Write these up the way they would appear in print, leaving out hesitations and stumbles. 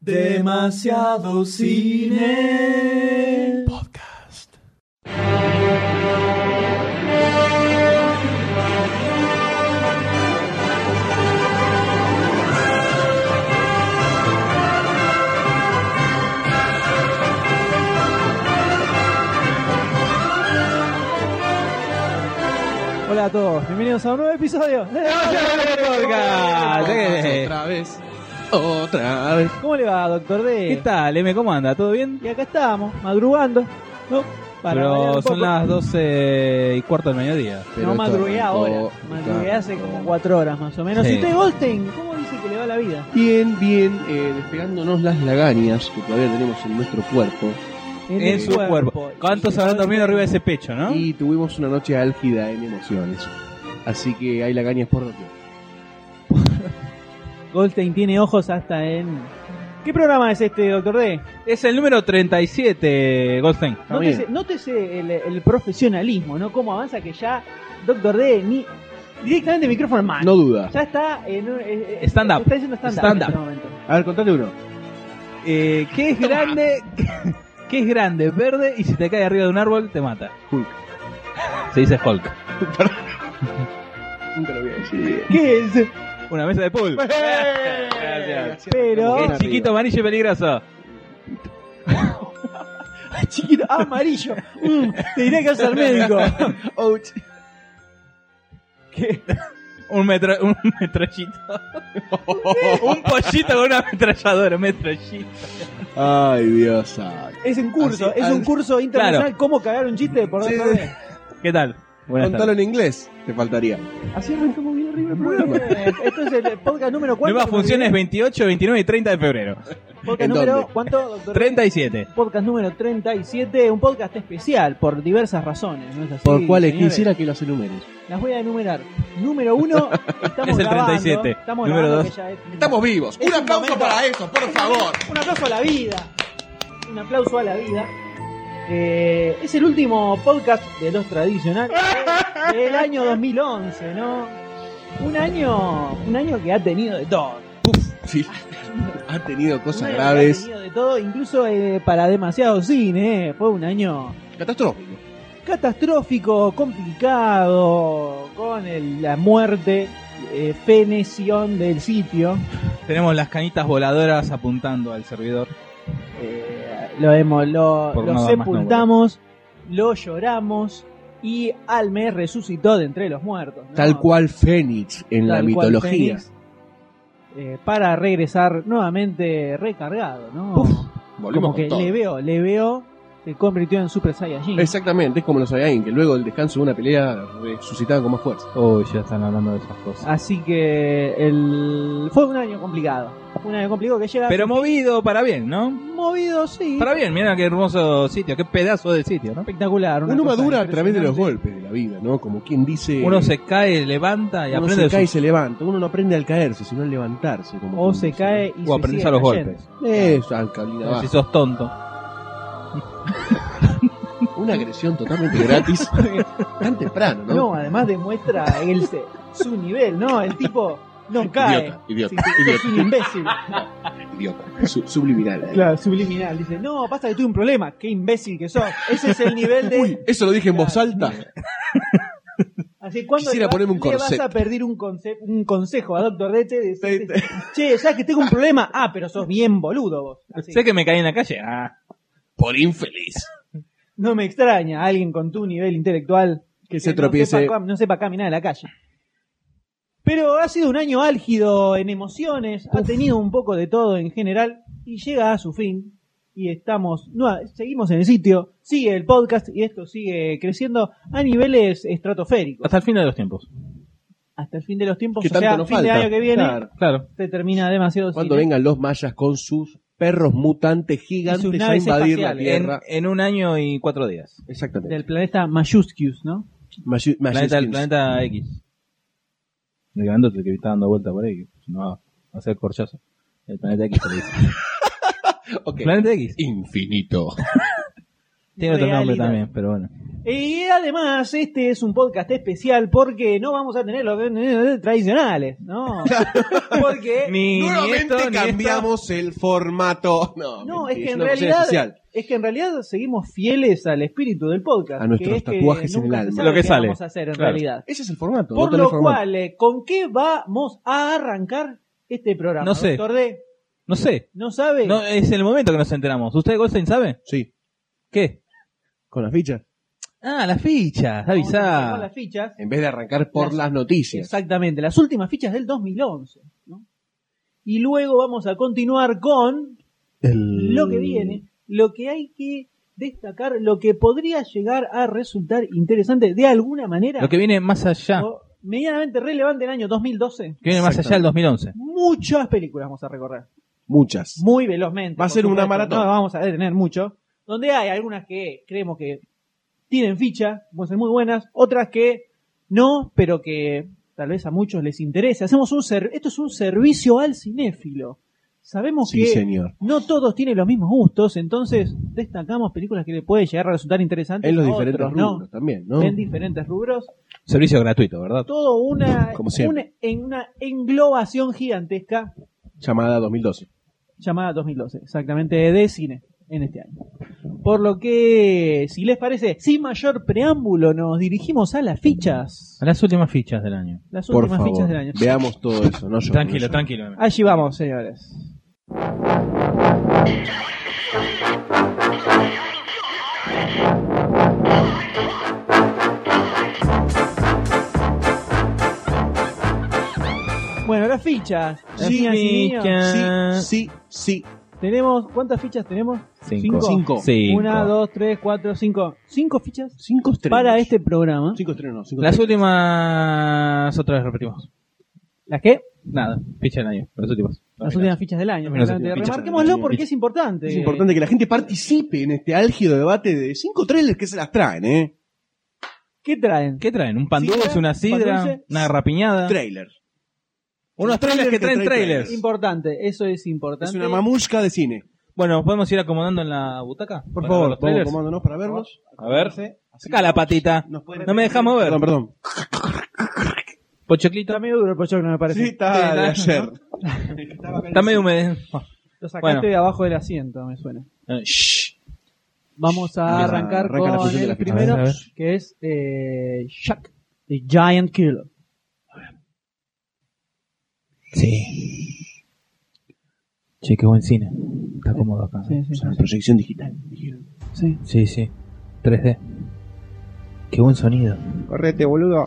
Demasiado Cine Podcast. Hola a todos, bienvenidos a un nuevo episodio de Podcast. Otra vez. ¿Cómo le va, Doctor D? ¿Qué tal, M? ¿Cómo anda? ¿Todo bien? Y acá estamos, madrugando, ¿no? Para variar Pero un son poco. las 12:15 del mediodía. No madrugué ahora, madrugué claro. hace como 4 horas más o menos. Sí. ¿Y usted, Goldstein, cómo dice que le va la vida? Bien, despegándonos las lagañas que todavía tenemos en nuestro cuerpo. En su cuerpo. ¿Cuántos habrán dormido arriba de ese pecho, no? Y tuvimos una noche álgida en emociones. Así que hay lagañas por doquier. Goldstein tiene ojos hasta en... ¿Qué programa es este, Doctor D? Es el número 37, Goldstein. Nótese el profesionalismo, ¿no? Cómo avanza que ya Doctor D ni directamente micrófono en mano. No duda. Ya está en un... Stand-up. Está diciendo stand-up en Stand-up. este momento. A ver, contate uno. ¿Qué es grande? ¿Qué es grande, verde y si te cae arriba de un árbol te mata? Hulk. Se dice Hulk. Nunca lo voy a decir. ¿Qué es? Una mesa de pool. Gracias. Pero- Es chiquito, amarillo y peligroso. Chiquito, amarillo. Te diré que vas al médico. Ouch. ¿Qué? Un metrallito. Un pollito con una ametralladora, metrallito. Ay, Dios santo. Es un curso, Así- es un curso internacional. Claro. ¿Cómo cagar un chiste por Sí, Doctor sí. D? ¿Qué tal? Buenas Contalo tardes. en inglés, te faltaría. Así arrancamos bien arriba el programa. Esto es el podcast número 4. Nuevas funciones 28, 29 y 30 de febrero. Podcast ¿En número, dónde? ¿cuánto, Doctor D? 37. Podcast número 37, un podcast especial por diversas razones, ¿no es así? Por cuáles señores? quisiera que los enumeres. Las voy a enumerar. Número 1, estamos Es el grabando. 37. Estamos Número grabando, 2. que ya es- Estamos vivos. Es Un aplauso momento- para eso, por favor. Un aplauso a la vida. Un aplauso a la vida. Es el último podcast de los tradicionales del año 2011, ¿no? Un año que ha tenido de todo. Sí. Ha tenido Un cosas año que graves. ha tenido de todo, incluso para demasiado cine. Fue un año Catastrófico. catastrófico, complicado, con la muerte, feneción del sitio. Tenemos las canitas voladoras apuntando al servidor. Lo Por no dar más sepultamos, lo lloramos y Alme resucitó de entre los muertos, ¿no? Tal cual Fénix en la Tal cual mitología. Fénix, para regresar nuevamente recargado, ¿no? Uf, volvimos Como que con todo. le veo, se convirtió en Super Saiyajin. Exactamente, es como los Saiyajin, que luego del descanso de una pelea resucitaban con más fuerza. Uy, ya están hablando de esas cosas. Así que fue un año complicado. Un año complicado que llega. Pero movido para bien, ¿no? movido, sí. Para bien, mira qué hermoso sitio, qué pedazo de sitio, ¿no? Espectacular. una Uno cosa madura a través de los impresionante. golpes de la vida, ¿no? Como quien dice... Uno se cae, levanta y uno aprende se de cae y sus... se levanta. Uno no aprende al caerse, sino al levantarse. Como O quien se dice, cae y O se aprendes sigue a los cayendo. golpes. ¿no? Eso, Alcalina Si Baja. sos tonto. Una agresión totalmente gratis. Tan temprano, ¿no? No, además demuestra su nivel, ¿no? El tipo no cae. Idiota, Sí, es un imbécil. idiota. Subliminal. Claro, subliminal. Dice, no, pasa que tuve un problema. Qué imbécil que sos. Ese es el nivel de... Uy, eso lo dije en voz alta. Así, ¿cuándo quisiera ponerme un le vas corset. a pedir un consejo a Doctor Dete? De che, ¿sabes que tengo un problema? Ah, pero sos bien boludo vos. Así. Sé que me caí en la calle. Ah, Por infeliz. No me extraña alguien con tu nivel intelectual Que se tropiece. no sepa caminar en la calle. Pero ha sido un año álgido en emociones, ha tenido un poco de todo en general y llega a su fin. Y seguimos en el sitio, sigue el podcast y esto sigue creciendo a niveles estratosféricos. hasta el fin de los tiempos. Hasta el fin de los tiempos, Que o sea, tanto nos fin de falta. año que viene, Claro. Claro. se termina demasiado Cuando cine. vengan los mayas con sus perros mutantes gigantes sus a naves invadir la espaciales. En, Tierra. en un año y 4 días. Exactamente. Del planeta Mayuscus, ¿no? El planeta X. El grandote que está dando vuelta por ahí. No va a hacer corchazo. El planeta X se le dice. Ok. Planeta X. Infinito. Tiene otro nombre Realidad. también, pero bueno. Y además, este es un podcast especial porque no vamos a tener los tradicionales, ¿no? Porque Nuevamente cambiamos el formato. no, es mentira, que en realidad seguimos fieles al espíritu del podcast, a nuestros que es tatuajes que en el nunca alma. se sabe Lo que qué sale. vamos a hacer en Claro. realidad. Ese es el formato. Por no lo el formato. cual, ¿con qué vamos a arrancar este programa? No sé. Doctor D, No sé. ¿no sabe? No, es el momento que nos enteramos. ¿Usted, Goldstein, sabe? Sí, ¿Qué? con las fichas. Ah, las fichas. Vamos a empezar con Avisá. las fichas. En vez de arrancar por las noticias. Exactamente, las últimas fichas del 2011, ¿no? Y luego vamos a continuar con lo que viene, lo que hay que destacar, lo que podría llegar a resultar interesante de alguna manera, Lo que viene más allá. o medianamente relevante en el año 2012. Que viene más allá del 2011. Muchas películas vamos a recorrer, Muchas. muy velozmente. Va a por ser una supuesto, maratón. No vamos a detener mucho, donde hay algunas que creemos que tienen ficha, pueden ser muy buenas, otras que no, pero que tal vez a muchos les interese. Esto es un servicio al cinéfilo. Sabemos Sí, que señor. no todos tienen los mismos gustos, entonces destacamos películas que le pueden llegar a resultar interesantes En los a diferentes otros, rubros también, ¿no? En diferentes rubros. Servicio gratuito, ¿verdad? Todo Como siempre. una englobación gigantesca Llamada 2012. llamada 2012, exactamente, de cine en este año. Por lo que, si les parece, sin mayor preámbulo, nos dirigimos a las fichas. A las últimas fichas del año. Las Por últimas favor, fichas del año. veamos todo eso. No yo, Tranquilo, no yo. tranquilo. Allí vamos, señores. Bueno, las fichas. Las Sí, niñas y niños. Sí. Tenemos, ¿cuántas fichas tenemos? Cinco. Sí. 1, 2, 3, 4, 5. 5 fichas 5 estrenos. para este programa. 5 estrenos. Las últimas, otra vez repetimos. ¿Las qué? Nada, ficha del año. Las últimas. Las últimas fichas del año. Menos exactamente. fichas Remarquémoslo del año. porque es importante. Es importante que la gente participe en este álgido debate de 5 trailers que se las traen, ¿eh? ¿Qué traen? ¿Qué traen? ¿Un pan dulce, una pan sidra, dulce. una garrapiñada? Trailer. Unos trailers que traen trailers. Importante, eso es importante. Es una mamushka de cine. Bueno, ¿podemos ir acomodando en la butaca? Por Para ver favor, los vamos trailers. comándonos para verlos. A ver. Así Saca la patita. nos pueden- No me deja mover. Perdón. Pochoclito. Está medio duro el pochoclo, me parece. Sí, está de ayer. Está medio húmedo. Lo sacaste Bueno. de abajo del asiento, me suena. Shh. Vamos a arrancar arranca la con función de el la ficha. primero, A ver. que es Shaq, The Giant Killer. Sí. Che, qué buen cine. Está cómodo acá. Sí, sí, O sea, sí. proyección digital. Sí. Sí, sí. 3D. Qué buen sonido. Correte, boludo.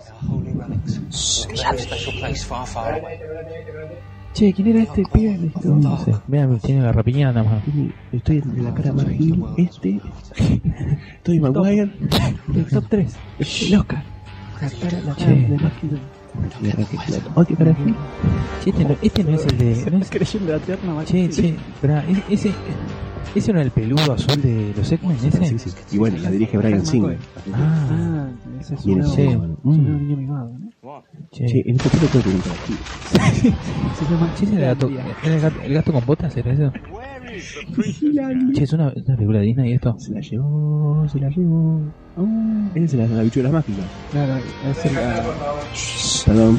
Che, ¿quién era este pibe? No sé. Mira, tiene la rapiñada nada más. Estoy entre la cara más Gil, Estoy Maguire. El top 3. El Oscar. La cara de más Gil. Oye, cara Gil. Che, este no es el de. No es, Creyendo la tierna más che, espera, ese no es el peludo azul de los X-Men, ese. Sí. Y bueno, la dirige Brian Singer. Ah, Ese es Bien, un sí. nuevo niño mimado, ¿no? che. Sí, en este poquito puede preguntar. Se llama Che, ese era el gato con botas, ¿era eso? Che, es una película de Disney esto. Se la llevó. Esa es la bichuelas mágicas. Claro, es el... Perdón.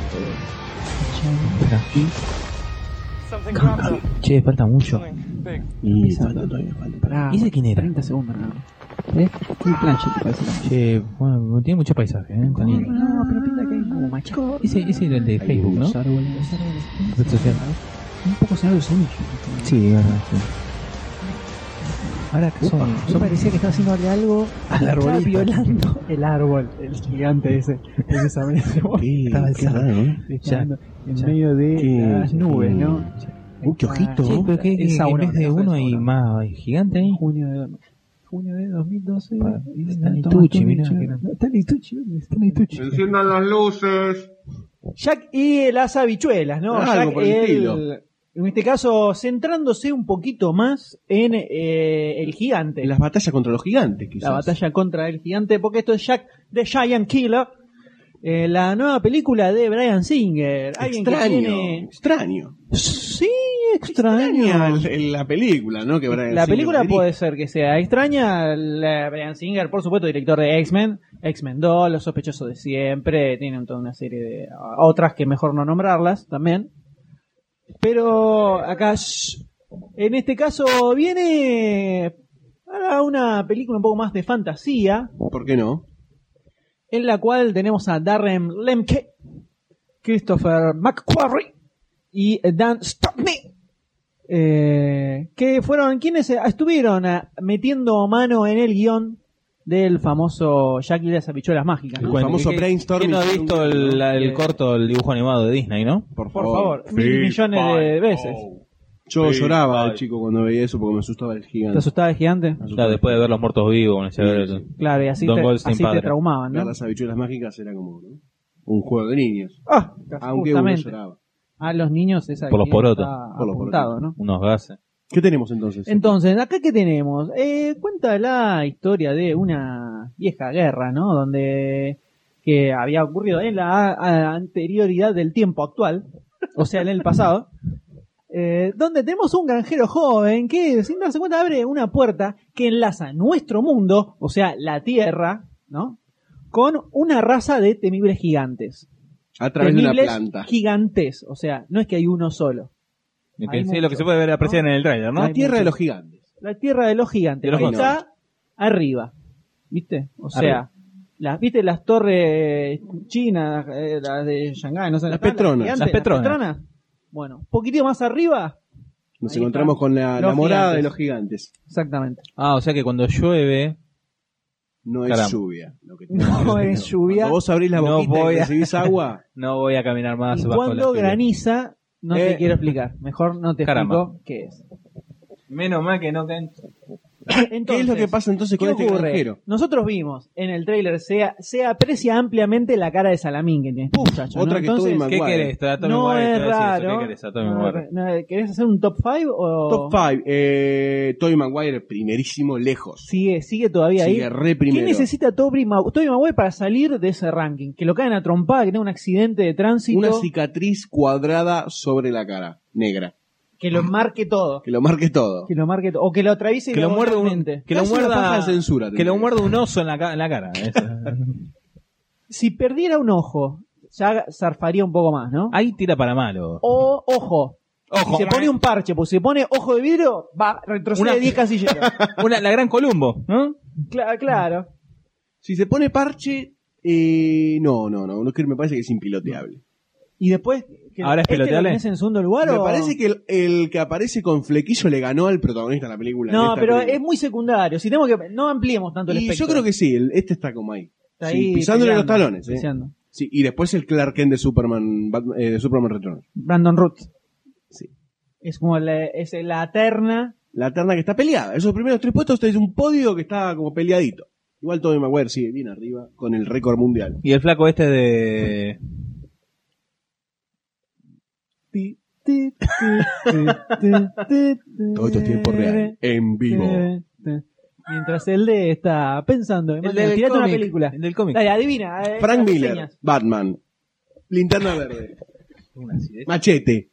Espera. Che, falta mucho. Y falta todavía, falta. ¿Y ese quién era? 30 segundos, ¿no? Un planche, te parece. Che, bueno, tiene mucho paisaje, Está lindo. No, pero pinta que hay como machaco. Ese era el de Facebook, ¿no? Los árboles. Red social. Un poco Señor de los Anillos. Sí, verdad, sí. Ahora que Yo parecía que estaba haciéndole algo al arbolito. estaba violando el árbol, el gigante ese. Qué raro, ¿no? Estando en medio de las nubes, ¿no? Qué ojito. Che, pero que Es en Sauron, vez de es uno hay Sauron. más gigante ahí. Junio de 2012. Stanley Tucci, mirá, que era. Stanley Tucci, ¿dónde está Stanley Tucci? Enciendan las luces. Jack y las habichuelas, ¿no? Algo Jack por el estilo. en este caso, centrándose un poquito más en el gigante. En las batallas contra los gigantes, quizás. La batalla contra el gigante, porque esto es Jack the Giant Killer, la nueva película de Bryan Singer. Alguien que Extraño. tiene... Extraño. Sí, extraño. La película, ¿no? Que Bryan La Singer película dirige. puede ser que sea extraña. Bryan Singer, por supuesto, director de X-Men, X-Men 2, Los Sospechosos de Siempre. Tienen toda una serie de otras que mejor no nombrarlas también. Pero acá, en este caso, viene para una película un poco más de fantasía, ¿Por qué no? en la cual tenemos a Darren Lemke, Christopher McQuarrie y Dan Stockney, que fueron quienes estuvieron metiendo mano en el guión del famoso Jackie y las habichuelas mágicas, ¿no? El famoso brainstorming. ¿Quién no ha visto el corto, el dibujo animado de Disney, no? Por Por favor, 1.000 millones de veces. Yo lloraba de chico cuando veía eso porque me asustaba el ¿Te gigante. asustaba el gigante? Claro, después de ver Los Muertos Vivos, con Claro, y así Don te, Goldstein así te padre. traumaban, Ver ¿no? las habichuelas mágicas era como, ¿no? Un juego de niños. Ah, Aunque uno justamente. lloraba. A los niños esa Por los que porotos. está Por los apuntado, ¿no? unos gases. ¿Qué tenemos entonces? Entonces, ¿acá qué tenemos? Cuenta la historia de una vieja guerra, ¿no? Donde que había ocurrido en la anterioridad del tiempo actual, o sea, en el pasado, donde tenemos un granjero joven que, sin darse cuenta, abre una puerta que enlaza nuestro mundo, o sea, la Tierra, ¿no? Con una raza de temibles gigantes. A través de una Temibles planta. gigantes, o sea, no es que hay uno solo. Sí, Hay lo que muchos, se puede ver apreciar ¿no? en el trailer, ¿no? La Hay tierra muchos. de los gigantes. La tierra de los gigantes, De los que gigantes. está arriba, ¿viste? O sea, ¿viste las torres chinas, las de Shanghái, no sé, Las Petronas. gigantes, Las Petronas. Bueno, un poquitito más arriba, Nos Ahí encontramos está. con la Los morada gigantes. de los gigantes. exactamente. Ah, o sea que cuando llueve, No es Caramba. lluvia. Lo que No es lluvia. Cuando vos abrís la No boquita voy y a- recibís agua, no voy a caminar más Y bajo la cuando lluvia. graniza, no te quiero explicar. Mejor no te Caramba. explico qué es. Menos mal que no caen. Entonces, ¿qué es lo que pasa entonces con ¿qué este ocurre? granjero? Nosotros vimos en el tráiler, se aprecia ampliamente la cara de Salamín que tiene este muchacho, otra ¿no? que Entonces, Tobey ¿Qué Maguire. querés? A Tommy no Maguire es te voy a decir eso. raro. ¿Qué querés a Tommy Maguire? ¿Querés hacer un top 5 o Top 5. Tobey Maguire, primerísimo, lejos. sigue todavía Sigue ahí? re ¿Qué primero. necesita Tobey Maguire para salir de ese ranking? Que lo caen a trompada, que tenga un accidente de tránsito, Una cicatriz cuadrada sobre la cara, negra. que lo marque todo. Que lo marque todo. Que lo marque todo. O que lo atraviese Que lo muerda diagonalmente. que lo Casi una faja muerda de censura, que lo tendría. muerda un oso en la cara. Si perdiera un ojo, ya zarfaría un poco más, ¿no? Ahí tira para malo. O ojo. Ojo. Si se pone un parche, pues si se pone ojo de vidrio, va, retrocede Una- 10 casilleros. La gran Columbo, ¿no? Claro. Si se pone parche, no, que me parece que es impiloteable. Y después, ¿Ahora es ¿este lo peloteable? tenés en segundo lugar Me o...? parece que el que aparece con flequillo le ganó al protagonista de la película. en No, esta pero película. es muy secundario. Si tenemos que... No ampliemos tanto el Y espectro. yo creo que sí, este está como ahí. Está Sí, ahí pisándole los peleando, talones. piseando. Sí, y después el Clark Kent de Superman, de Superman Returns. Brandon Root. Sí. Es como es la terna. La terna que está peleada. Esos primeros 3 puestos es un podio que está como peleadito. Igual Tobey Maguire sigue bien arriba con el récord mundial. Y el flaco este de... Todo esto es tiempo real, en vivo. Mientras el de está pensando. El del tirate una cómic, película. el del cómic. Dale, adivina. Frank las Miller, señas. Batman. Linterna verde. Machete.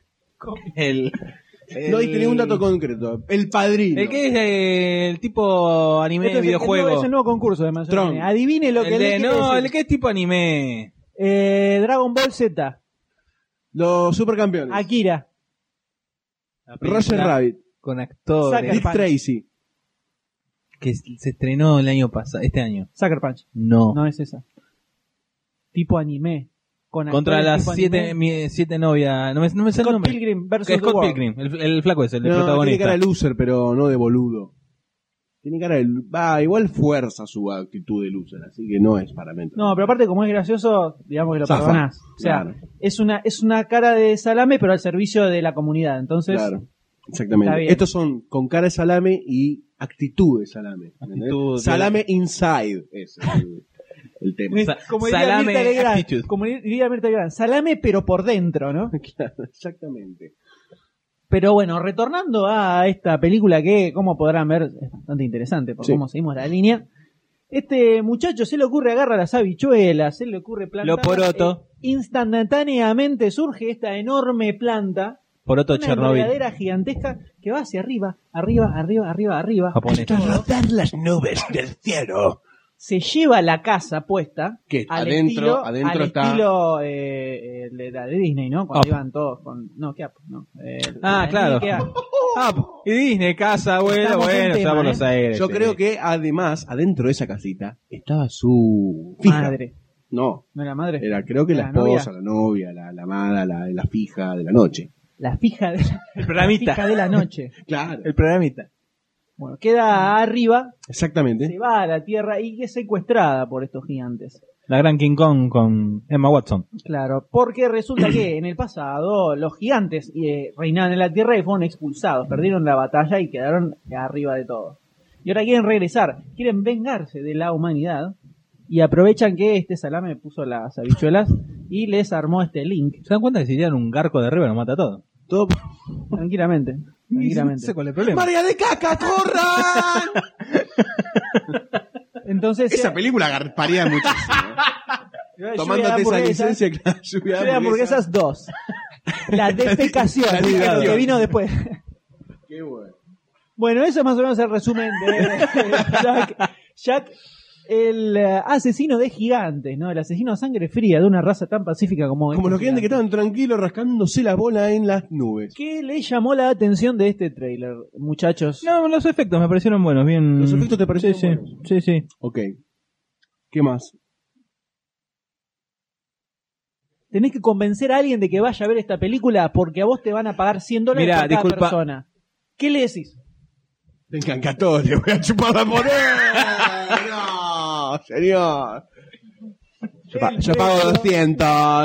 No diste ningún dato concreto. El Padrino. El que es el tipo anime Este es videojuego. es el nuevo concurso de Manzanini. Tron. Adivine lo que El le de, quiere no, decir. el que es tipo anime. Dragon Ball Z. Los supercampeones. Akira. Roger Rabbit. Con actores. Sucker Dick Punch. Tracy. Que se estrenó el año pasado, este año. Sucker Punch. No. No es esa. Tipo anime. Con Contra actores las tipo anime. siete novias. No me sale el Scott nombre. Pilgrim versus Que The Scott World. Pilgrim, el flaco es el No, tiene protagonista. cara de loser, pero no de boludo. Tiene cara de... igual fuerza su actitud de loser, así que no es para mentir. No, pero aparte como es gracioso, digamos que lo Zafa. perdonás. O sea, Claro. es una cara de salame, pero al servicio de la comunidad. Entonces, Claro, Está exactamente. bien. Estos son con cara de salame y actitud de salame. ¿entendés? Actitud de- Salame inside es el tema. como diría salame Mirta Legrand, actitud. como diría Mirta Legrand, salame pero por dentro, ¿no? Claro, exactamente. Pero bueno, retornando a esta película que, como podrán ver, es bastante interesante por Sí. cómo seguimos la línea. Este muchacho se le ocurre agarrar las habichuelas, se le ocurre plantar. Lo poroto. Instantáneamente surge esta enorme planta Poroto Una Chernobyl. enredadera gigantesca que va hacia arriba, arriba. Japonés. Rodar las nubes del cielo. Se lleva la casa puesta. Que al adentro al está- estilo la de Disney, ¿no? Cuando Up. iban todos con... No, ¿qué Up? No. Claro. ¿Qué Up? Ah, y Disney, casa, abuelo, Estamos en bueno, tema, está por los aires. Yo sí. creo que además, adentro de esa casita, estaba su fija. Madre. No, ¿No era madre? era creo que la esposa, la novia, la amada, la fija de la noche. La fija de la, El programita. la fija de la noche. Claro. El programita. Bueno, queda arriba, Exactamente. se va a la tierra y es secuestrada por estos gigantes. La gran King Kong con Emma Watson. Claro, porque resulta que en el pasado los gigantes reinaban en la tierra y fueron expulsados, perdieron la batalla y quedaron arriba de todo. Y ahora quieren regresar, quieren vengarse de la humanidad y aprovechan que este salame puso las habichuelas y les armó este link. ¿Se dan cuenta que si tiran un garco de arriba nos mata todo? Todo... Tranquilamente. No sé cuál es el problema. ¡María de caca, corran! Entonces, Esa película garparía muchísimo. Tomándote esa licencia, claro, lluvia de hamburguesas 2. La defecación, La defecación. que vino después. Qué bueno. Bueno, eso es más o menos el resumen de Jack. Jack, el asesino de gigantes, ¿no? El asesino a sangre fría de una raza tan pacífica como Como los gigantes que estaban tranquilos rascándose la bola en las nubes. ¿Qué le llamó la atención de este tráiler, muchachos? No, los efectos me parecieron buenos, bien. ¿Los efectos te parecieron sí, buenos? Sí, sí. Ok. ¿Qué más? Tenés que convencer a alguien de que vaya a ver esta película porque a vos te van a pagar $100 Mirá, por cada disculpa. persona. ¿Qué le decís? Vengan que a todos les voy a chupar la moneda. No, señor. Yo pago 200.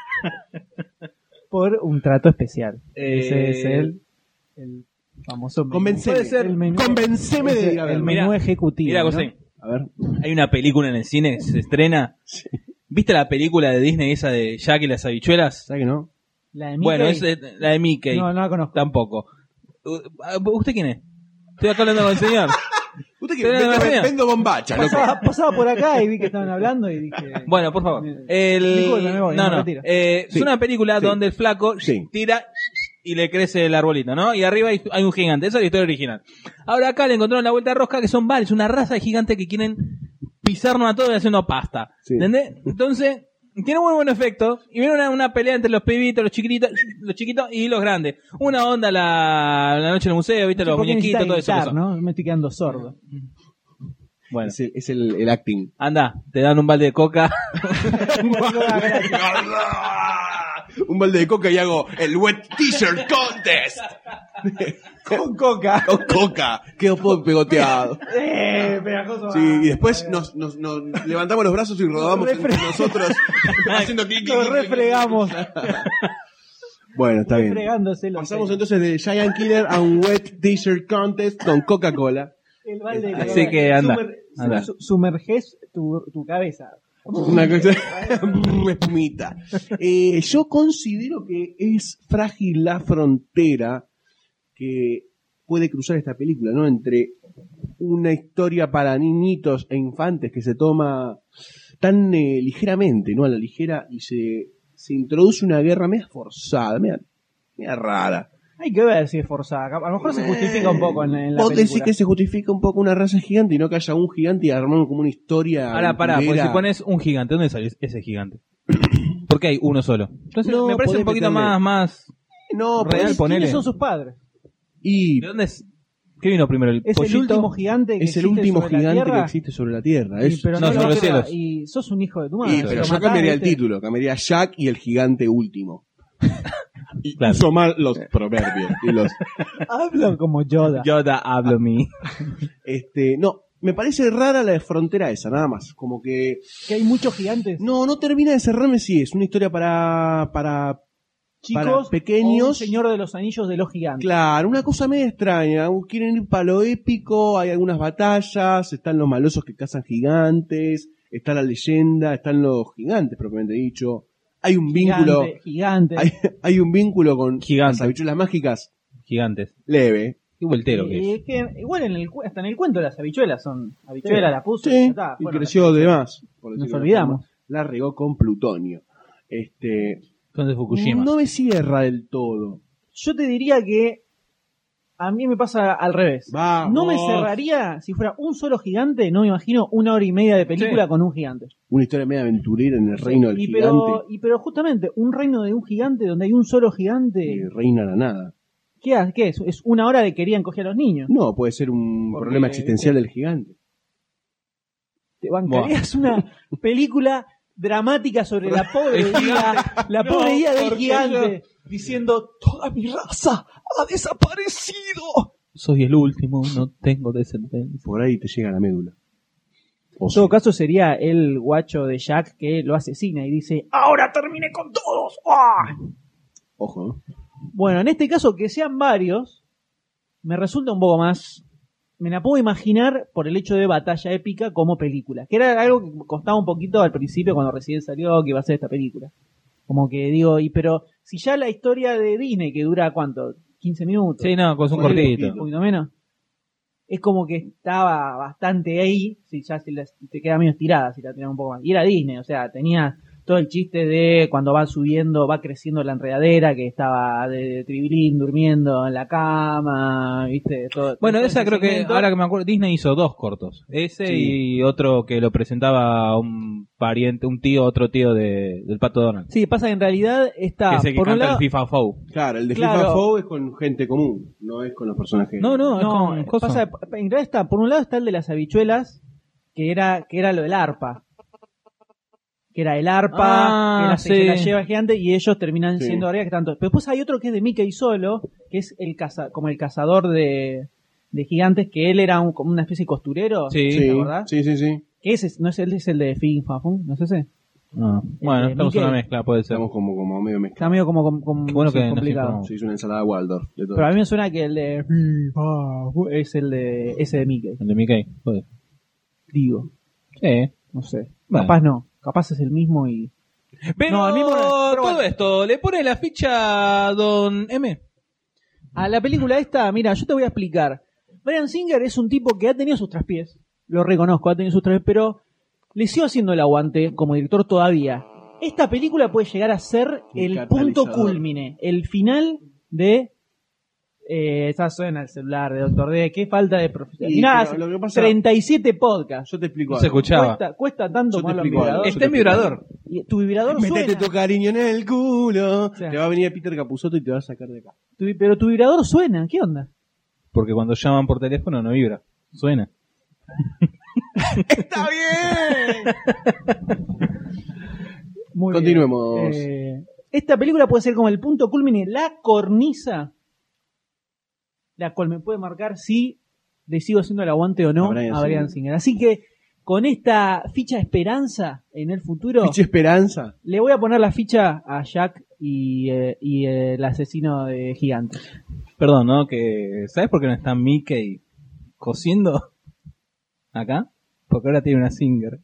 Por un trato especial. Eh, Ese es el famoso menú. Convenceme. Puede ser el menú. Convenceme de Ese, ir a el verlo. menú Mirá, ejecutivo. Mira, ¿no? José, A ver. hay una película en el cine que se estrena. Sí. ¿Viste la película de Disney esa de Jack y las habichuelas? ¿Sabes que no? La de Mickey. Bueno, es la de Mickey. No, no la conozco. Tampoco. ¿Usted quién es? Estoy acá hablando con el señor. Usted que Pero no, no, vendo bombacha, loco. Pasaba por acá y vi que estaban hablando y dije... Bueno, por favor. Disculpe, me voy, no, me no. retiro. Es Sí. una película Sí. donde el flaco Sí. tira y le crece el arbolito, ¿no? Y arriba hay un gigante. Esa es la historia original. Ahora acá le encontraron la vuelta rosca que son varios, una raza de gigantes que quieren pisarnos a todos y haciendo pasta. Sí. ¿Entendés? Entonces, tiene muy buen efecto. Y viene una pelea entre los pibitos, los chiquitos y los grandes. Una onda la noche en el museo, ¿viste? Los ¿Por qué muñequitos, todo eso. necesitas gritar, ¿no? Me estoy quedando sordo. Bueno, Es el acting. anda, te dan un balde de coca. Un balde de coca y hago el wet t-shirt contest. Con coca. Con coca. Quedo pegoteado. Pegajoso. Sí, y después nos levantamos los brazos y rodamos entre nosotros haciendo clic, clic, Lo clic, clic. refregamos. Bueno, está bien. Fregándose los Pasamos entonces de Giant Killer a un wet t-shirt contest con Coca-Cola. el balde de Así coca. que anda, anda. Sumerges tu cabeza. Una cosa, espumita. Yo considero que es frágil la frontera que puede cruzar esta película, ¿no? Entre una historia para niñitos e infantes que se toma tan ligeramente, ¿no? A la ligera y se introduce una guerra media forzada, media rara. Hay que ver si es forzada. A lo mejor se justifica un poco en la Vos decís película. que se justifica un poco una raza gigante y no que haya un gigante y armar como una historia. Ahora, pará, porque aventurera. si pones un gigante, ¿dónde sale ese gigante? Porque hay uno solo. Entonces No, me parece podés un poquito meterle. más... No, real, pues, ponele. ¿Quiénes son sus padres? y ¿De dónde es? ¿Qué vino primero? ¿El Es pollito? el último gigante que es el existe último sobre la gigante que Tierra. existe sobre la Tierra. Y, Es- pero no, no sobre lo los cielos. Y sos un hijo de tu madre. pero Lo yo matás, cambiaría el ¿viste? título, cambiaría Jack y el gigante último. Y Claro. uso mal los proverbios. Y los, Hablo como Yoda. Yoda, hablo mi. no, me parece rara la frontera esa, nada más. Como que Que hay muchos gigantes. no termina de cerrarme si es una historia para Chicos, pequeños. o un Señor de los Anillos de los Gigantes. Claro, una cosa media extraña. Quieren ir para lo épico, hay algunas batallas, están los malosos que cazan gigantes, está la leyenda, están los gigantes propiamente dicho. Hay un vínculo, Gigante. hay un vínculo con Gigante. las habichuelas mágicas Gigantes. leve. Qué vueltero que Y es. es que igual hasta en el cuento las habichuelas son habichuelas, la puso y ya Sí, está. y Bueno, creció de más. por nos decirlo de una olvidamos. forma. La regó con plutonio. Son de Fukushima. No me cierra del todo. Yo te diría que a mí me pasa al revés. Vamos. No me cerraría si fuera un solo gigante, no me imagino 1 hora y media de película Sí. con un gigante. Una historia media aventurera en el reino del gigante. Pero justamente, un reino de un gigante donde hay un solo gigante, Y reina la nada. ¿qué es? ¿Es 1 hora de querían coger a los niños? No, puede ser un Porque- problema existencial del gigante. ¿Te bancarías una película dramática sobre la pobre guía del porque gigante diciendo toda mi raza ha desaparecido? Soy el último, no tengo descendencia. Por ahí te llega la médula. O En todo sí. caso sería el guacho de Jack que lo asesina y dice ¡ahora terminé con todos! ¡Ah! Ojo, ¿no? Bueno, en este caso que sean varios me resulta un poco más... Me la puedo imaginar por el hecho de batalla épica como película. Que era algo que costaba un poquito al principio cuando recién salió que iba a ser esta película. Como que digo, pero si ya la historia de Disney que dura ¿cuánto? 15 minutos. Sí, no, con un Ponele cortito. Un poquito menos. Es como que estaba bastante ahí, si ya te queda medio estirada, si la tiran un poco más. Y era Disney, o sea, tenía todo el chiste de cuando va subiendo, va creciendo la enredadera, que estaba de Tribilín durmiendo en la cama, ¿viste? Bueno, todo esa ese creo que, segmento. ahora que me acuerdo, Disney hizo 2 cortos. Ese Sí. y otro que lo presentaba un pariente, otro tío del Pato Donald. Sí, pasa que en realidad está, Que es el que por un canta lado... el FIFA Fow. Claro, el de Claro. FIFA Fow es con gente común, no es con los personajes. No, es No, con cosas. pasa, en realidad está, por un lado está el de las habichuelas, que era lo del arpa. Que era el arpa, Ah, que sí. se la lleva el gigante y ellos terminan Sí. siendo arriba que tanto. Pero después hay otro que es de Mickey solo, que es como el cazador de gigantes, que él era como una especie de costurero. Sí. Sí, ¿te acordás? sí, sí, sí. Que ese no es el de Fin Fafun, ¿no es ese? No. Bueno, estamos en Mickey. una mezcla, puede ser. Estamos como medio Está mezclados. medio como Qué bueno sí, que nos complicado. informamos. Se hizo una ensalada Waldorf de todo. Pero a mí me suena que el de Fin Fafun es ese de Mickey. El de Mickey. Joder. Digo, Sí. no sé. Bueno. Capaz no. Capaz es el mismo y... Pero, No, al mismo no, pero todo bueno. esto, ¿le pone la ficha a Don M? A la película esta, mira, yo te voy a explicar. Bryan Singer es un tipo que ha tenido sus traspiés, lo reconozco, ha tenido sus traspiés, pero le sigo haciendo el aguante como director todavía. Esta película puede llegar a ser Un el catalizador. punto culmine, el final de... esa suena el celular de Doctor D, qué falta de profesionalidad. Y, Mirá, pero lo que pasa- 37 podcasts. Yo te explico No se algo. escuchaba. Cuesta tanto Yo te ponerlo en explico algo. vibrador. Está en vibrador. Y tu vibrador Métete suena. tu cariño en el culo. sea. Te va a venir Peter Capusotto y te va a sacar de acá. Pero tu vibrador suena, ¿qué onda? Porque cuando llaman por teléfono no vibra. Suena. ¡Está bien! Muy Continuemos. bien. Esta película puede ser como el punto culmine, la cornisa, la cual me puede marcar si le sigo haciendo el aguante o no A Bryan a Bryan Singer. Así que con esta ficha de esperanza en el futuro, Ficha Esperanza. le voy a poner la ficha a Jack y el asesino de gigantes. Perdón, ¿no? Que ¿sabes por qué no está Mickey cosiendo acá? Porque ahora tiene una Singer.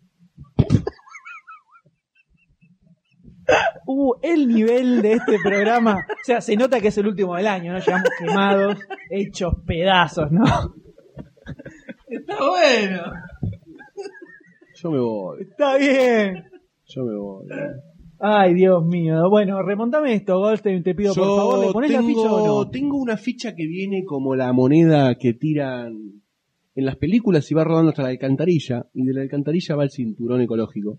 El nivel de este programa, o sea, se nota que es el último del año, ¿no? Llegamos quemados, hechos pedazos, ¿no? Está bueno. Yo me voy. Está bien. Yo me voy. Ay, Dios mío. Bueno, remontame esto, Goldstein, te pido por favor, ¿le ponés la ficha o no? Tengo una ficha que viene como la moneda que tiran en las películas y va rodando hasta la alcantarilla, y de la alcantarilla va el cinturón ecológico.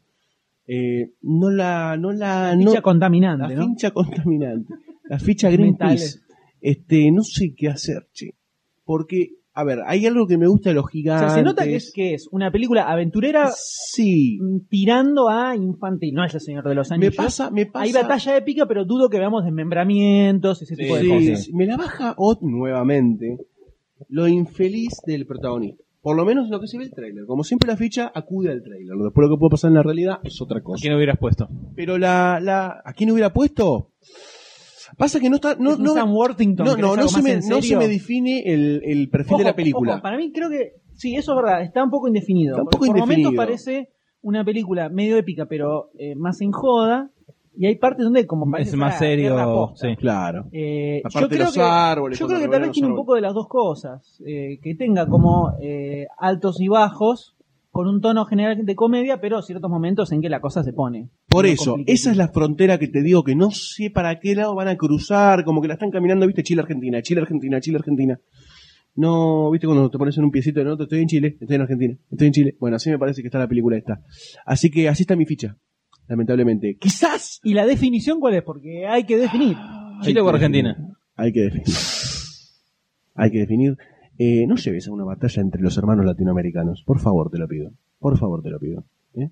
Ficha contaminante, la ¿no? ficha contaminante, la ficha Greenpeace. No sé qué hacer, che. Porque, a ver, hay algo que me gusta de los O gigantes. sea, se nota que es una película aventurera Sí. tirando a infantil. No es el Señor de los Me Anillos. pasa. Hay batalla épica, pero dudo que veamos desmembramientos, ese tipo de Sí, cosas. me la baja nuevamente lo infeliz del protagonista. Por lo menos lo que se ve el tráiler. Como siempre la ficha acude al tráiler. Después lo que puede pasar en la realidad es otra ¿A cosa. quién hubieras puesto? Pero ¿a quién hubiera puesto? Pasa que no está... No, Es un no, Sam Worthington. no, ¿querés no, algo no se más me, en no se serio? me define el perfil de la película. Ojo, para mí creo que... Sí, eso es verdad. Está un poco indefinido. Está un poco Por indefinido. momentos parece una película medio épica, pero más en joda. Y hay partes donde como parece Es más fuera serio. guerra posta. Sí. Claro. Yo Aparte creo los que, árboles, yo cuando creo que tal revelan vez los tiene un árboles. poco de las dos cosas. Que tenga como altos y bajos con un tono general de comedia, pero ciertos momentos en que la cosa se pone. Por muy eso, complicada. esa es la frontera que te digo que no sé para qué lado van a cruzar, como que la están caminando, viste, Chile-Argentina, Chile-Argentina, Chile-Argentina. No, viste, cuando te pones en un piecito en otro, estoy en Chile, estoy en Argentina, estoy en Chile. Bueno, así me parece que está la película esta. Así que así está mi ficha, lamentablemente. Quizás. ¿Y la definición cuál es? Porque hay que definir. Chile o Argentina. Hay que definir. Hay que definir. No lleves a una batalla entre los hermanos latinoamericanos. Por favor, te lo pido. Por favor, te lo pido.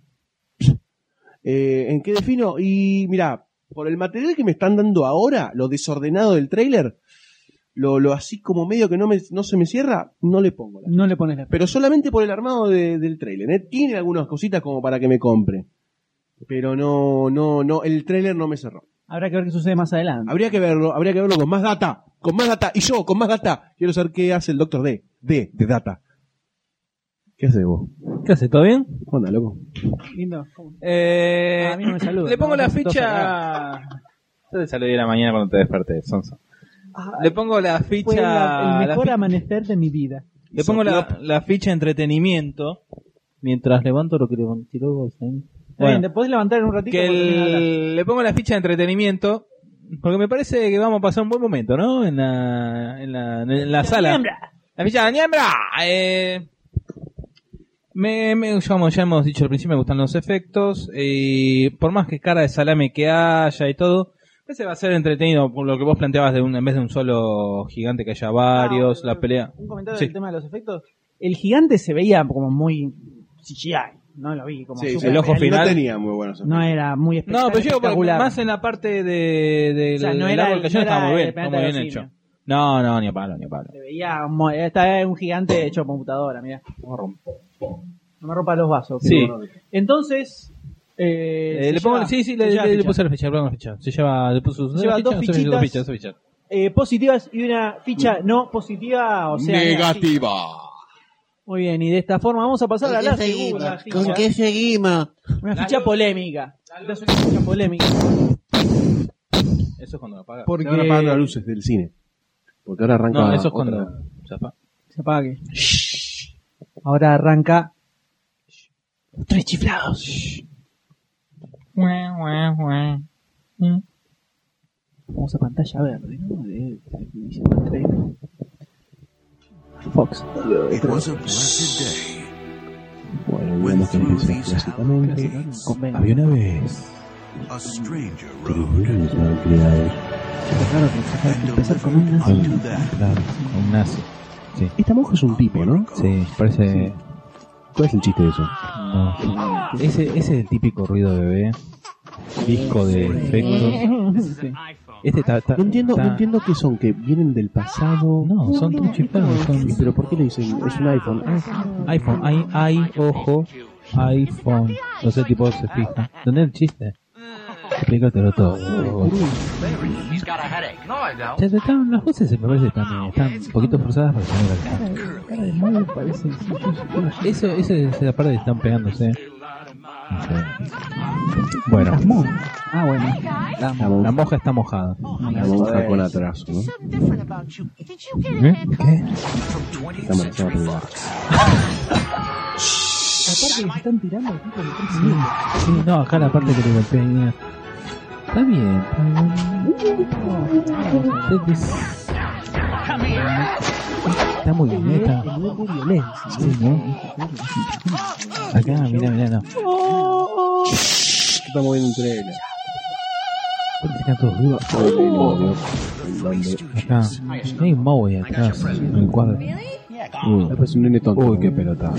¿En qué defino? Y mirá, por el material que me están dando ahora, lo desordenado del tráiler, lo así como medio que no se me cierra, no le pongo. No le pones la... Pero solamente por el armado del tráiler. Tiene algunas cositas como para que me compre. Pero no, el tráiler no me cerró. Habrá que ver qué sucede más adelante. Habría que verlo con más data. Y yo, con más data, quiero saber qué hace el Doctor D. De data. ¿Qué haces vos? ¿Qué hace? ¿Todo bien? Onda, loco. Lindo. A mí no me saluda. Le pongo No, la no, ficha... Yo te saludé a la mañana cuando te desperté, sonso. Le pongo la Fue ficha... el mejor amanecer de mi vida. Le pongo la ficha entretenimiento mientras levanto lo que levanté. Está bien, te podés levantar en un ratito. Le pongo la ficha de entretenimiento porque me parece que vamos a pasar un buen momento, ¿no? En la sala. Niembra. La ficha de Niembra. Ya hemos dicho al principio, me gustan los efectos. Por más que cara de salame que haya y todo, ese va a ser entretenido por lo que vos planteabas en vez de un solo gigante que haya varios, la pelea. Un comentario Sí. del tema de los efectos. El gigante se veía como muy CGI. No lo vi como Sí, súper el ojo realista. final. No tenía muy buenos efectos. No era muy No, espectacular. pero yo más en la parte de O sea, no del era árbol el- cayendo no era estaba muy bien, el está muy planeta bien de los hecho. simios. No, ni a palo. Se veía esta es un gigante hecho por computadora, mira. No me rompa los vasos. Sí. Entonces, Le pongo, le puse la ficha, le pongo la ficha. Le puso Lleva dos fichitas. dos fichas. Positivas y una ficha no positiva, o sea, Negativa. Muy bien, y de esta forma vamos a pasar a la segunda ficha. ¿Con qué seguimos? Una ficha polémica. Esta es una ficha polémica. Eso es cuando lo apaga. Porque Se van apagando las luces del cine. Porque ahora arranca. No, eso es otra. cuando se apaga. se apague. Ahora arranca Los Tres Chiflados. Vamos a pantalla verde, ¿no? De inicio del trailer. Fox. It was a blessed day Bueno, when digamos que through empieza these clásicamente. hallowed Convenio. Había una vez. a stranger Los rode, niños son criados. Claro, and empezar con un delivered nazi. unto them Claro, un nazi. Sí, Esta monja es un tipo, ¿no? sí, parece. ¿Cuál es el chiste de eso? No. Ese es el típico ruido de bebé. Disco de efectos. Sí. Este está. No entiendo qué son, que vienen del pasado. No, son tres chiflados. Son Pero ¿por qué le dicen? Es un iPhone. iPhone. Ojo. iPhone. No sé, tipo se fija. ¿Dónde es el chiste? Explícatelo todo. Las voces me parece que están un poquito forzadas para tener la cara. Esa es la parte que están pegándose. No sé. Bueno, Ah, bueno. la moja está mojada. La monja con atraso, ¿no? ¿Qué? Está marchada por el bar. Aparte que se están tirando aquí con 3 minutos. Sí, no, acá la parte que le golpea ahí. Está bien. Está muy bien, está. El nivel de violencia. Sí, ¿no? Acá, mirá, no. Está moviendo un trailer. Están todos vivos. Acá. Hay un Maui atrás en el cuadro. Después un nene tonto. Uy, qué pelota.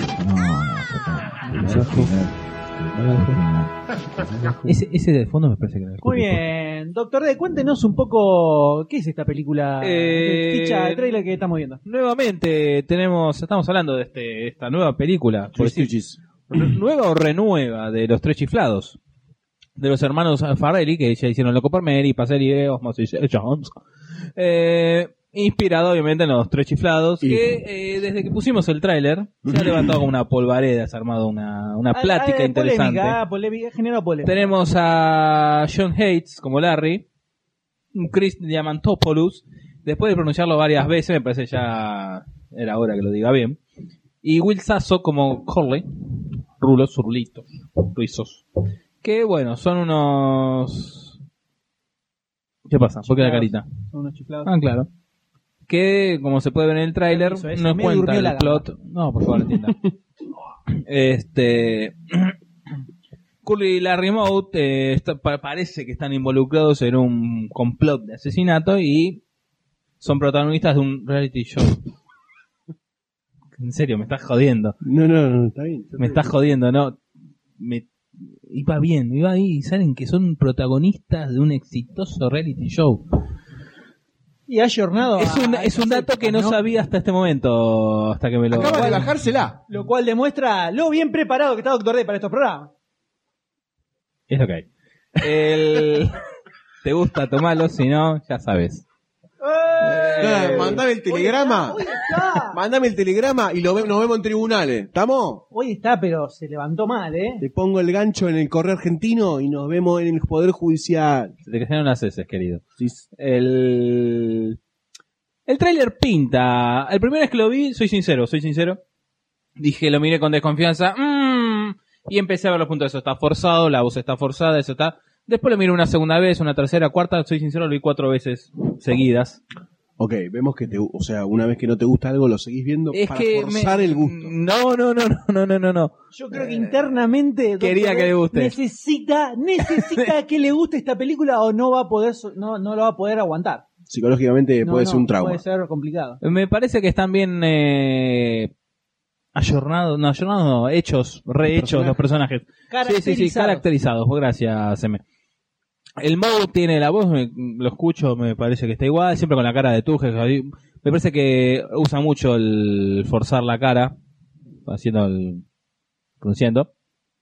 Ese de fondo me parece que era el Muy Cupido. bien, Doctor D, cuéntenos un poco qué es esta película, ficha de trailer que estamos viendo. Nuevamente estamos hablando de esta nueva película, por decir, nueva o renueva de Los Tres Chiflados, de los hermanos Farrelly, que ya hicieron Loco por Mary, Passery, Osmos y Jones. Inspirado obviamente en Los Tres Chiflados, que desde que pusimos el tráiler se ha levantado como una polvareda, se ha armado una plática interesante. Polémica, generó polémica. Tenemos a John Hates como Larry, un Chris Diamantopoulos, después de pronunciarlo varias veces, me parece ya era hora que lo diga bien, y Will Sasso como Corley, zurlitos, rizos. Que bueno, son unos... ¿Qué pasa? ¿Por qué la carita? Son unos chiflados. Ah, claro. Que, como se puede ver en el tráiler, Eso es, nos me cuenta durmió el la plot. No, por favor, entienda. Curly y Larry Moe parece que están involucrados en un complot de asesinato y son protagonistas de un reality show. En serio, me estás jodiendo. No, está bien. Me estás jodiendo, ¿no? Iba bien, iba ahí y saben que son protagonistas de un exitoso reality show. Y ha ayornado. Es un dato que no sabía hasta este momento, hasta que me lo... Acaba de bajársela. Lo cual demuestra lo bien preparado que está Doctor D para estos programas. Es lo que hay. ¿Te gusta? Tomalo, si no, ya sabes. Mandame el telegrama. Hoy está. Mándame el telegrama y nos vemos en tribunales. ¿Estamos? Hoy está, pero se levantó mal, ¿eh? Te pongo el gancho en el correo argentino y nos vemos en el Poder Judicial. Se te cayeron las heces, querido. Sí. El tráiler pinta. El primero vez que lo vi, soy sincero. Dije, lo miré con desconfianza. Y empecé a ver los puntos. Eso está forzado, la voz está forzada, eso está... Después lo miré una segunda vez, una tercera, cuarta. Soy sincero, lo vi 4 veces seguidas. Ok, vemos que una vez que no te gusta algo, lo seguís viendo Es para que forzar el gusto. No. Yo creo que internamente Quería Dr. que le guste. necesita que le guste esta película o no va a poder no lo va a poder aguantar. Psicológicamente puede ser un trauma. Puede ser complicado. Me parece que están bien rehechos los personajes. Sí, caracterizados. Gracias, M. El Moe tiene la voz, lo escucho, me parece que está igual, siempre con la cara de Tuje. Me parece que usa mucho el forzar la cara, pronunciando.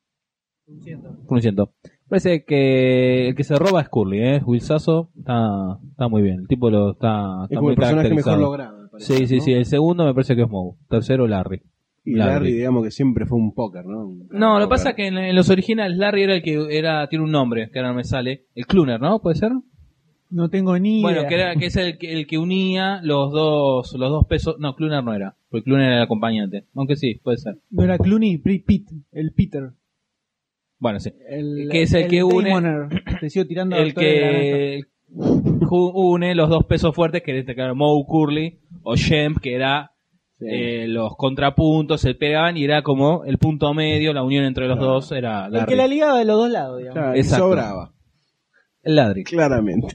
Parece que el que se roba es Curly, Will Sasso está muy bien, el tipo está Es como muy el personaje mejor caracterizado. logrado, me parece, Sí, ¿no? el segundo me parece que es Moe, tercero Larry. Y Larry, digamos que siempre fue un póker, ¿no? No, lo que pasa es que en los originales Larry era el que tiene un nombre, que ahora no me sale. El Cluner, ¿no? ¿Puede ser? No tengo ni Bueno, idea. que es el que unía los dos pesos. No, Cluner no era, porque Cluner era el acompañante. Aunque sí, puede ser. No era Clooney, el Peter. Bueno, sí. Que es el que une... Damoner. Te sigo tirando El que une los dos pesos fuertes, que era Moe Curly, o Shemp, que era... los contrapuntos se pegaban y era como el punto medio, la unión entre los dos era Larry. El que la ligaba de los dos lados, digamos. Claro, y Exacto. sobraba. El Larry. Claramente.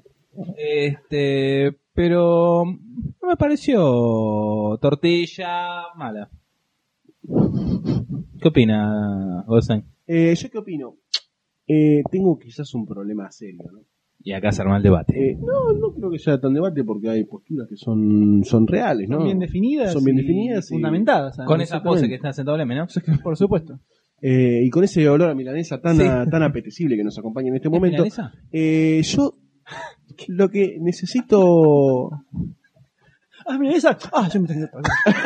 Pero no me pareció tortilla mala. ¿Qué opina, Gosen? ¿Yo qué opino? Tengo quizás un problema serio, ¿no? Y acá se arma el debate. No creo que sea tan debate porque hay posturas que son reales, ¿no? Son bien definidas. Son bien y definidas y fundamentadas. Con esa exactamente. pose que está sentado Leme, ¿no? Por supuesto. Y con ese olor a milanesa tan, Sí. tan apetecible que nos acompaña en este ¿Es momento. milanesa? Yo lo que necesito... Mira esa. Yo me tengo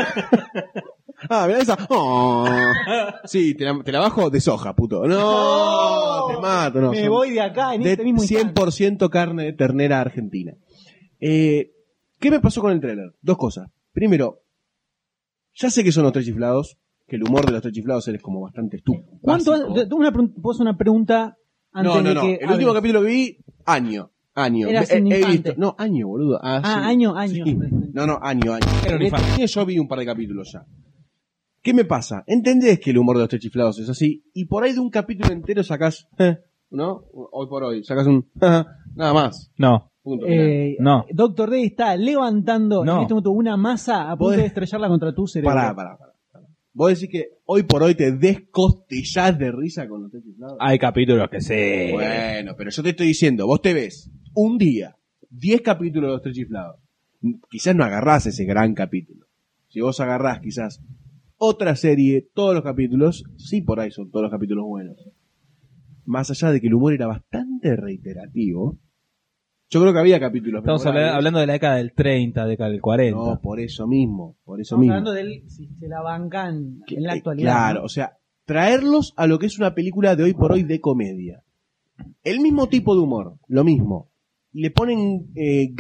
milanesa. Oh. Sí, te la bajo de soja, puto. No, te mato. No, me son voy de acá en de este mismo instante. 100% carne de ternera argentina. ¿Qué me pasó con el tráiler? 2 cosas. Primero, ya sé que son los tres chiflados, que el humor de los tres chiflados es como bastante estúpido. ¿Cuánto? ¿Puedo hacer una pregunta antes de No. que El último hables? capítulo que vi, año. Eras un infante. No, año, boludo. Sí. Año. Sí. No, año. Era un En infante. este año yo vi un par de capítulos ya. ¿Qué me pasa? Entendés que el humor de los tres chiflados es así, y por ahí de un capítulo entero sacás, ¿no? Hoy por hoy, sacás un, nada más. No. Punto. No. Doctor D está levantando No. en este momento una masa a punto Podés- de estrellarla contra tu cerebro. Pará. Vos decís que hoy por hoy te descostillás de risa con los tres chiflados. Hay capítulos que sí. Bueno, pero yo te estoy diciendo, vos te ves un día, 10 capítulos de los tres chiflados. Quizás no agarrás ese gran capítulo. Si vos agarrás quizás otra serie, todos los capítulos, sí por ahí son todos los capítulos buenos. Más allá de que el humor era bastante reiterativo, yo creo que había capítulos Estamos memorables. hablando de la década del 30, década del 40. No, por eso mismo. Estamos hablando de si se la bancan en la actualidad. Claro, ¿no? o sea, traerlos a lo que es una película de hoy por hoy de comedia. El mismo tipo de humor, lo mismo. Le ponen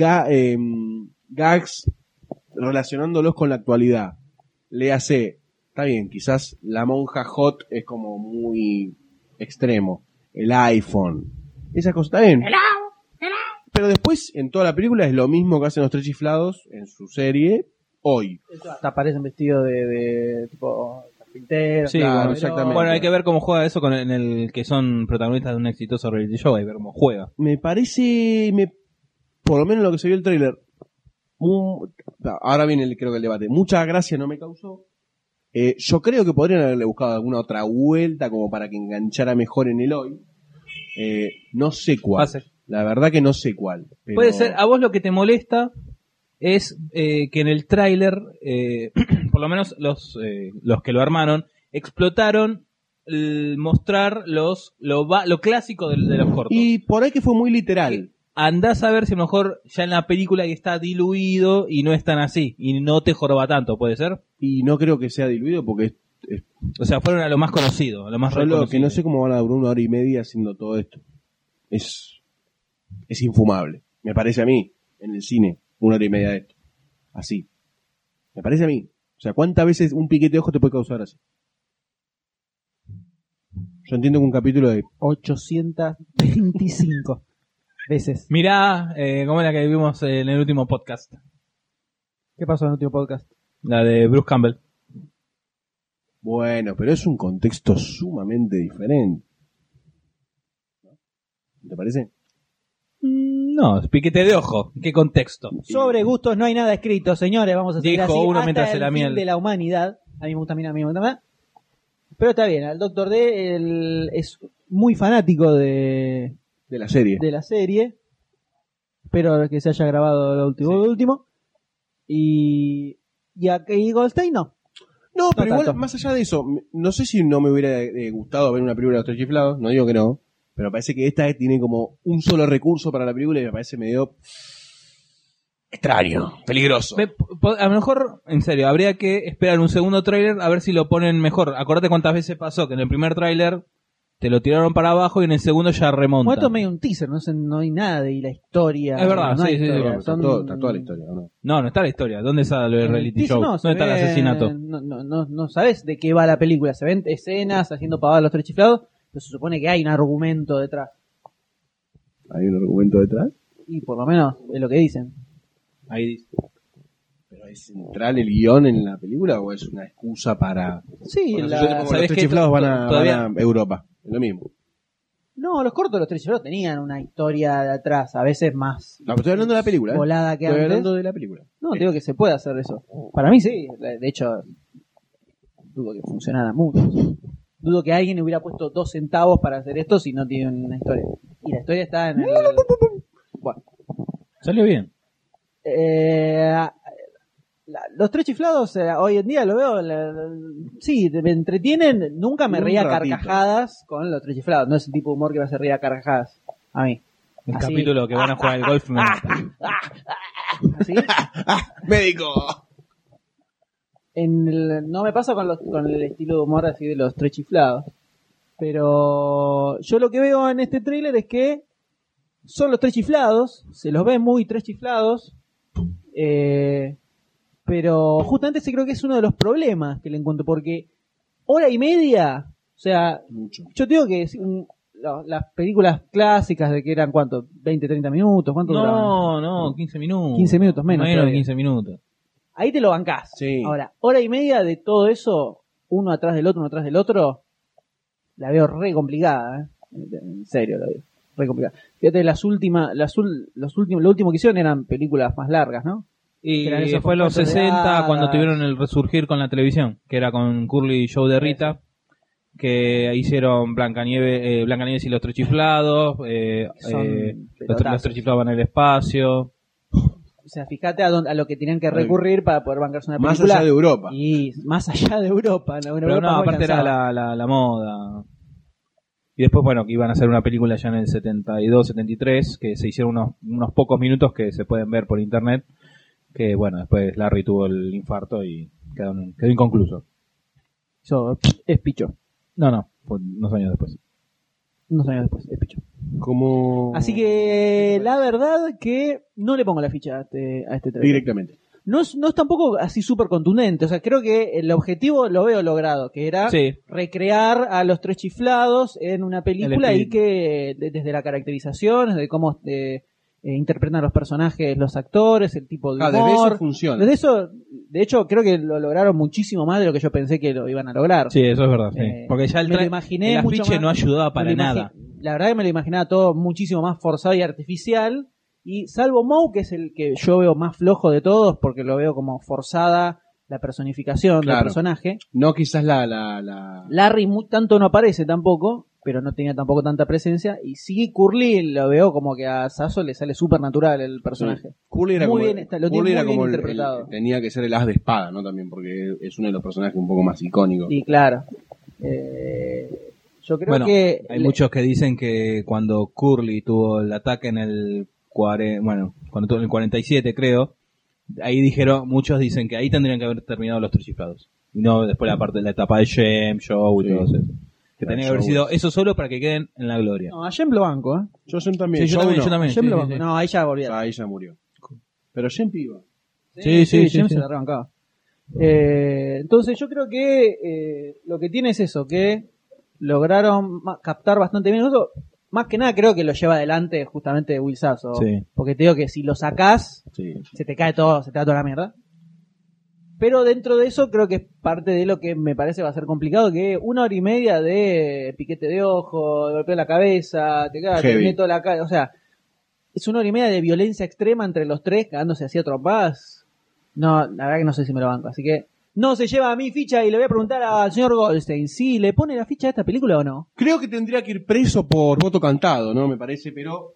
gags relacionándolos con la actualidad. Le hace está bien, quizás la monja hot es como muy extremo. El iPhone, esa cosa está bien. Pero después, en toda la película, es lo mismo que hacen los tres chiflados en su serie hoy. Hasta aparecen vestidos de tipo carpinteros. Sí, Claro, bueno, exactamente. Bueno, hay que ver cómo juega eso en el que son protagonistas de un exitoso reality show, hay que ver cómo juega. Me parece, por lo menos lo que se vio el tráiler, ahora viene creo que el debate, mucha gracia no me causó. Yo creo que podrían haberle buscado alguna otra vuelta como para que enganchara mejor en el hoy. No sé cuál. Pase. La verdad que no sé cuál. Pero... Puede ser, a vos lo que te molesta es que en el tráiler, por lo menos los que lo armaron, explotaron mostrar lo clásico de los cortos. Y por ahí que fue muy literal. Andás a ver si a lo mejor ya en la película está diluido y no es tan así, y no te joroba tanto, ¿puede ser? Y no creo que sea diluido porque O sea, fueron a lo más conocido, a lo más yo lo que reconocido. no sé cómo van a durar 1 hora y media haciendo todo esto. Es infumable. Me parece a mí, en el cine, 1 hora y media de esto. Así. Me parece a mí. O sea, ¿cuántas veces un piquete de ojo te puede causar así? Yo entiendo que un capítulo de 825 veces. Mirá, como la que vimos en el último podcast, ¿Qué pasó en el último podcast? la de Bruce Campbell. Bueno, pero es un contexto sumamente diferente. ¿Te parece? No, es piquete de ojo. ¿Qué contexto? Sobre gustos no hay nada escrito, señores. Vamos a seguir Dijo así uno hasta mientras se el la fin miel. de la humanidad. A mí me gusta, a mí me gusta más. Pero está bien, el Doctor D es muy fanático de De la serie. la serie. Espero que se haya grabado lo último. Y a Kay Goldstein no. No, pero igual, tanto. más allá de eso, no sé si no me hubiera gustado ver una película de los tres chiflados, no digo que no, pero parece que esta tiene como un solo recurso para la película y me parece medio extraño, peligroso. A lo mejor, en serio, habría que esperar un segundo tráiler a ver si lo ponen mejor. Acordate cuántas veces pasó que en el primer tráiler te lo tiraron para abajo y en el segundo ya remonta. Bueno, esto es medio un teaser, no hay nada de la historia. Es verdad, no hay sí, sí, historia, sí, Está toda la historia, ¿no? No está la historia. ¿Dónde está el En el reality teaser show? no, se ¿Dónde está el ve- asesinato? No sabes de qué va la película. Se ven escenas haciendo pavadas los tres chiflados, pero se supone que hay un argumento detrás. ¿Hay un argumento detrás? Y por lo menos es lo que dicen. Ahí dice. ¿Pero es central el guión en la película o es una excusa para... Sí, Bueno, la- si yo te pongo los ¿sabés tres qué? chiflados van Todavía- a Europa, es lo mismo. No, los cortos de los tres chiflados tenían una historia de atrás, a veces más No, pero estoy hablando de la película, ¿eh? volada que Estoy antes. hablando de la película. No, digo que se puede hacer eso. Para mí sí, de hecho, dudo que funcionara mucho. Dudo que alguien hubiera puesto 2 centavos para hacer esto si no tiene una historia. Y la historia está en el... Bueno. Salió bien. Los tres chiflados hoy en día lo veo, sí, me entretienen. Nunca me Un reía a ratito. carcajadas con los tres chiflados. No es el tipo de humor que me hace reír a carcajadas a mí. El Así. capítulo que van a jugar al golf me mata. ¿Así? ¡Médico! No me pasa con el estilo de humor así de los tres chiflados. Pero yo lo que veo en este tráiler es que son los tres chiflados, se los ve muy tres chiflados, pero justamente ese creo que es uno de los problemas que le encuentro, porque hora y media, o sea, Mucho. yo te digo que las películas clásicas de que eran ¿cuánto? 20, 30 minutos, ¿cuánto duraban? No, 15 minutos. 15 minutos menos, Menos de todavía. 15 minutos. Ahí te lo bancás. Sí. Ahora, hora y media de todo eso, uno atrás del otro, la veo re complicada, ¿eh? En serio, la veo re complicada. Fíjate, lo último que hicieron eran películas más largas, ¿no? Y Que eran esos fue en los compuestos de 60 hadas. cuando tuvieron el resurgir con la televisión, que era con Curly Show de Rita, que hicieron Blancanieves y los tres chiflados, Son los pelotazos. tres chiflados van al espacio. O sea, fíjate a lo que tenían que recurrir para poder bancarse una Más película. allá de Europa. Y más allá de Europa. En Pero Europa no, no aparte era alcanzaba. la moda. Y después, bueno, que iban a hacer una película ya en el 72, 73, que se hicieron unos pocos minutos que se pueden ver por internet, que bueno, después Larry tuvo el infarto y quedó inconcluso. Eso es picho. No, fue unos años después. Unos años después, es picho. Como... Así que la verdad que no le pongo la ficha a este trailer. Directamente. no es tampoco así súper contundente. O sea, creo que el objetivo lo veo logrado, que era Sí. recrear a los tres chiflados en una película El y que desde la caracterización, desde cómo interpretan a los personajes, los actores, el tipo de Desde humor. eso funciona. Desde eso, de hecho, creo que lo lograron muchísimo más de lo que yo pensé que lo iban a lograr. Sí, eso es verdad. Sí. Porque ya me lo imaginé el mucho afiche más- no ayudaba me para lo nada. La verdad que me lo imaginaba todo muchísimo más forzado y artificial. Y salvo Moe, que es el que yo veo más flojo de todos, porque lo veo como forzada la personificación del Claro. personaje. No quizás la Larry tanto no aparece tampoco, pero no tenía tampoco tanta presencia. Y sí, Curly lo veo como que a Sasso le sale súper natural el personaje. Curly era Muy como, bien, lo tiene Curly era muy bien como interpretado. tenía que ser el as de espada, ¿no? También porque es uno de los personajes un poco más icónicos. Y claro, yo creo Bueno, que... hay muchos que dicen que cuando Curly tuvo el ataque en el cuando tuvo en el 47, creo, ahí muchos dicen que ahí tendrían que haber terminado los tres chiflados. Y no después la parte de la etapa de Shem, Joe y Sí. todo eso. Que La tenía que haber Joe sido es- eso solo para que queden en la gloria. No, a Jem lo banco, ¿eh? Yo también. Sí, yo Joe también, no. yo también. Jem Sí, lo sí, banco. sí. No, ahí ya volvieron. Ahí ya murió. Pero Jem iba. Sí, sí, Jem sí. se la rebancaba. Entonces yo creo que lo que tiene es eso, que lograron captar bastante bien eso. Más que nada creo que lo lleva adelante justamente Will Sasso. Sí. Porque te digo que si lo sacás, Sí. se te cae todo, se te da toda la mierda. Pero dentro de eso creo que es parte de lo que me parece va a ser complicado, que 1 hora y media de piquete de ojo, de golpeo en la cabeza, te cagas, te Heavy. meto la cara, o sea, es 1 hora y media de violencia extrema entre los tres, cagándose así a trompadas. No, la verdad que no sé si me lo banco, así que no se lleva a mi ficha y le voy a preguntar al señor Goldstein si le pone la ficha a esta película o no. Creo que tendría que ir preso por voto cantado, ¿no? Me parece, pero...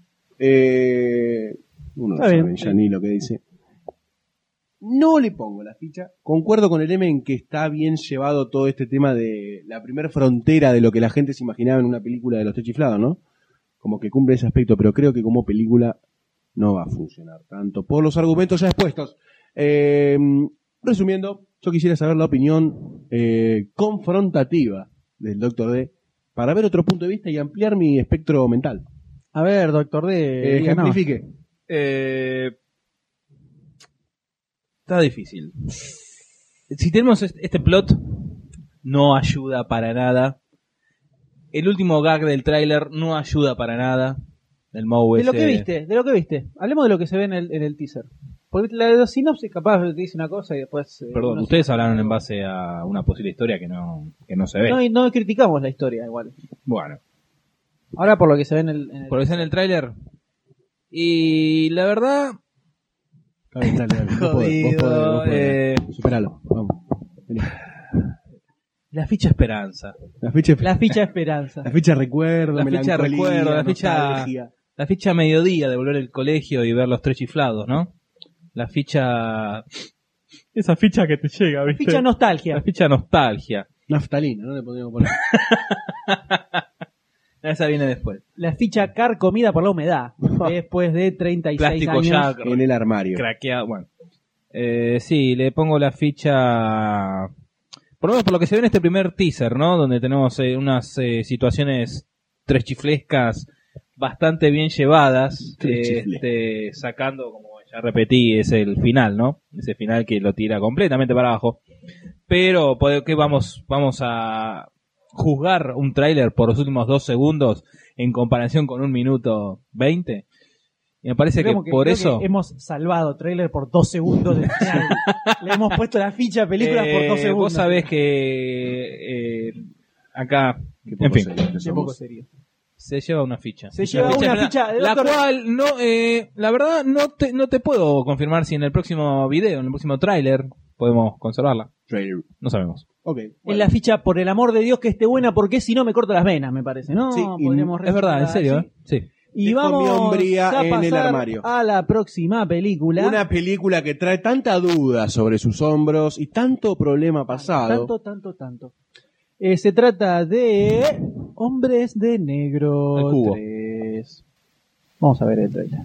uno no Está sabe bien. ya ni lo que dice. No le pongo la ficha. Concuerdo con el M en que está bien llevado todo este tema de la primera frontera de lo que la gente se imaginaba en una película de los tres chiflados, ¿no? Como que cumple ese aspecto, pero creo que como película no va a funcionar tanto por los argumentos ya expuestos. Resumiendo, yo quisiera saber la opinión confrontativa del Dr. D para ver otro punto de vista y ampliar mi espectro mental. A ver, doctor D. díganos. Ejemplifique. Está difícil. Si tenemos este plot, no ayuda para nada. El último gag del tráiler no ayuda para nada. El Moe De lo ese- que viste. Hablemos de lo que se ve en el teaser. Porque la sinopsis capaz te dice una cosa y después... Perdón, uno ustedes se- hablaron en base a una posible historia que no se ve. No, y no criticamos la historia igual. Bueno, Ahora por lo que se ve en el... por eso en el tráiler. Y la verdad, Dale. Vos Jodido, podés. Superalo. Vamos. Vení. la ficha esperanza. La ficha, La ficha esperanza. la ficha recuerdo, La ficha melancolía, recuerdo, la ficha- nostalgia. La ficha mediodía de volver al colegio y ver los tres chiflados, ¿no? La ficha... Esa ficha que te llega, ¿viste? Ficha nostalgia. La ficha nostalgia. Naftalina, ¿no? Le podríamos poner. Esa viene después. La ficha carcomida por la humedad. Después de 36 Plástico años. ya En el armario. craqueado. Bueno. Sí, le pongo la ficha... Por lo menos por lo que se ve en este primer teaser, ¿no? Donde tenemos unas situaciones tres chiflescas bastante bien llevadas. Tres chiflescas. Sacando, como ya repetí, es el final, ¿no? Ese final que lo tira completamente para abajo. Pero, ¿qué vamos a juzgar un tráiler por los últimos 2 segundos en comparación con 1 minuto 20? Y me parece que Creo por creo eso... que hemos salvado trailer por 2 segundos del final. Le hemos puesto la ficha a películas por 2 segundos. Vos sabés que acá, Qué en poco fin, serio que Qué somos. poco serio. se lleva una ficha. Se lleva una esperanza, ficha de la Doctor- cual no, la verdad no te puedo confirmar si en el próximo video, en el próximo tráiler podemos conservarla. Trailer. No sabemos. Ok. En la ficha, por el amor de Dios, que esté buena, porque si no me corto las venas, me parece, ¿no? Sí, y Podríamos Es verdad, en resumirla serio, así. ¿eh? Sí. Y Dejo vamos mi hombría a en el pasar armario. a la próxima película. Una película que trae tanta duda sobre sus hombros y tanto problema pasado. Tanto. Se trata de Hombres de Negro Al cubo. 3. Vamos a ver el trailer.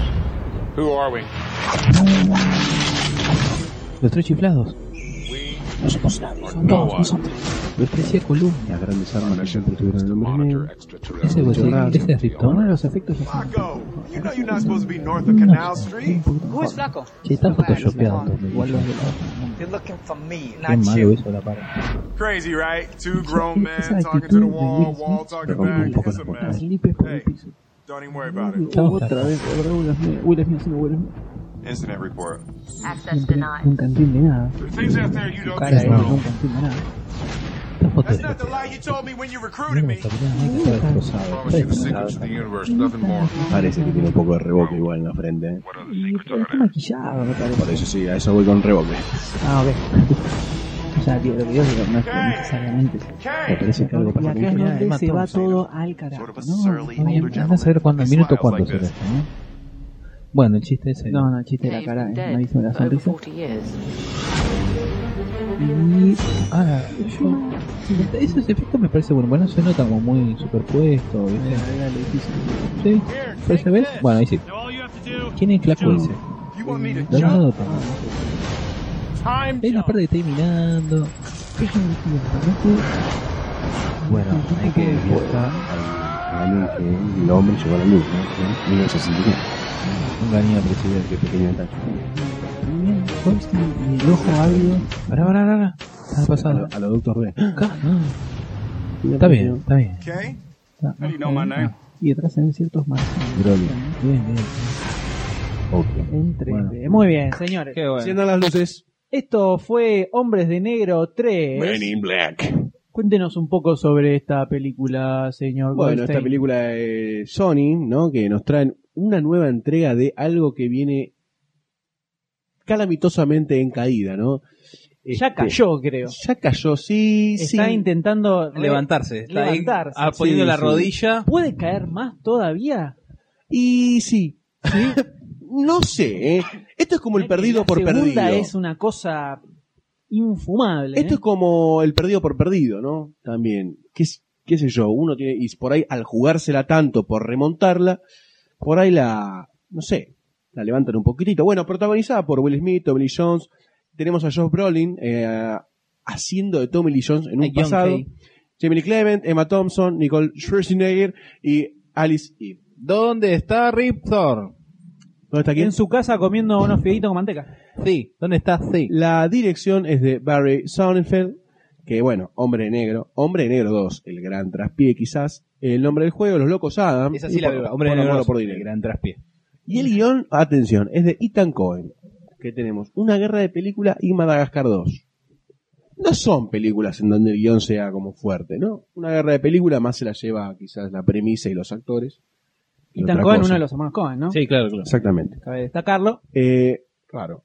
Who are we? Los tres chiflados. We No somos nadie, son todos nosotros. Me parecía columna. Las grandes armas que siempre tuvieron el hombre negro. Ese es Ripton. Uno de los efectos ya Flaco, you know you're not supposed to be north of Canal Street. Who is Flaco? Che, está photoshopeado. igual los de You're looking for me, Qué not malo you. eso la parte. Crazy, right? Two grown esa men talking to actitud the de wall, Will wall Smith talking rompe un back. poco It's las a botas. mess. Felipe por el Hey, piso. don't even worry about it. Estamos Otra vez, ¿verdad? Will Smith haciendo Will Smith. Incident report. Access denied. Nunca entiende nada. Things out there you don't Cara think de about. Nunca entiende nada. Está That's not the photoshopeado. lie you told me when you recruited me. Está destrozado. Promise you the secrets of the universe, nothing more. Parece que tiene un poco de reboque igual en la frente. ¿eh? Y está maquillado, me parece. Por eso sí, a eso voy con reboque. Ah, ok. O sea, tío, lo que yo digo no es que necesariamente. Me parece que algo Y pasa acá con es Flash. donde se va todo al carajo, ¿no? Anda a saber cuándo, el minuto cuándo será esto, ¿no? Bueno, el chiste ese. No, el chiste de la cara, Dead nadie se me la for over sonrisa. 40 years. Y Ahora, esos efectos me parece bueno. Bueno, se nota como muy superpuesto, ¿viste? Sí, ¿pero se ve? Bueno, ahí sí. ¿Quién es el flaco ese? You want me to No jump? nota. Hay una parte que está mirando. Bueno, hay que Viaja al año en que el hombre llegó a la luz, ¿no? 1969. un ganillo presidente. Qué pequeño detalle. Y el ojo ávido. Pará. Está pasando. A lo Doctor D. Está bien, está bien. Okay. Ah, How do you know my name? Y detrás se ven ciertos marcos. Broly. Bien. Ok. En 3D. Bueno. Muy bien, señores. Qué bueno. Enciendan las luces. Esto fue Hombres de Negro 3. Men in Black. Cuéntenos un poco sobre esta película, señor Bueno, Goldstein. esta película de Sony, ¿no? Que nos traen una nueva entrega de algo que viene calamitosamente en caída, ¿no? Ya cayó, creo. Ya cayó, sí, Está sí. intentando Levantarse. Está ahí, levantarse. poniendo Sí, la sí. rodilla. ¿Puede caer más todavía? Y sí. No sé, ¿eh? Esto es como el perdido por La segunda perdido. es una cosa infumable. Esto ¿eh? es como el perdido por perdido, ¿no? También. ¿Qué sé yo? Uno tiene, y por ahí al jugársela tanto por remontarla, por ahí no sé, la levantan un poquitito. Bueno, protagonizada por Will Smith, Tommy Lee Jones. Tenemos a Josh Brolin haciendo de Tommy Lee Jones en un John pasado. Kay. Jamie Lee Clement, Emma Thompson, Nicole Schwarzenegger y Alice Eve. ¿Dónde está Riptor? ¿Dónde está quién? En su casa comiendo unos fideitos con manteca. Sí, ¿dónde está? Sí. La dirección es de Barry Sonnenfeld, que bueno, Hombre Negro 2, el gran traspié quizás, el nombre del juego, Los Locos Adam. Es así y la por- verdad. Hombre por negro amor o por por dinero. gran traspié. Y el guión, atención, es de Ethan Cohen, que tenemos Una Guerra de Película y Madagascar 2. No son películas en donde el guión sea como fuerte, ¿no? Una Guerra de Película más se la lleva quizás la premisa y los actores. que Y Ethan otra Cohen, cosa. uno de los hermanos Cohen, ¿no? Sí, claro. Exactamente. Cabe destacarlo. Claro.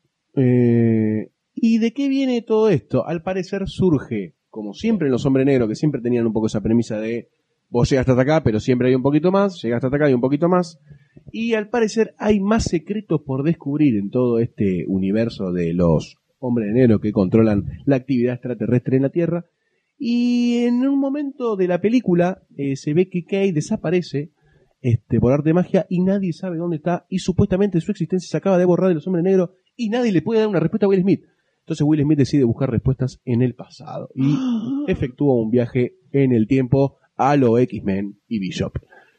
¿Y de qué viene todo esto? Al parecer surge, como siempre en Los Hombres Negros, que siempre tenían un poco esa premisa de vos llegaste hasta acá, pero siempre hay un poquito más, llegaste hasta acá y un poquito más. Y al parecer hay más secretos por descubrir en todo este universo de los Hombres Negros que controlan la actividad extraterrestre en la Tierra. Y en un momento de la película se ve que Kay desaparece por arte de magia y nadie sabe dónde está y supuestamente su existencia se acaba de borrar de Los Hombres Negros y nadie le puede dar una respuesta a Will Smith. Entonces Will Smith decide buscar respuestas en el pasado y efectúa un viaje en el tiempo a lo X-Men y Bishop.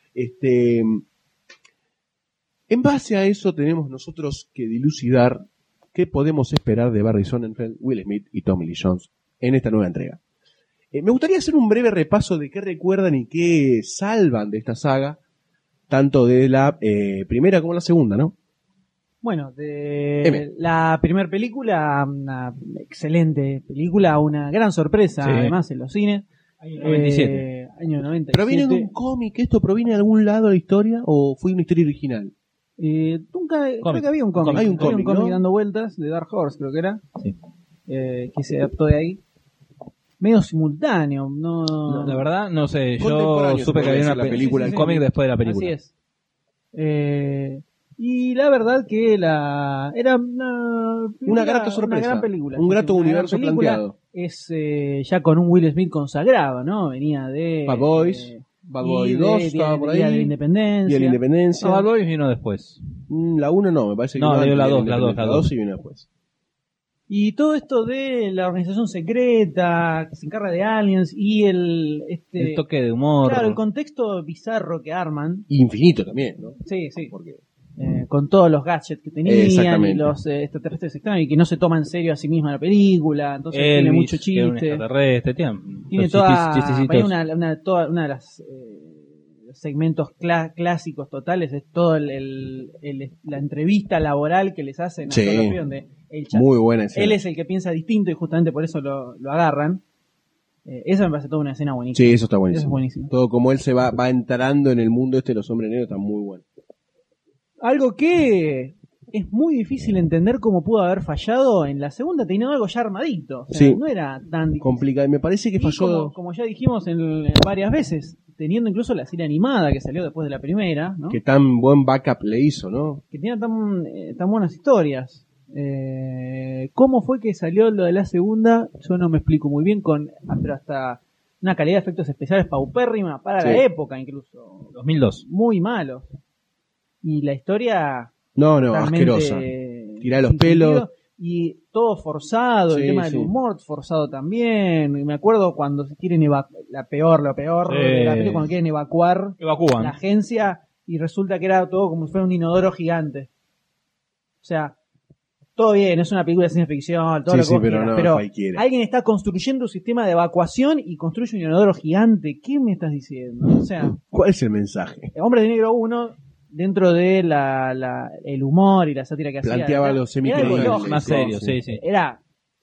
En base a eso tenemos nosotros que dilucidar qué podemos esperar de Barry Sonnenfeld, Will Smith y Tommy Lee Jones en esta nueva entrega. Me gustaría hacer un breve repaso de qué recuerdan y qué salvan de esta saga, tanto de la primera como la segunda, ¿no? Bueno, de M. la primera película, una excelente película, una gran sorpresa, Sí. además, en los cines. Año 97. Año 97. ¿Proviene de un cómic? ¿Esto proviene de algún lado de la historia o fue una historia original? Nunca, creo Cómic. que había un cómic. Hay un Había cómic, ¿no? dando vueltas de Dark Horse, creo que era. Sí. Que se adaptó de ahí. Medio simultáneo, no. La verdad, no sé. Yo Contemporáneo, supe se que había puede una decir, la película, el el cómic cómic. después de la película. Así es. Y la verdad que era Una grata sorpresa. una gran película. Un grato Una gran universo película. planteado. Es ya con un Will Smith consagrado, ¿no? Venía de Bad Boys. Bad Boy 2 estaba por ahí. Día de la Independencia. Día de la Independencia. No, Bad Boys vino después. La 1 no, me parece que No, vino le dio antes la de dos, la dos, la Independencia. dos. Sí vino después. Y todo esto de la organización secreta que se encarga de aliens y el toque de humor. claro, el contexto bizarro que arman. Infinito también, ¿no? Sí, sí. Porque Con todos los gadgets que tenían y Exactamente. los extraterrestres extraños y que no se toma en serio a sí misma la película, entonces Elvis, tiene mucho que era un chiste. extraterrestre, Tiene los toda chistecitos. hay una de las segmentos clásicos totales es todo la entrevista laboral que les hacen a Sí. Solo Pion de el chat. muy buena escena. Él es el que piensa distinto y justamente por eso lo agarran. Esa me parece toda una escena buenísima. Sí, eso está Eso buenísimo. es buenísimo. Todo como él se va entrando en el mundo de los hombres negros está muy bueno. Algo que es muy difícil entender cómo pudo haber fallado en la segunda, teniendo algo ya armadito. O sea, Sí. no era tan difícil. Complicado. Me parece que Y falló. como ya dijimos en varias veces, teniendo incluso la serie animada que salió después de la primera, ¿no? Que tan buen backup le hizo, ¿no? Que tenía tan buenas historias. ¿Cómo fue que salió lo de la segunda? Yo no me explico muy bien, pero hasta una calidad de efectos especiales paupérrima para Sí. la época incluso. 2002. Muy malos. Y la historia No, totalmente asquerosa. Tirá los sin pelos. sentido, y todo forzado, Sí, el tema sí. del humor forzado también. Y me acuerdo cuando se quieren lo peor Sí. de la película, cuando quieren evacuar Evacúan. la agencia y resulta que era todo como si fuera un inodoro gigante. O sea, todo bien, es una película de ciencia ficción, todo Sí, lo que sí, vos pero quieras, no, pero cualquiera. alguien está construyendo un sistema de evacuación y construye un inodoro gigante. ¿Qué me estás diciendo? O sea, ¿Cuál es el mensaje? Hombres de Negro 1, dentro de el humor y la sátira que hacía, Planteaba era- algo era semicreíble. algo lógico. Más serio, sí, sí. Era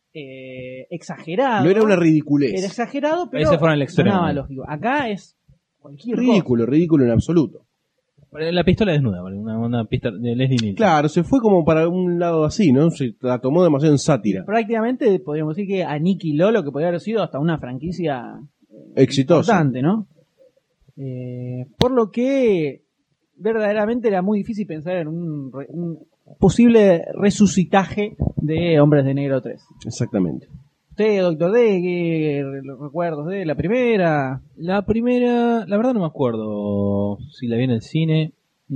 exagerado. No era una ridiculez. Era exagerado, pero Ahí se fueron al extremo. sonaba lógico. Acá es cualquier Ridículo en absoluto. La pistola desnuda, ¿vale? Una pista de Leslie Nielsen. Claro, se fue como para un lado así, ¿no? Se la tomó demasiado en sátira. Prácticamente podríamos decir que aniquiló lo que podría haber sido hasta una franquicia Exitosa. importante, ¿no? Por lo que verdaderamente era muy difícil pensar en un posible resucitaje de Hombres de Negro 3. Exactamente. Usted, Doctor D, ¿qué recuerdos de la primera? La primera, la verdad no me acuerdo si la vi en el cine,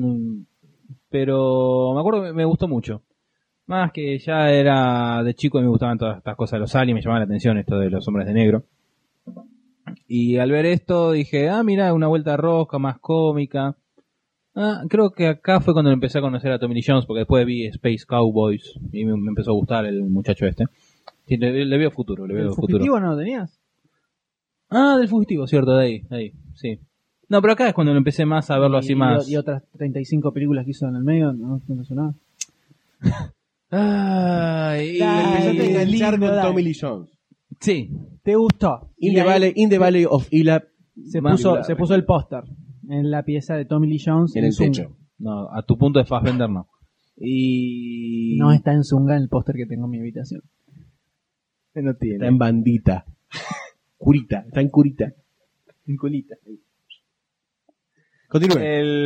pero me acuerdo que me gustó mucho. Más que ya era de chico y me gustaban todas estas cosas de los aliens, me llamaba la atención esto de los hombres de negro. Y al ver esto dije, mira, una vuelta de rosca, más cómica. Creo que acá fue cuando empecé a conocer a Tommy Lee Jones, porque después vi Space Cowboys y me empezó a gustar el muchacho este. Sí, le veo futuro, le ¿El veo futuro. fugitivo no lo tenías? Del fugitivo, cierto, de ahí, sí. No, pero acá es cuando lo empecé más a verlo así más. Y otras 35 películas que hizo en el medio, no sonaba. Ay, Dale, Empezaste a enganchar lindo, con dale. Tommy Lee Jones. sí. ¿Te gustó? In Y the ahí Valley of Elap. se puso el póster en la pieza de Tommy Lee Jones en el Zunga. techo. No, a tu punto de Fassbender no. Y No está en Zunga en el póster que tengo en mi habitación. no tiene. Está en bandita. Curita. Está en curita. En colita. Continúe.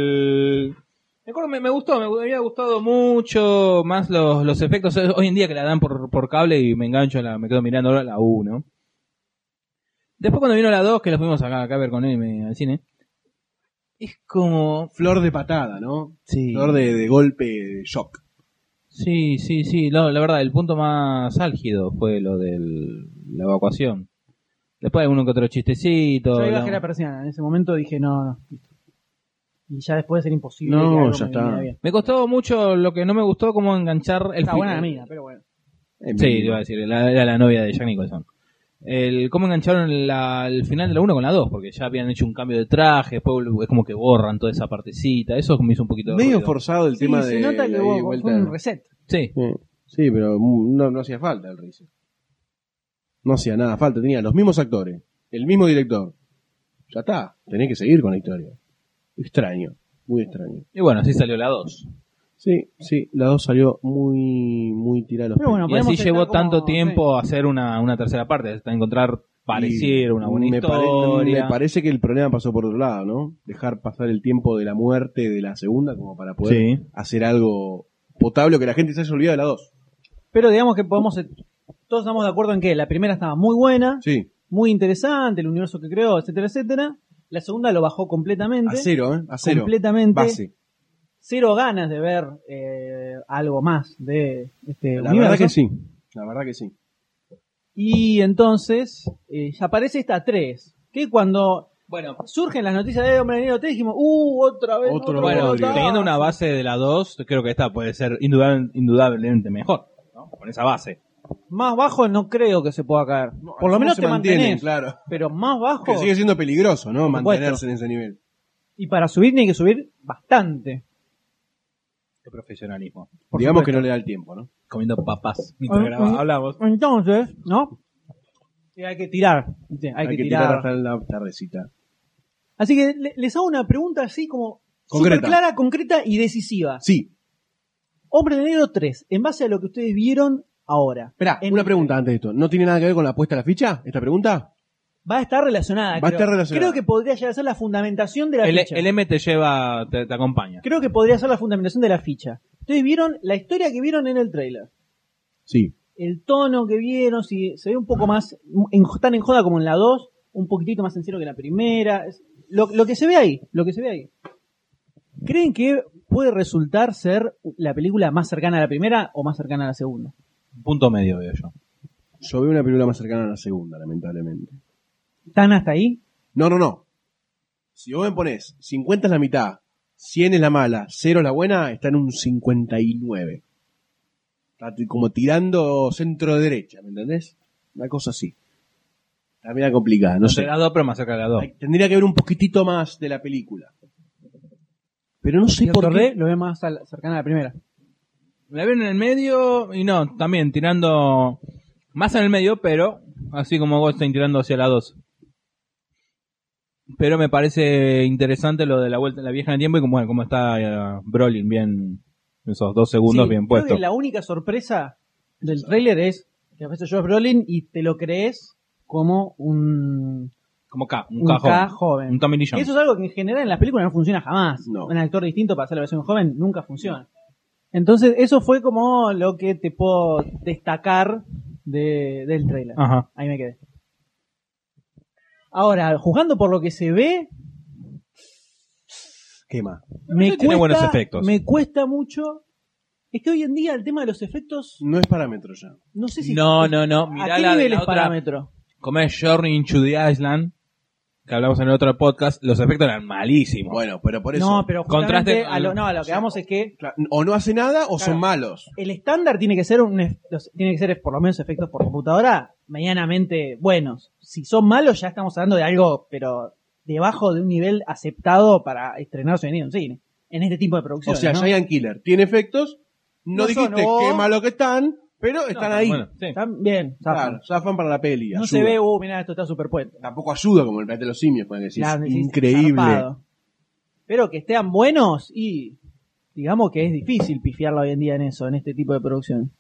Me acuerdo, me gustó, me había gustado mucho más los efectos. Hoy en día que la dan por cable y me engancho, me quedo mirando ahora la 1. Después cuando vino la 2, que la fuimos acá a ver con él al cine, es como... Flor de patada, ¿no? Sí, Flor de golpe, de shock. sí, la verdad, el punto más álgido fue lo de la evacuación. Después hay uno que otro chistecito. Yo bajé la persiana. En ese momento dije, no, listo. Y ya después era imposible. No, que algo ya me está. viniera bien. Me costó mucho, lo que no me gustó, como enganchar el Está buena final. amiga, pero bueno. Sí, iba a decir, era la novia de Jack Nicholson. Cómo engancharon el final de la 1 con la 2, porque ya habían hecho un cambio de traje, después es como que borran toda esa partecita, eso me hizo un poquito de Medio ruido. forzado el Sí, tema se de nota que la ida y fue vuelta. un reset. Sí, Sí, pero no hacía falta el reset. No hacía nada falta, tenía los mismos actores, el mismo director. Ya está, tenés que seguir con la historia. Extraño, muy extraño. y bueno, así salió la 2. Sí, la 2 salió muy tirada a los Pero bueno, Y así podemos llevó estar como- tanto tiempo a hacer una tercera parte, hasta encontrar pareciera una buena me historia. me parece que el problema pasó por otro lado, ¿no? Dejar pasar el tiempo de la muerte de la segunda como para poder Sí. hacer algo potable o que la gente se haya olvidado de la 2. Pero digamos que todos estamos de acuerdo en que la primera estaba muy buena, Sí, muy interesante, el universo que creó, etcétera, etcétera. La segunda lo bajó completamente. a cero, ¿eh? A cero. Completamente. Base. Cero ganas de ver algo más de este La universo. verdad que sí. La verdad que sí. Y entonces ya aparece esta 3, que cuando surgen las noticias de Hombre de Negro 3 dijimos, otra vez. Otro Bueno, Rodrigo. teniendo una base de la 2, creo que esta puede ser indudablemente mejor, ¿no? Con esa base. Más bajo no creo que se pueda caer. Por lo menos se te mantienen, mantenés. claro. Pero más bajo. Que sigue siendo peligroso, ¿no? Por supuesto. Mantenerse en ese nivel. Y para subir tiene que subir bastante. Qué profesionalismo. Por Digamos supuesto. que no le da el tiempo, ¿no? Comiendo papas mientras hablamos. Entonces, ¿no? Sí, hay que tirar. ¿viste? Hay que tirar. hasta la tardecita. Así que les hago una pregunta así como Concreta. súper clara, concreta y decisiva. Sí. Hombre de Negro 3, en base a lo que ustedes vieron ahora. Esperá, En- una pregunta antes de esto. ¿No tiene nada que ver con la apuesta a la ficha? ¿Esta pregunta? Va a estar relacionada. Va a estar relacionada. Creo que podría llegar a ser la fundamentación de la ficha. El M te lleva, te acompaña. Creo que podría ser la fundamentación de la ficha. Ustedes vieron la historia que vieron en el trailer. Sí. El tono que vieron, si se ve un poco más tan en joda como en la 2, un poquitito más sincero que en la primera. Lo que se ve ahí, ¿Creen que puede resultar ser la película más cercana a la primera o más cercana a la segunda? Punto medio veo yo. Yo veo una película más cercana a la segunda, lamentablemente. ¿Están hasta ahí? No. Si vos me ponés 50 es la mitad, 100 es la mala, 0 es la buena, está en un 59. Está como tirando centro derecha, ¿me entendés? Una cosa así. Está media complicada, no sé. De la 2, pero más cerca de la 2. Tendría que haber un poquitito más de la película. Pero no sé Señor por Torré qué. lo ve más cercana a la primera. La ven en el medio y no, también tirando más en el medio, pero así como Goldstein tirando hacia la 2. Pero me parece interesante lo de la vuelta, la vieja en el tiempo y como está Brolin bien, esos 2 segundos Sí, bien creo puestos. que la única sorpresa del tráiler es que aparece Josh Brolin y te lo crees como un Como K, un un K K joven. joven. Un Tommy Lee Que Jones. eso es algo que en general en las películas no funciona jamás. No. Un actor distinto para hacer la versión joven nunca funciona. Entonces, eso fue como lo que te puedo destacar del trailer. Ajá. Ahí me quedé. Ahora, juzgando por lo que se ve, Quema. Tiene buenos efectos. me cuesta mucho. Es que hoy en día el tema de los efectos, No es parámetro ya. no sé si... No. ¿A Mirá qué la de nivel la es otra, parámetro? como es Journey into the Island, que hablamos en el otro podcast, los efectos eran malísimos. Bueno, pero por eso. No, pero justamente Contraste- a lo que vamos es que Claro, o no hace nada o Claro. son malos. el estándar tiene que ser por lo menos efectos por computadora medianamente buenos. Si son malos ya estamos hablando de algo, pero debajo de un nivel aceptado para estrenarse en un cine. En este tipo de O producciones. sea, ¿no? Giant Killer tiene efectos. No, No dijiste sonó. qué malo que están, pero están ahí. Bueno, sí. Están bien, zafan. Claro, zafan para la peli. No ayuda. se ve, mirá, esto está superpuesto. Tampoco ayuda como el planeta de los simios, pueden decir. Claro, decís, Increíble. zarpado. Pero que estén buenos y digamos que es difícil pifiarlo hoy en día en eso, en este tipo de producción.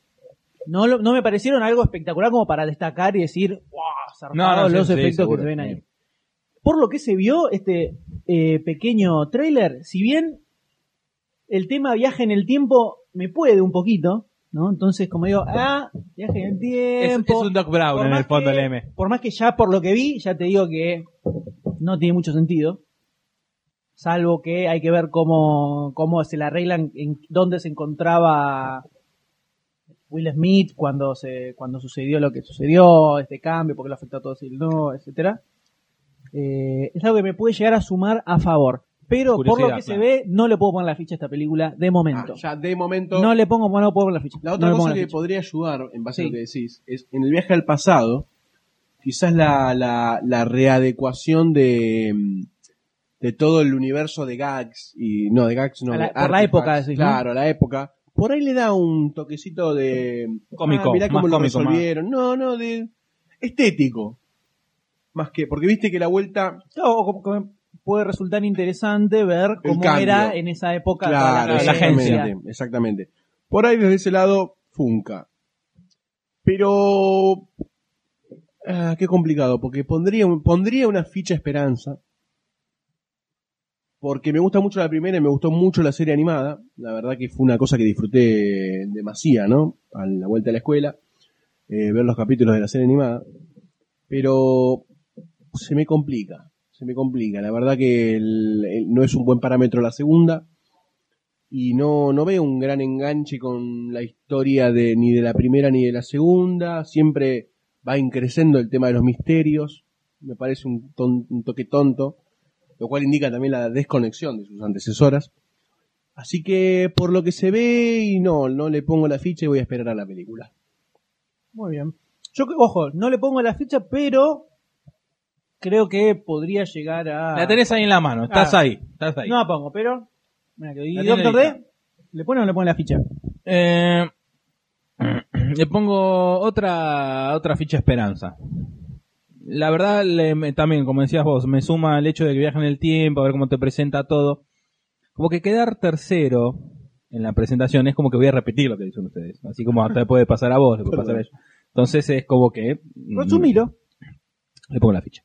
No me parecieron algo espectacular como para destacar y decir, wow, zarpados No, los sí, efectos seguro, que se ven ahí. sí. Por lo que se vio, este pequeño tráiler, si bien el tema viaje en el tiempo me puede un poquito, ¿no? Entonces, como digo, viaje en el tiempo. Es un Doc Brown Por en más el fondo que- del M. Por más que ya por lo que vi, ya te digo que no tiene mucho sentido. Salvo que hay que ver cómo se la arreglan, en dónde se encontraba Will Smith cuando sucedió lo que sucedió, este cambio, porque lo afectó a todos y no, etcétera. Es algo que me puede llegar a sumar a favor. Pero por lo Curiosidad, que se claro. ve, no le puedo poner la ficha a esta película de momento. Ya de momento. No puedo poner la ficha. La otra No le pongo cosa la que ficha. podría ayudar, en base a Sí. lo que decís, es en el viaje al pasado, quizás la readecuación de todo el universo de gags, y no, de gags no, A la- de por la artifacts, época, decís, ¿no? claro, a la época, por ahí le da un toquecito de Cómico, mirá cómo más lo cómico, resolvieron, no, de estético, más que, porque viste que la vuelta, Claro, o como puede resultar interesante ver cómo cambio. era en esa época toda claro, la agencia. exactamente, por ahí desde ese lado, funca, pero qué complicado, porque pondría una ficha esperanza, porque me gusta mucho la primera y me gustó mucho la serie animada. La verdad que fue una cosa que disfruté demasiado, ¿no? A la vuelta a la escuela, ver los capítulos de la serie animada. Pero se me complica. La verdad que no es un buen parámetro la segunda. y no veo un gran enganche con la historia ni de la primera ni de la segunda. Siempre va increciendo el tema de los misterios. Me parece un toque tonto, lo cual indica también la desconexión de sus antecesoras. Así que por lo que se ve, y no le pongo la ficha y voy a esperar a la película. Muy bien. Yo, ojo, no le pongo la ficha, pero creo que podría llegar a... La tenés ahí en la mano, estás ahí. No la pongo, pero... Mira, ¿y La tiene Doctor lista. D? ¿Le pone o no le pone la ficha? Le pongo otra ficha esperanza. La verdad, también, como decías vos, me suma el hecho de que viaja en el tiempo, a ver cómo te presenta todo. Como que quedar tercero en la presentación es como que voy a repetir lo que dicen ustedes. Así como te puede pasar a vos, le puede pasar a ellos. Entonces es como que... Resumilo. Le pongo la ficha.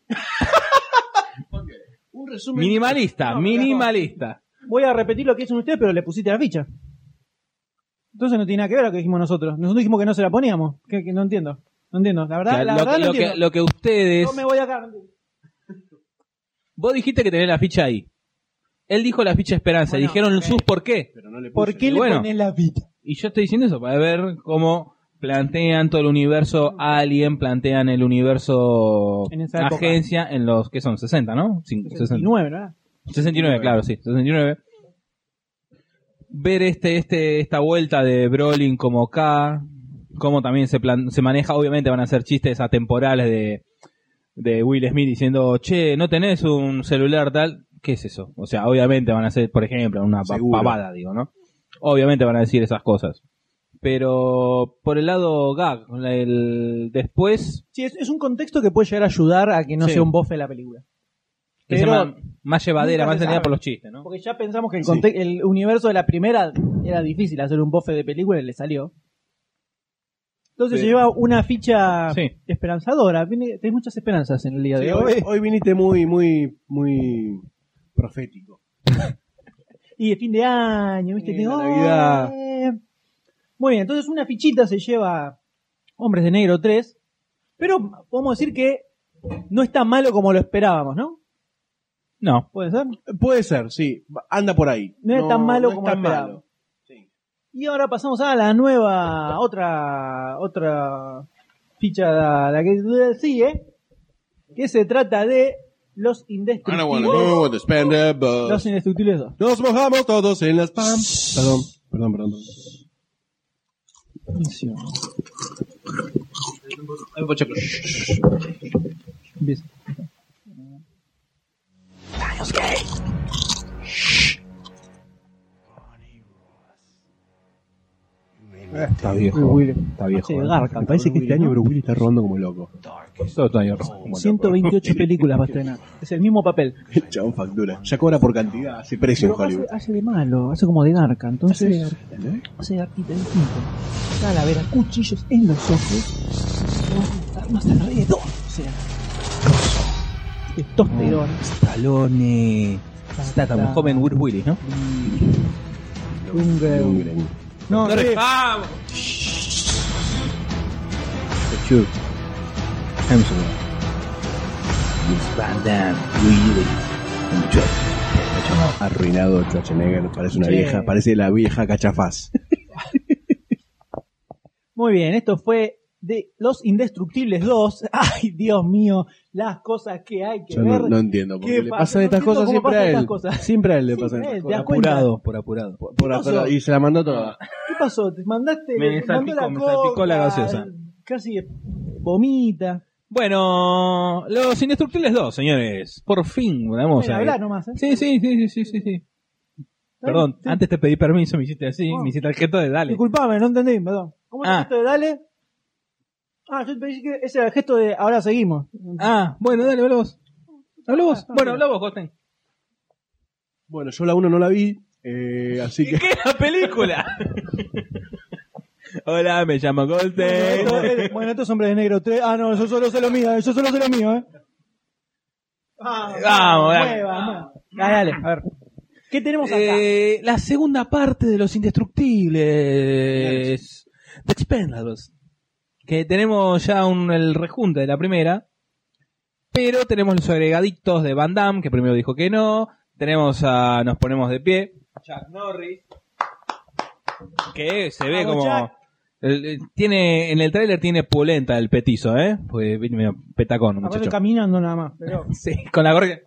Un resumen. Minimalista. Voy a repetir lo que dicen ustedes, pero le pusiste la ficha. Entonces no tiene nada que ver lo que dijimos nosotros. Nosotros dijimos que no se la poníamos. Que no entiendo. No entiendo. La verdad, O sea, la verdad no lo que, entiendo. lo que ustedes... No me voy acá. Vos dijiste que tenés la ficha ahí. Él dijo la ficha esperanza. Bueno, y dijeron ok. sus por qué. Pero no le puse. ¿Por qué le Bueno. pones la ficha? Y yo estoy diciendo eso para ver cómo plantean todo el universo Alien, plantean el universo En esa época. agencia en los que son 60, ¿no? 69, ¿no? 69, claro, sí, 69. Ver esta vuelta de Brolin como K, cómo también se maneja, obviamente van a ser chistes atemporales de Will Smith diciendo, che, ¿no tenés un celular tal? ¿Qué es eso? O sea, obviamente van a ser, por ejemplo, una Seguro. pavada, digo, ¿no? Obviamente van a decir esas cosas. Pero por el lado gag, después... Sí, es un contexto que puede llegar a ayudar a que no Sí. sea un bofe la película. que sea Pero más llevadera, nunca más se entendida sabe. por los chistes, ¿no? porque ya pensamos que Sí. el universo de la primera era difícil hacer un bofe de película y le salió. Entonces Sí. lleva una ficha Sí. esperanzadora. Tenés muchas esperanzas en el día de hoy. Hoy viniste muy profético. Y de fin de año, ¿viste? La Navidad. Muy bien, entonces una fichita se lleva Hombres de Negro 3, pero podemos decir que no es tan malo como lo esperábamos, ¿no? No. ¿Puede ser? Puede ser, sí. Anda por ahí. No es tan malo es como tan esperábamos. malo. Sí. Y ahora pasamos a la nueva, otra ficha, la que sigue, que se trata de Los I don't wanna Indestructibles. go with the Spendables. Los Indestructibles 2. Nos mojamos todos en las pams. Perdón. Empieza. Está viejo. Will. Está viejo. Hace garca, Me parece que Bruce este año Willis, ¿no? Bruce Willis está robando como loco. Todo está ahí rojo. Como loco. 128 películas va a estrenar. Es el mismo papel. El chabón factura. Ya cobra por cantidad, hace precio en Pero Hollywood. hace de malo, hace como de garca. Entonces, ¿Eh? hace de garquita distinto. Calavera, cuchillos en los ojos. Armas alrededor. O sea, testosterona. Stallone. Está tan joven Bruce Willis, ¿no? Lundgren. No, ¡Vamos! Sure. Hemsworth. Van Damme, Willis. Arruinado Schwarzenegger. Parece una Sí. vieja. Parece la vieja cachafaz. Muy bien, esto fue de Los Indestructibles 2. Ay, Dios mío, las cosas que hay que Yo ver. no entiendo por ¿Qué qué le pasa? pasan No estas entiendo cosas cómo siempre pasan a estas él. cosas. Siempre a él le Sí, pasan ¿te estas das cosas. cuenta? Por apurado. Por pasó? y se la mandó toda. ¿Qué pasó? ¿Te mandaste? Me te mandó salpicó la gaseosa. Casi vomita. Bueno, Los Indestructibles 2, señores. Por fin, vamos Bueno, a hablar nomás, ¿eh? Sí. Perdón, Sí. antes te pedí permiso, me hiciste así, Oh. me hiciste el gesto de dale. Disculpame, no entendí, perdón. ¿Cómo es el Ah. gesto de dale? Yo te dije que ese era el gesto de ahora seguimos. Ah, bueno, dale, habla vos. Habla vos. Ah, Bueno, bien. habla vos, Gosten. Bueno, yo la 1 no la vi. Así que. ¿Qué es la película? Hola, me llamo Goldstein. Bueno, estos hombres de negro 3. Ah, no, yo solo sé lo mío, Vamos, dale. Dale, a ver. ¿Qué tenemos acá? La segunda parte de Los Indestructibles. The Expendables. Que tenemos ya el rejunte de la primera. Pero tenemos los agregaditos de Van Damme, que primero dijo que no. Tenemos a Nos Ponemos de Pie. Chuck Norris. Que se ve Vamos, como... Chuck. Tiene, en el tráiler tiene polenta el petizo, ¿eh? Pues viene medio petacón, Aparte muchacho. caminando nada más. Pero... Sí, con la gorra.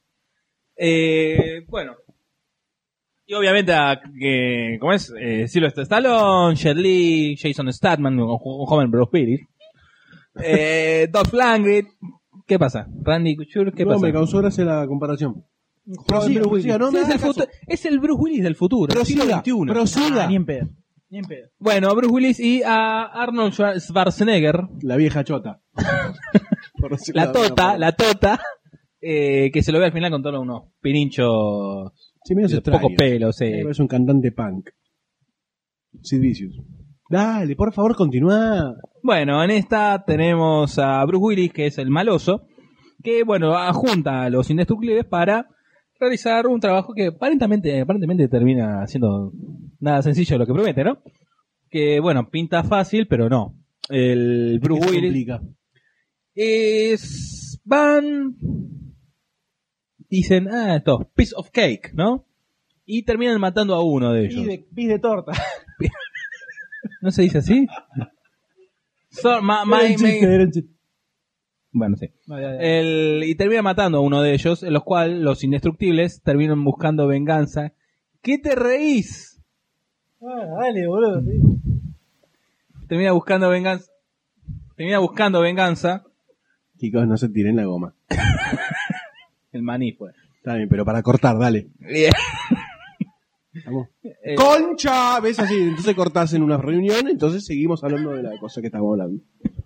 Bueno. Y obviamente, ¿cómo es? Sylvester Stallone, Jet Li, Jason Statham, un joven Bruce Willis. Dolph Lundgren. ¿Qué pasa? Randy Couture, ¿qué No, pasa? me causó gracia la comparación. Joder, Bruce Willis. no Sí, me es, hagas el caso. es el Bruce Willis del futuro. Prosiga, siglo XXI. prosiga. Ni en pedo. Ni en pedo. Bueno, Bruce Willis y a Arnold Schwarzenegger. La vieja chota. Por decirlo La de alguna tota, forma. la tota. Que se lo ve al final con todos unos pirinchos. Sí, medio de extraño. pocos pelos, sí. Es un cantante punk. Sid Vicious. Dale, por favor, continúa. Bueno, en esta tenemos a Bruce Willis, que es el maloso, que, bueno, junta a los indestructibles para realizar un trabajo que aparentemente termina siendo nada sencillo de lo que promete, ¿no? Que, bueno, pinta fácil, pero no. El Bruce ¿Qué se Willis complica? van, dicen, esto, piece of cake, ¿no? Y terminan matando a uno de ellos. Pis de torta. ¿No se dice así? Era un chiste. Bueno, sí. No, ya. Y termina matando a uno de ellos, en los cuales los indestructibles terminan buscando venganza. ¿Qué te reís? Dale, boludo. Sí. Termina buscando venganza. Chicos, no se tiren la goma. El maní, pues. Está bien, pero para cortar, dale. Vamos. ¡Concha! ¿Ves así? Entonces cortás en una reunión, entonces seguimos hablando de la cosa que estamos hablando.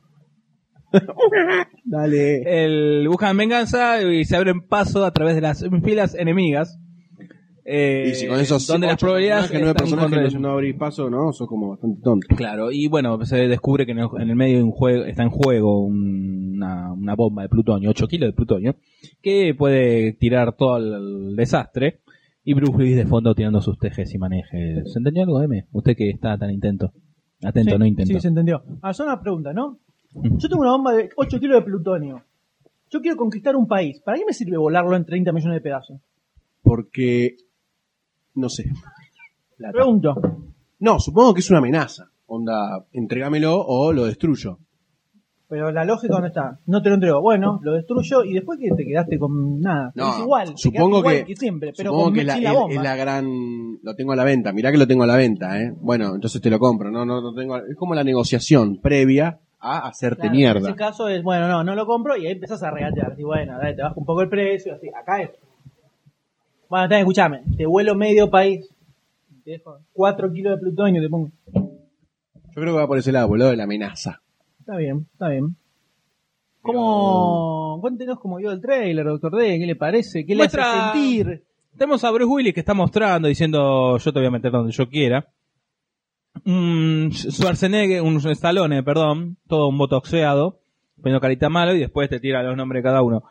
Dale. Buscan venganza y se abren paso a través de las filas enemigas. Y si con esos donde las 8 probabilidades personajes, 9 están personajes contra- no abrís paso, ¿no? Sos como bastante tonto. Claro, y bueno, se descubre que en el medio de un juego está en juego una bomba de plutonio, 8 kilos de plutonio, que puede tirar todo el desastre. Y Bruce Willis de fondo tirando sus tejes y manejes. ¿Se entendió algo, M? Usted que está tan atento, Sí, no intento. Sí, se entendió. Son una pregunta, ¿no? Yo tengo una bomba de 8 kilos de plutonio. Yo quiero conquistar un país. ¿Para qué me sirve volarlo en 30 millones de pedazos? Porque, no sé. Pregunto. No, supongo que es una amenaza. Onda, entrégamelo o lo destruyo. Pero la lógica, ¿dónde está? No te lo entrego. Bueno, lo destruyo y después que te quedaste con nada. No, es igual. te supongo quedaste igual que- siempre, pero supongo con que es sin la bomba. es la gran... Lo tengo a la venta. Mirá que lo tengo a la venta, ¿eh? Bueno, entonces te lo compro. No tengo... Es como la negociación previa a hacerte Claro, En mierda. ese caso es, bueno, no lo compro y ahí empezás a regatear. Y bueno, dale, te bajo un poco el precio. Así, acá es. Bueno, está bien, escuchame. Te vuelo medio país. Te dejo 4 kilos de plutonio. Te pongo. Yo creo que va por ese lado, boludo, de la amenaza. Está bien, está bien. ¿Cómo? Cuéntenos cómo vio el trailer, Doctor D. ¿Qué le parece? ¿Qué le hace Muestra- sentir? Tenemos a Bruce Willis que está mostrando, diciendo, yo te voy a meter donde yo quiera. Schwarzenegger, un Stallone, perdón, todo un botoxeado, poniendo carita malo y después te tira los nombres de cada uno.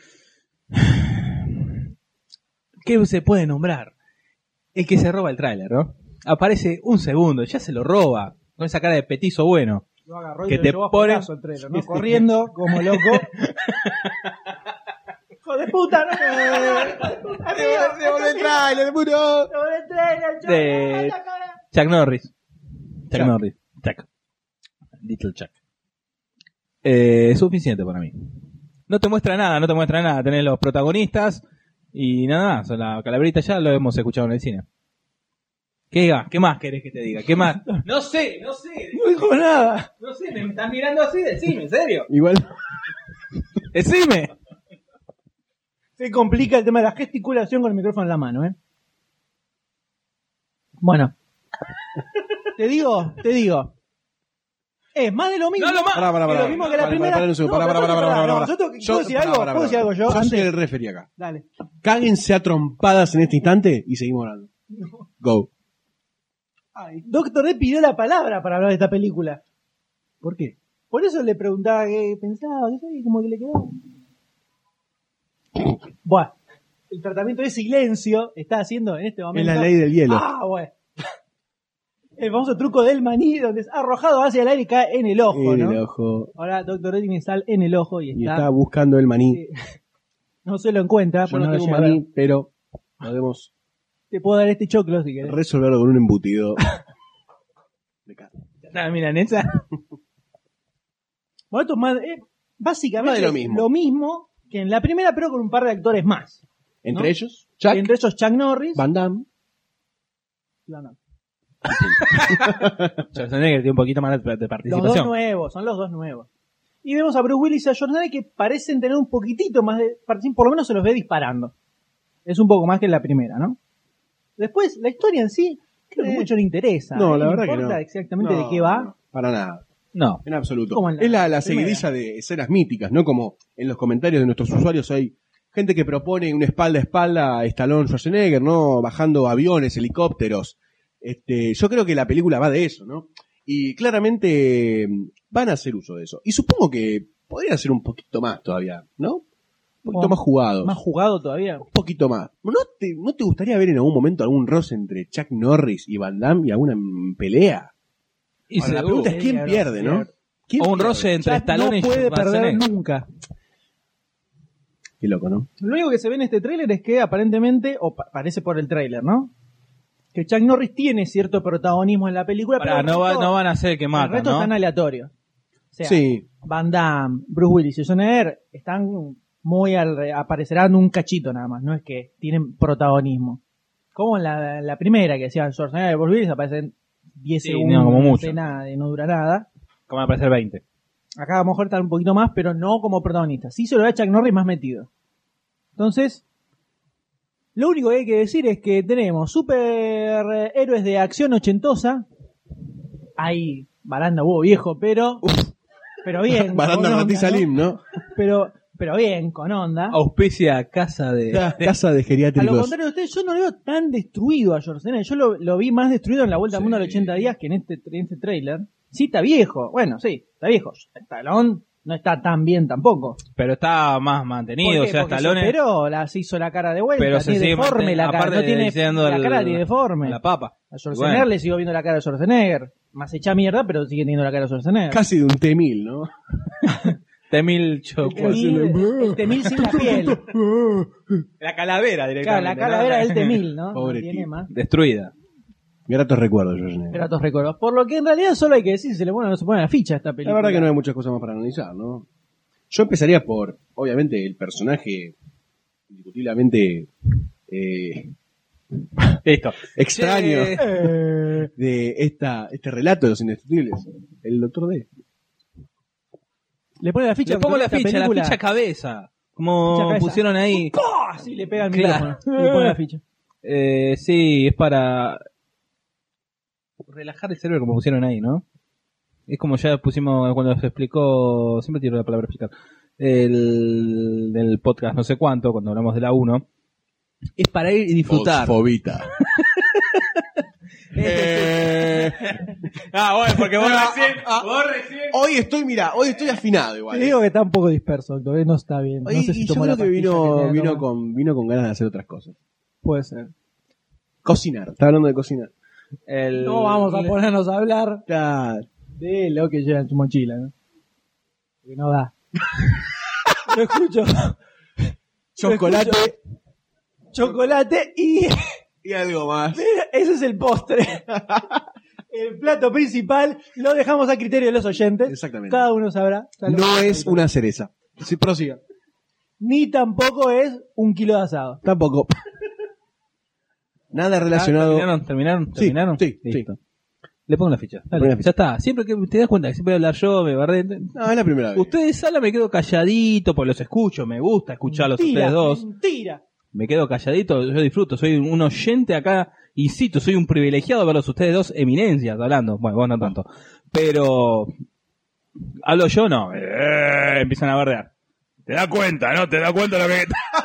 ¿Qué se puede nombrar? El que se roba el tráiler, ¿no? Aparece un segundo, ya se lo roba, con esa cara de petizo bueno. Lo agarró y Que lo te llevó a pone- putazo el trailer, ¿no? Corriendo como loco. ¡Hijo de puta! ¡No! ¡Devuelve el trailer, puro! el trailer! De Chuck Norris. Chuck Norris. Chuck. Little Chuck. Es suficiente para mí. No te muestra nada. Tenés los protagonistas y nada más. La calaverita ya lo hemos escuchado en el cine. ¿Qué más querés que te diga? ¿Qué más? No sé. No dijo nada. No sé, me estás mirando así, decime, en serio. Igual, Decime. Se complica el tema de la gesticulación con el micrófono en la mano, ¿eh? Bueno. Te digo. Es más de lo mismo. No, lo más. Es lo mismo que la primera. Para un segundo, para. No, yo tengo que- ¿puedo decir algo? ¿Puedo decir algo yo? Yo soy Antes. el referee acá. Dale. Cáguense a trompadas en este instante y seguimos hablando. Go. Ay, Doctor D pidió la palabra para hablar de esta película. ¿Por qué? Por eso le preguntaba qué pensaba, qué sé, como que le quedó. Bueno, el tratamiento de silencio está haciendo en este Es momento. la ley del hielo. Bueno. El famoso truco del maní, donde es arrojado hacia el aire y cae en el ojo, En ¿no? el ojo. Ahora Doctor D tiene sal en el ojo y Y está. está buscando el maní. No se lo encuentra, Yo por no no lo tengo llega a maní, ver. pero podemos Te puedo dar este choclo si querés. Resolverlo con un embutido de carne. La milanesa. Bueno, esto es más, básicamente Más de lo mismo. que en la primera, pero con un par de actores más. Entre ¿no? ellos, Chuck, Entre ellos Chuck Norris. Van Damme. No. Schwarzenegger tiene un poquito más de Los dos participación. nuevos, son los dos nuevos. Y vemos a Bruce Willis y a Schwarzenegger que parecen tener un poquitito más de participación, por lo menos se los ve disparando. Es un poco más que en la primera, ¿no? Después, la historia en sí, creo que mucho le interesa. No, la ¿No verdad que importa no. exactamente No, de qué va? no, para nada. No. En absoluto. Como en la es la primera. seguidilla de escenas míticas, ¿no? Como en los comentarios de nuestros usuarios hay gente que propone un espalda a espalda a Stallone Schwarzenegger, ¿no? Bajando aviones, helicópteros. Yo creo que la película va de eso, ¿no? Y claramente van a hacer uso de eso. Y supongo que podrían ser un poquito más todavía, ¿no? Un poquito Como más jugados. Más jugado todavía. Un poquito más. ¿No te gustaría ver en algún momento algún roce entre Chuck Norris y Van Damme y alguna pelea? Y Ahora, la seguro. pregunta es quién pierde, ¿no? ¿Quién O un pierde? roce entre Chuck Stallone no y puede perder Schwarzenegger. nunca. Qué loco, ¿no? Lo único que se ve en este tráiler es que aparentemente, o parece por el tráiler, ¿no? Que Chuck Norris tiene cierto protagonismo en la película, Pará, pero no van a ser el que el matan, resto están ¿no? aleatorios. O sea, Sí. Van Damme, Bruce Willis y Schwarzenegger están muy aparecerán un cachito nada más, no es que tienen protagonismo. Como en la primera que decían Schwarzenegger y Bruce Willis aparecen 10 Sí, segundos, no, como mucho. escena y no dura nada. Como van a aparecer 20. Acá a lo mejor están un poquito más, pero no como protagonistas. Sí se lo da Chuck Norris más metido. Entonces, lo único que hay que decir es que tenemos superhéroes de acción ochentosa. Hay baranda huevo viejo, pero bien. Baranda con Ratí onda, ¿no? Salim, ¿no? Pero bien, con onda. Auspicia casa de... Casa de A lo geriátricos. contrario de ustedes, yo no lo veo tan destruido a Schwarzenegger. Yo lo vi más destruido en la Vuelta al Mundo a los 80 días que en este tráiler. Sí, está viejo. Bueno, sí, está viejo. Stallone no está tan bien tampoco. Pero está más mantenido, o sea, Porque Stallone... se hizo la cara de vuelta, Pero se tiene sigue deforme la cara, aparte no tiene diciendo la cara tiene deforme. la papa. A Schwarzenegger Bueno. le sigo viendo la cara de Schwarzenegger, más hecha mierda, pero sigue teniendo la cara de Schwarzenegger. Casi de un T-1000, ¿no? Temil Choco. El T-1000 sin la piel. La calavera Claro, directamente. la calavera del T-1000, ¿no? Pobre No tiene tipo. más. Destruida. Gratos recuerdos, Schwarzenegger. Gratos recuerdos. Por lo que en realidad solo hay que decir si se le pone o no se pone la ficha a esta La película. verdad que no hay muchas cosas más para analizar, ¿no? Yo empezaría por, obviamente, el personaje indiscutiblemente Listo. extraño Che. de este relato de los indestructibles. El Doctor D. Le pone la ficha. Le pongo la esta ficha, película. la ficha cabeza. Como Ficha cabeza. pusieron ahí. ¡Pah! Sí, le pega el Claro. micrófono. Le pone la ficha. Sí, es para relajar el cerebro, como pusieron ahí, ¿no? Es como ya pusimos cuando se explicó, siempre tiro la palabra explicar, del podcast no sé cuánto, cuando hablamos de la 1. Es para ir y disfrutar. Fobita. Bueno, porque vos Hoy estoy afinado igual. Te digo que está un poco disperso, doctor. No está bien. No Hoy- sé si y yo tomó creo la que pastilla tenía que tomar. vino con ganas de hacer otras cosas. Puede ser. Cocinar. Está hablando de cocinar. No vamos a ponernos a hablar Claro. de lo que lleva en tu mochila, ¿no? Porque no da. Lo escucho. Chocolate Chocolate y y algo más. ese es el postre. El plato principal lo dejamos a criterio de los oyentes. Exactamente. Cada uno sabrá. No es una cereza. Sí, prosiga. Ni tampoco es un kilo de asado. Tampoco. Nada relacionado. ¿Terminaron? Sí, sí, Listo. Le pongo la ficha. Dale, Ponle la ficha. ya está. Siempre que te das cuenta que siempre voy a hablar yo, me barré. No, es la primera vez. Ustedes hablan, me quedo calladito, pues los escucho, me gusta escucharlos a ustedes dos. Mentira. Me quedo calladito, yo disfruto, soy un oyente acá, insisto, soy un privilegiado de verlos ustedes dos eminencias hablando. Bueno, vos no tanto. Pero hablo yo, no. Empiezan a bardear. ¿Te das cuenta, no? ¿Te das cuenta lo que...?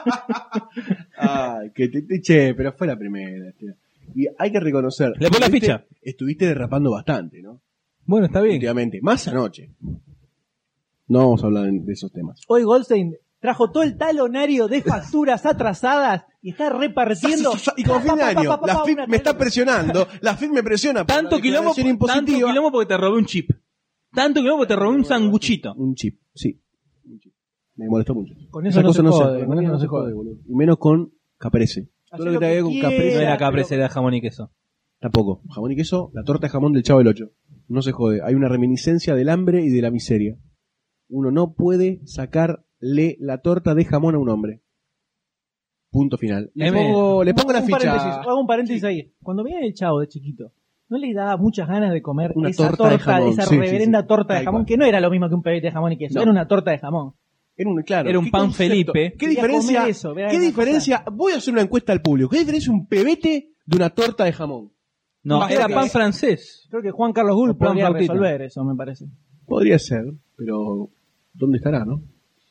Ay, che, pero fue la primera. Tío. Y hay que reconocer. Le pon la ficha. Estuviste derrapando bastante, ¿no? Bueno, está bien. Últimamente. Más anoche. No vamos a hablar de esos temas. Hoy Goldstein trajo todo el talonario de facturas atrasadas y está repartiendo. Y como fin de año, la FIP una me está tras- presionando, la FIP me presiona por Tanto la quilombo declaración impositiva. porque te robé un chip. Tanto quilombo porque te robé un sanguchito. Un chip, sí. Un chip. Me molestó mucho. Con eso Esa no cosa se no jode, se, con eso no se jode. boludo. Y menos con Caprese. Todo lo que tenga que ver con caprese. No era pero- caprese, era jamón y queso. Tampoco. Jamón y queso, la torta de jamón del Chavo del 8. No se jode. Hay una reminiscencia del hambre y de la miseria. Uno no puede sacarle la torta de jamón a un hombre. Punto final. Le pongo la Un ficha. paréntesis, hago un paréntesis ahí. Cuando veía el Chavo de chiquito, ¿no le daba muchas ganas de comer Una esa torta de jamón? esa Sí, reverenda sí. torta de Tal jamón, cual. que no era lo mismo que un pebete de jamón y queso, No. era una torta de jamón? Claro, Era un ¿qué pan concepto? Felipe. ¿Qué Quería diferencia? comer eso, vea, ¿Qué una diferencia? Voy a hacer una encuesta al público. ¿Qué diferencia un pebete de una torta de jamón? No, Más era que- pan francés. Creo que Juan Carlos Gull O plan podría flautita. resolver eso, me parece. Podría ser, pero ¿dónde estará, no?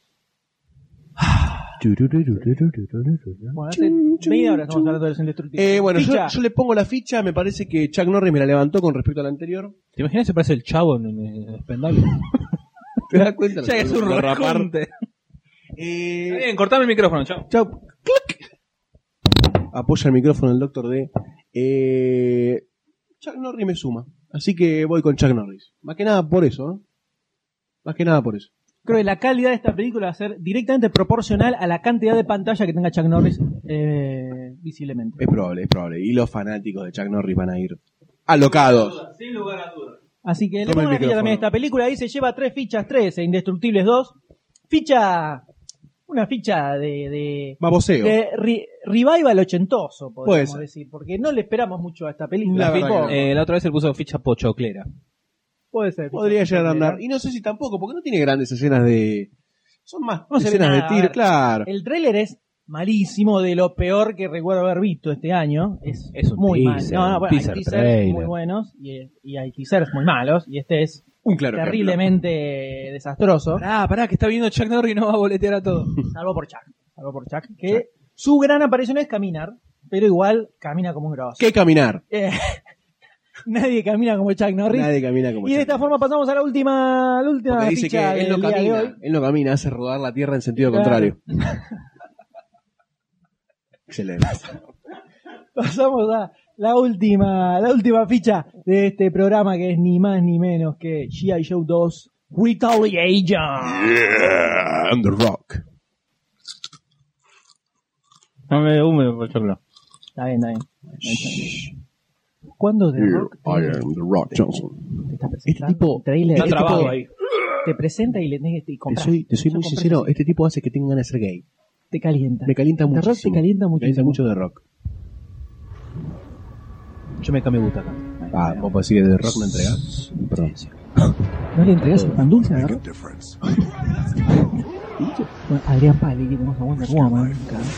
Bueno, hace media hora estamos hablando de los indestructibles. Bueno, Ficha. yo le pongo la ficha. Me parece que Chuck Norris me la levantó con respecto a la anterior. ¿Te imaginas si parece el Chavo en el Spendable? ¿Te das cuenta? Ya que es un Lo rapar. rejunte. Está bien, cortame el micrófono, chao. Chau. ¡Clic! Apoya el micrófono el doctor D. Chuck Norris me suma. Así que voy con Chuck Norris. Más que nada por eso, ¿no? Más que nada por eso. Creo que la calidad de esta película va a ser directamente proporcional a la cantidad de pantalla que tenga Chuck Norris visiblemente. Es probable, es probable. Y los fanáticos de Chuck Norris van a ir alocados. Sin lugar a dudas. Así que le Toma pongo el una ficha micrófono. también a esta película. Ahí se lleva 3 fichas, 3, Indestructibles 2. Una ficha de Baboseo. revival ochentoso, Puede podríamos ser. decir. Porque no le esperamos mucho a esta película. La verdad Tampoco. que no. La otra vez se puso ficha pochoclera. Puede ser. Podría llegar a andar. Y no sé si tampoco, porque no tiene grandes escenas de... Son más No se ve escenas nada, de a tiro, ver. claro. El tráiler es malísimo, de lo peor que recuerdo haber visto este año. Es un muy teaser, mal. No, bueno, hay teaser teasers trailer. muy buenos y hay teasers muy malos. Y este es Un claro terriblemente desastroso. Pará, que está viendo Chuck Norris y no va a boletear a todo. Salvo por Chuck. Que su gran aparición es caminar, pero igual camina como un grosso. ¿Qué caminar? Nadie camina como Chuck Norris. Nadie camina como Y de Chuck esta Norris. forma pasamos a la última Porque dice que ficha él no del día de hoy. camina. Él no camina, hace rodar la tierra en sentido Claro. contrario. Excelente. Pasamos a la última ficha de este programa, que es ni más ni menos que G.I. Joe 2 Retaliation. Yeah, I'm The Rock. No me húmedo por choclo. Está bien. ¿Cuándo The Here, Rock I am The Rock Johnson. te está Este presentando tipo, un trailer? este trabajo tipo- ahí. Te presenta y le tenés que te comprar. soy muy compras sincero, así. este tipo hace que tenga ganas de ser gay. Te calienta. Me calienta The mucho. Rock te calienta Me calienta muchísimo. mucho The Rock. Yo me cambio butaca. Ah, vos podés decir que The Rock me entregas. Perdón. ¿No le entregas el pan dulce a The Make a Rock? difference. Bueno, Adrián Pali, que tenemos a Wonder Woman.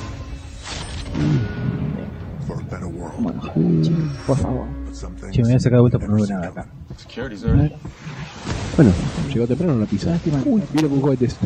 For a better world. Bueno, por favor. But some things Che, me voy a sacar de vuelta por no ver nada acá. Security, sir. Bueno, llegó temprano la pizza. Lástima. Uy, vino con juguetes.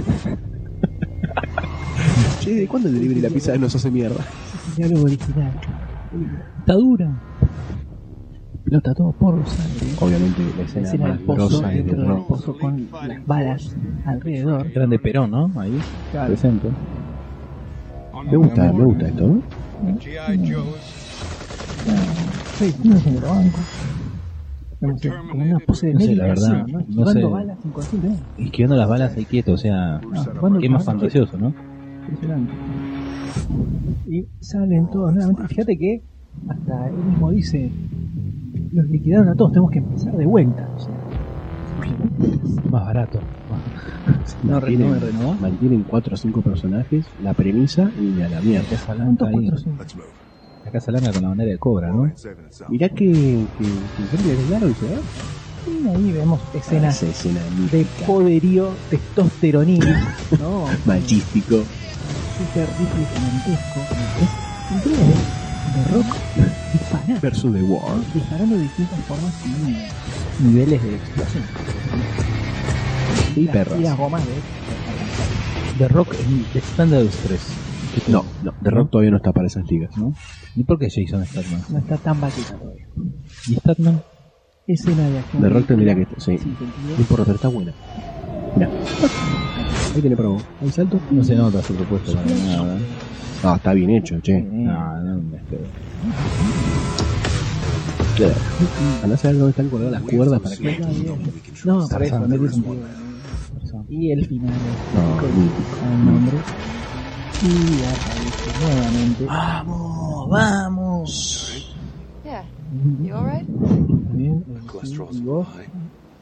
Che, ¿de cuándo el delivery la pizza nos hace mierda? Diálogo original. Está dura. No, está todo por sangre. Obviamente la La escena escena del más pozo, grosa es dentro The del Rock. pozo con las balas alrededor. Grande Perón, ¿no? Ahí, presente. Me gusta esto, ¿no? G.I. Joe's. Sí, no es en el banco. Como una pose de No sé, la meditación, verdad, ¿no? no Esquivando sé. balas inconscientemente. Esquivando las balas ahí quieto, o sea, ¿Cuándo es más cuándo? fantasioso, ¿no? Impresionante. Y salen todos nuevamente. Fíjate que hasta él mismo dice: los liquidaron a todos, tenemos que empezar de vuelta. O sea, Más barato. Mantienen, mantienen 4 o 5 personajes, la premisa y a la mierda. Casa ¿cuántos Blanca ahí. 4 5? Let's move. La Casa Blanca con la bandera de cobra, ¿no? It's saving itself. Mirá que siempre es claro, dice, Y ahí vemos escenas esa escena de mítica, poderío testosteronil, ¿no? machístico. Super rifle gigantesco. Es increíble. De Rock disparando. Versus The War. Disparando de distintas formas y niveles de explosión. Y Las perras. gomas de The Rock en Expendables 3. No, The Rock todavía no está para esas ligas. ¿No? ¿Y por qué Jason Statham? no está tan vaquita todavía. ¿Y Statham? Escena de acción. The Rock tendría que... Sí, Sin sentido. no importa, pero está buena. Mirá. Ahí tiene para vos. Ahí salto. No se nota su propuesta para nada. Ah, está bien hecho, che. No, Andá a saber dónde están colgadas las cuerdas para que... No, por eso, Tarzán. no tiene sentido. Y el final No, mítico. con el nombre. Y aparece nuevamente. Vamos, vamos. Yeah. You all right? Bien, Cholesterol's y vos. high.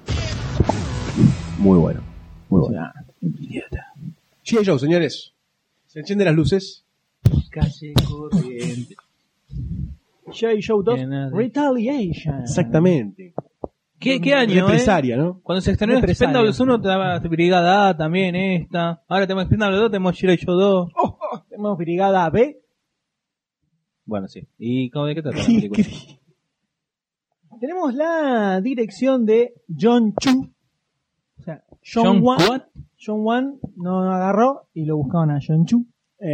Muy bueno. Muy bueno. Ah, idiota. G.I. Joe, señores. Se encienden las luces. Calle corriente. J. Show 2 Que nadie- Retaliation. Exactamente. ¿Qué año, Represaria, ¿no? Cuando se estrenó Represalia. Expendables 1 te daba Brigada A también esta. Ahora tenemos Expendables 2, tenemos G.I. Joe 2. Tenemos Brigada B. Bueno, sí. ¿Y cómo de qué trata la película? Tenemos la dirección de John Chu. O sea, John Wan. What? John Wan no agarró y lo buscaban a John Chu.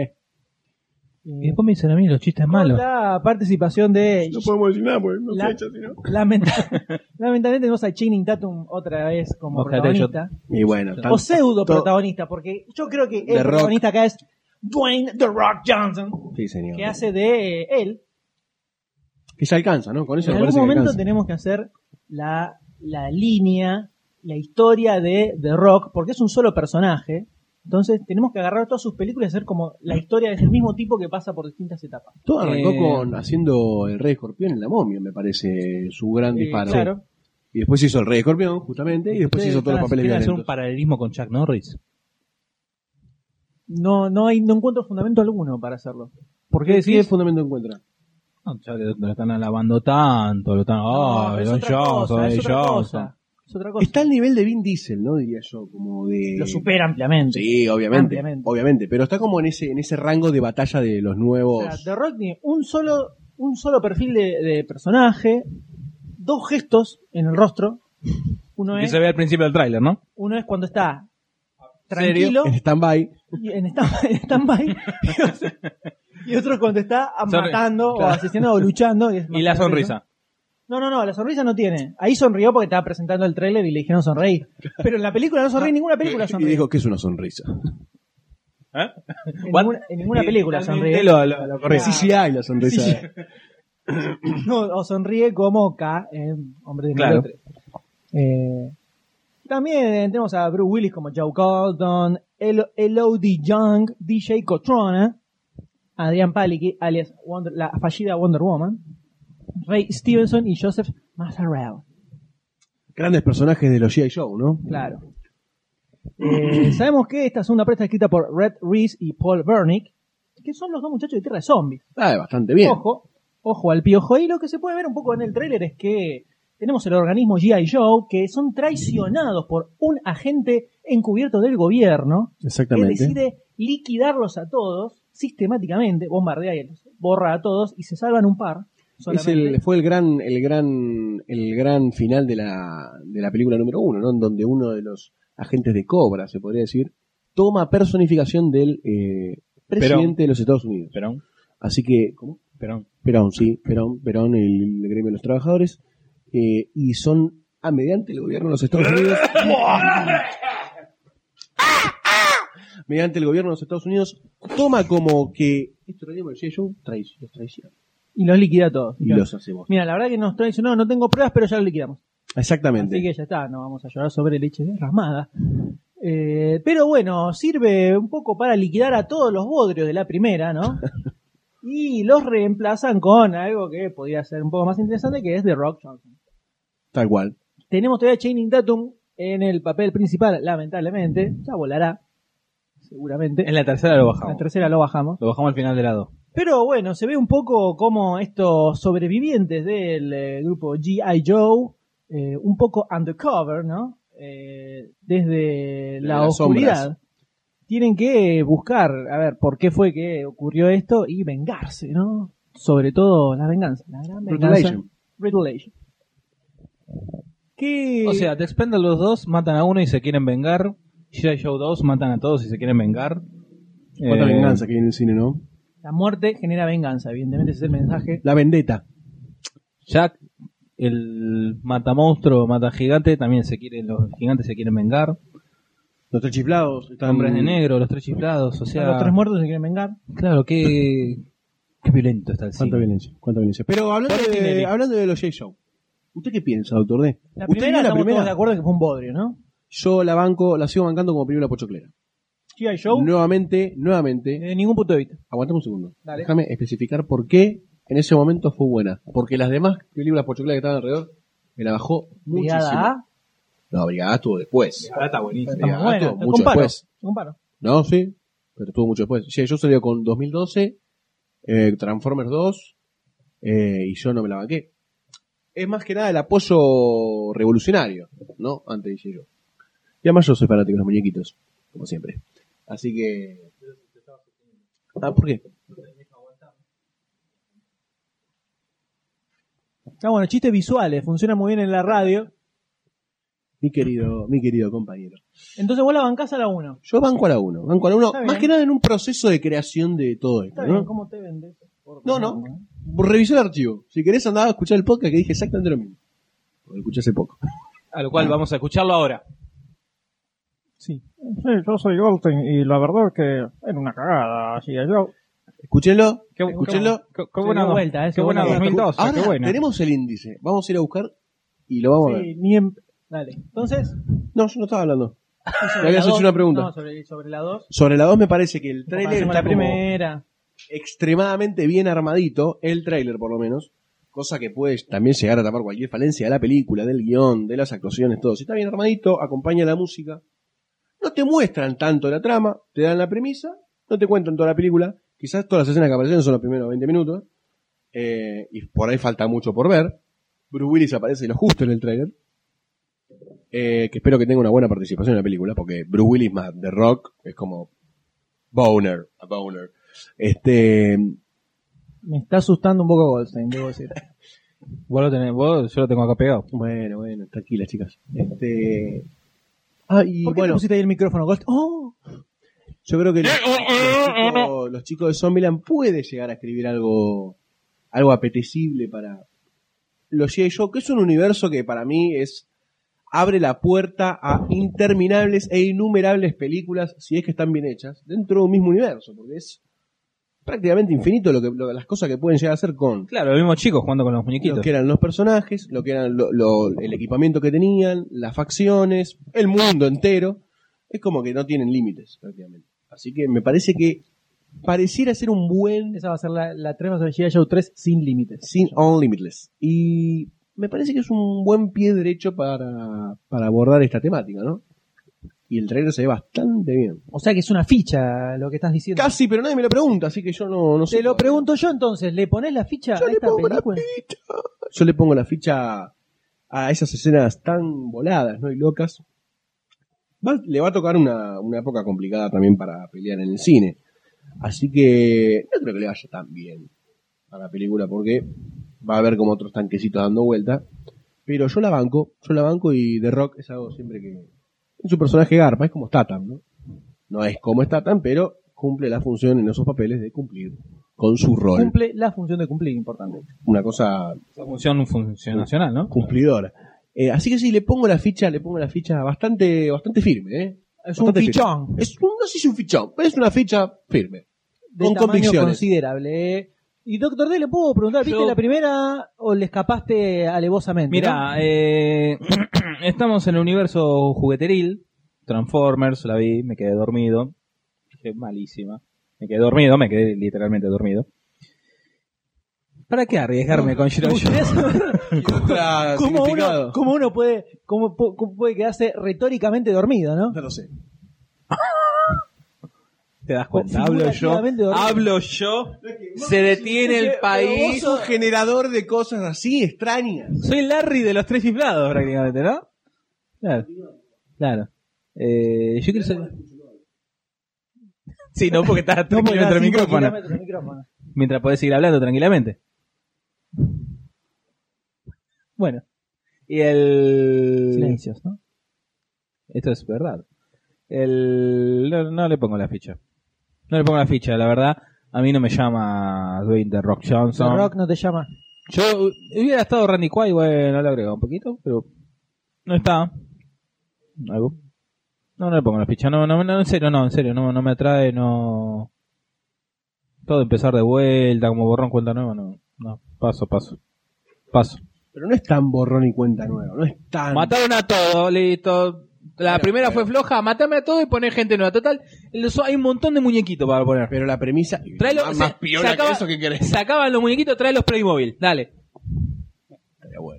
Y después me dicen a mí los chistes Con malos. la participación de No podemos decir nada porque no La- se echa, sino. lamentablemente tenemos a Channing Tatum otra vez como Ojete, protagonista. Y bueno, O pseudo protagonista, porque yo creo que The el Rock. protagonista acá es Dwayne The Rock Johnson, Sí, señor. que hace de él. Que se alcanza, ¿no? Con eso En me algún parece que momento alcanza. tenemos que hacer la línea, la historia de The Rock, porque es un solo personaje. Entonces tenemos que agarrar todas sus películas y hacer como la historia del mismo tipo que pasa por distintas etapas. Todo arrancó Eh, con haciendo el Rey Escorpión en La Momia, me parece su gran disparo. Claro. Y después hizo el Rey Escorpión, justamente, y después Sí, hizo todos los claro, papeles ¿Quieren hacer un violentos. paralelismo con Chuck Norris? No encuentro fundamento alguno para hacerlo. ¿Por qué ¿Qué decís? fundamento encuentra? No, ya lo están alabando tanto, lo están... No, es Don otra cosa, Johnson, es Don otra Johnson. cosa. Es otra cosa. Está al nivel de Vin Diesel, ¿no? Diría yo, como de... Lo supera ampliamente. Sí, obviamente, Ampliamente. obviamente, pero está como en ese rango de batalla de los O nuevos... sea, The Rock tiene un solo perfil de personaje, dos gestos en el rostro. Uno Que es, se ve al principio del tráiler, ¿no? uno es cuando está tranquilo En stand-by. y en stand-by y otro cuando está matando o claro. asesinando o luchando. Y, es más Y la gracioso. sonrisa. No, la sonrisa no tiene. Ahí sonrió porque estaba presentando el tráiler y le dijeron sonreír. Pero en la película no sonríe, en ninguna película Y sonríe. dijo que es una sonrisa. En ninguna película sonríe. Lo corrió. Sí, sí hay la sonrisa. Sí, No, o sonríe como K en Hombre de Claro. Negro 3. También tenemos a Bruce Willis como Joe Colton, Elodie Young, DJ Cotrona, Adrián Palicki, alias la fallida Wonder Woman, Ray Stevenson y Joseph Mazarel. Grandes personajes de los G.I. Joe, ¿no? Claro. Sabemos que esta segunda parte está escrita por Red Reese y Paul Wernick, que son los dos muchachos de Tierra de Zombies. Bastante bien. Ojo al piojo. Y lo que se puede ver un poco en el tráiler es que tenemos el organismo G.I. Joe, que son traicionados por un agente encubierto del gobierno, que Exactamente. decide liquidarlos a todos sistemáticamente, bombardea y los borra a todos, y se salvan un par. Solamente. Fue el gran final de la película número 1, ¿no? En donde uno de los agentes de Cobra, se podría decir, toma personificación del presidente de los Estados Unidos. Perón. Así que, ¿cómo? Perón, el gremio de los trabajadores, y son mediante el gobierno de los Estados Unidos. Mediante el gobierno de los Estados Unidos, toma como que esto lo digo, el G.I. Joe los traiciona Y los liquida a todos. y los hacemos. Mira, la verdad que nos traicionó, no tengo pruebas, pero ya los liquidamos. Exactamente. Así que ya está, no vamos a llorar sobre leche derramada. Pero bueno, sirve un poco para liquidar a todos los bodrios de la primera, ¿no? Y los reemplazan con algo que podría ser un poco más interesante, que es The Rock Johnson. Tal cual. Tenemos todavía a Channing Tatum en el papel principal, lamentablemente. Ya volará, seguramente. En la tercera lo En bajamos. la tercera lo bajamos. Lo bajamos al final de la 2. Pero bueno, se ve un poco como estos sobrevivientes del grupo G.I. Joe, un poco undercover, ¿no? Desde la las oscuridad. sombras. Tienen que buscar, a ver, por qué fue que ocurrió esto y vengarse, ¿no? Sobre todo la venganza, la gran venganza. Retaliation. Que... O sea, The Expendables 2 matan a uno y se quieren vengar. G.I. Joe 2 matan a todos y se quieren vengar. Cuánta venganza que hay en el cine, ¿no? la muerte genera venganza, evidentemente ese es el mensaje. La vendetta. Jack, el matamonstruo, mata gigante, también los gigantes se quieren vengar. Los tres chiflados. Están... Hombres de negro, los tres chiflados, o sea... Los tres muertos se quieren vengar. Claro, qué violento está el cine. Cuánta violencia. Pero hablando Por Tinelli. hablando de los J-Show, ¿usted qué piensa, doctor D? La ¿Usted primera vio estamos todos de acuerdo que fue un bodrio, ¿no? Yo la sigo bancando como película pochoclera. G.I. Joe, nuevamente, de ningún punto de vista. aguantame un segundo. Dale. Déjame especificar por qué en ese momento fue buena. Porque las demás películas pochocleras que estaban alrededor me la bajó muchísimo. Brigada A, No, Brigada A estuvo después. Ahora está buenísimo. está muy Brigada A buena. estuvo mucho después. Comparo. No, sí, pero estuvo mucho después. Sí, yo salió con 2012, Transformers 2, y yo no me la banqué. Es más que nada el apoyo revolucionario, ¿no? Antes dije yo. Y además yo soy fanático de los muñequitos, como siempre. Así que... Ah, ¿por qué? Ah, bueno, chistes visuales, funcionan muy bien en la radio. Mi querido compañero. Entonces vos la bancás a la 1. Yo banco a la 1. Está bien. Más que nada en un proceso de creación de todo esto, Está bien, ¿no? ¿cómo te vendes? No. Revisé el archivo. Si querés andar a escuchar el podcast que dije exactamente lo mismo. Lo escuché hace poco. A lo cual vamos a escucharlo ahora. Sí. Sí, yo soy Goldstein y la verdad es que era una cagada. Así que yo. Escúchenlo. Qué Escúchenlo. Qué buena, dio vuelta, qué buena se dio vuelta. 2012, Ahora qué buena. tenemos el índice. Vamos a ir a buscar y lo vamos a ver. Sí, ni en... Dale. Entonces, No, yo no estaba hablando. sobre Me habías la hecho 2, una pregunta. No, sobre la 2. Sobre la 2 me parece que el trailer Hacemos está la como primera. extremadamente bien armadito. El trailer, por lo menos. Cosa que puede también llegar a tapar cualquier falencia de la película, del guión, de las actuaciones, todo. Si está bien armadito, acompaña la música. No te muestran tanto la trama, te dan la premisa, no te cuentan toda la película. Quizás todas las escenas que aparecen son los primeros 20 minutos. Y por ahí falta mucho por ver. Bruce Willis aparece lo justo en el trailer. Que espero que tenga una buena participación en la película, porque Bruce Willis más The Rock es como boner, a boner. Me está asustando un poco Goldstein, debo decir. Vos lo tenés, yo lo tengo acá pegado. Bueno, tranquilas, chicas. Y ¿Por qué te bueno, pusiste ahí el micrófono, Goldstein? ¡Oh! yo creo que los chicos de Zombieland puede llegar a escribir algo apetecible para los G.I. Joe, que es un universo que para mí abre la puerta a interminables e innumerables películas, si es que están bien hechas, dentro de un mismo universo, porque es prácticamente infinito las cosas que pueden llegar a hacer con Claro, los mismos chicos jugando con los muñequitos. lo que eran los personajes, lo que eran el equipamiento que tenían, las facciones, el mundo entero. Es como que no tienen límites, prácticamente. Así que me parece que pareciera ser un buen Esa va a ser la 3, va a ser G.I. Joe 3 sin límites. Sin Unlimitless. Y me parece que es un buen pie derecho para abordar esta temática, ¿no? Y el trailer se ve bastante bien. O sea que es una ficha lo que estás diciendo. Casi, pero nadie me lo pregunta, así que yo no sé. Te lo pregunto yo entonces, ¿le ponés la ficha Yo a le esta pongo la película? ficha. Yo le pongo la ficha a esas escenas tan voladas, ¿no? Y locas. Le va a tocar una época complicada también para pelear en el cine. Así que no creo que le vaya tan bien a la película, porque va a haber como otros tanquecitos dando vuelta. Pero yo la banco y The Rock es algo siempre que... Es un personaje garpa, es como Statham, ¿no? No es como Statham, pero cumple la función en esos papeles de cumplir con su rol. Cumple la función de cumplir, importante. Una cosa Esa función nacional, ¿no? cumplidora. Así que sí, le pongo la ficha bastante firme, ¿eh? Es un Bastante fichón. firme. No sé si es un fichón, pero es una ficha firme. De Con tamaño convicciones. considerable. Y Doctor D, ¿le puedo preguntar? ¿Viste Yo- la primera o le escapaste alevosamente? Mira, estamos en el universo jugueteril. Transformers, la vi, me quedé dormido. Dije, malísima. Me quedé literalmente dormido. ¿Para qué arriesgarme con Shiro? Me gustaría saber Otra cómo significado. uno puede quedarse retóricamente dormido, ¿no? No lo sé. ¿Te das cuenta? Hablo Figurativamente dormido. yo. Se detiene el Vos país. sos generador de cosas así extrañas. Soy Larry de los tres chiflados, prácticamente, ¿no? Claro. Yo quiero ser... Sí, no, porque estás a 3 kilómetros del micrófono. Mientras podés seguir hablando tranquilamente. Bueno, Y el... silencios, ¿no? Esto es verdad. No le pongo la ficha. No le pongo la ficha, la verdad. A mí no me llama Dwayne The Rock Johnson. The Rock no te llama. Yo hubiera estado Randy Quaid, bueno, le agrego un poquito, pero no está. ¿Algo? No le pongo la ficha. No, en serio, no me atrae, no. Todo empezar de vuelta, como borrón cuenta nueva, no. Paso. Pero no es tan borrón y cuenta nueva. No es tan... Mataron a todos, listo. La primera fue floja, matame a todo y poner gente nueva. Total, hay un montón de muñequitos para poner. Pero la premisa... Tráelo, más piola que eso que querés. Sacaban los muñequitos, trae los Playmobil. Dale. Estaría bueno.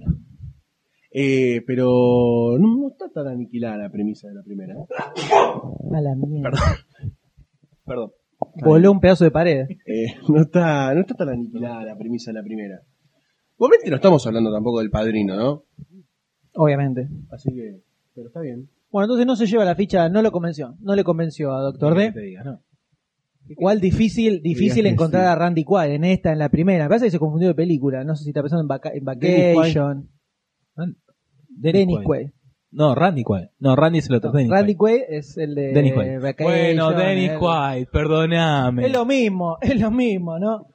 Pero no está tan aniquilada la premisa de la primera. A la mierda. Perdón. Voló un pedazo de pared. No está tan aniquilada la premisa de la primera. Obviamente no estamos hablando tampoco del Padrino, ¿no? Obviamente. Así que... Pero está bien. Bueno, entonces no se lleva la ficha, no le convenció a Doctor D. Te digas, ¿no? Igual difícil Digas que encontrar sí. a Randy Quaid en la primera. Me parece que se confundió de película. No sé si está pensando en Vacation. Dennis Quaid. No, Randy Quaid. No, Randy es el otro. Dennis Randy Quaid. Quaid es el de Dennis Quaid. Vacation. Bueno, Dennis Quaid, perdóname. Es lo mismo, ¿no?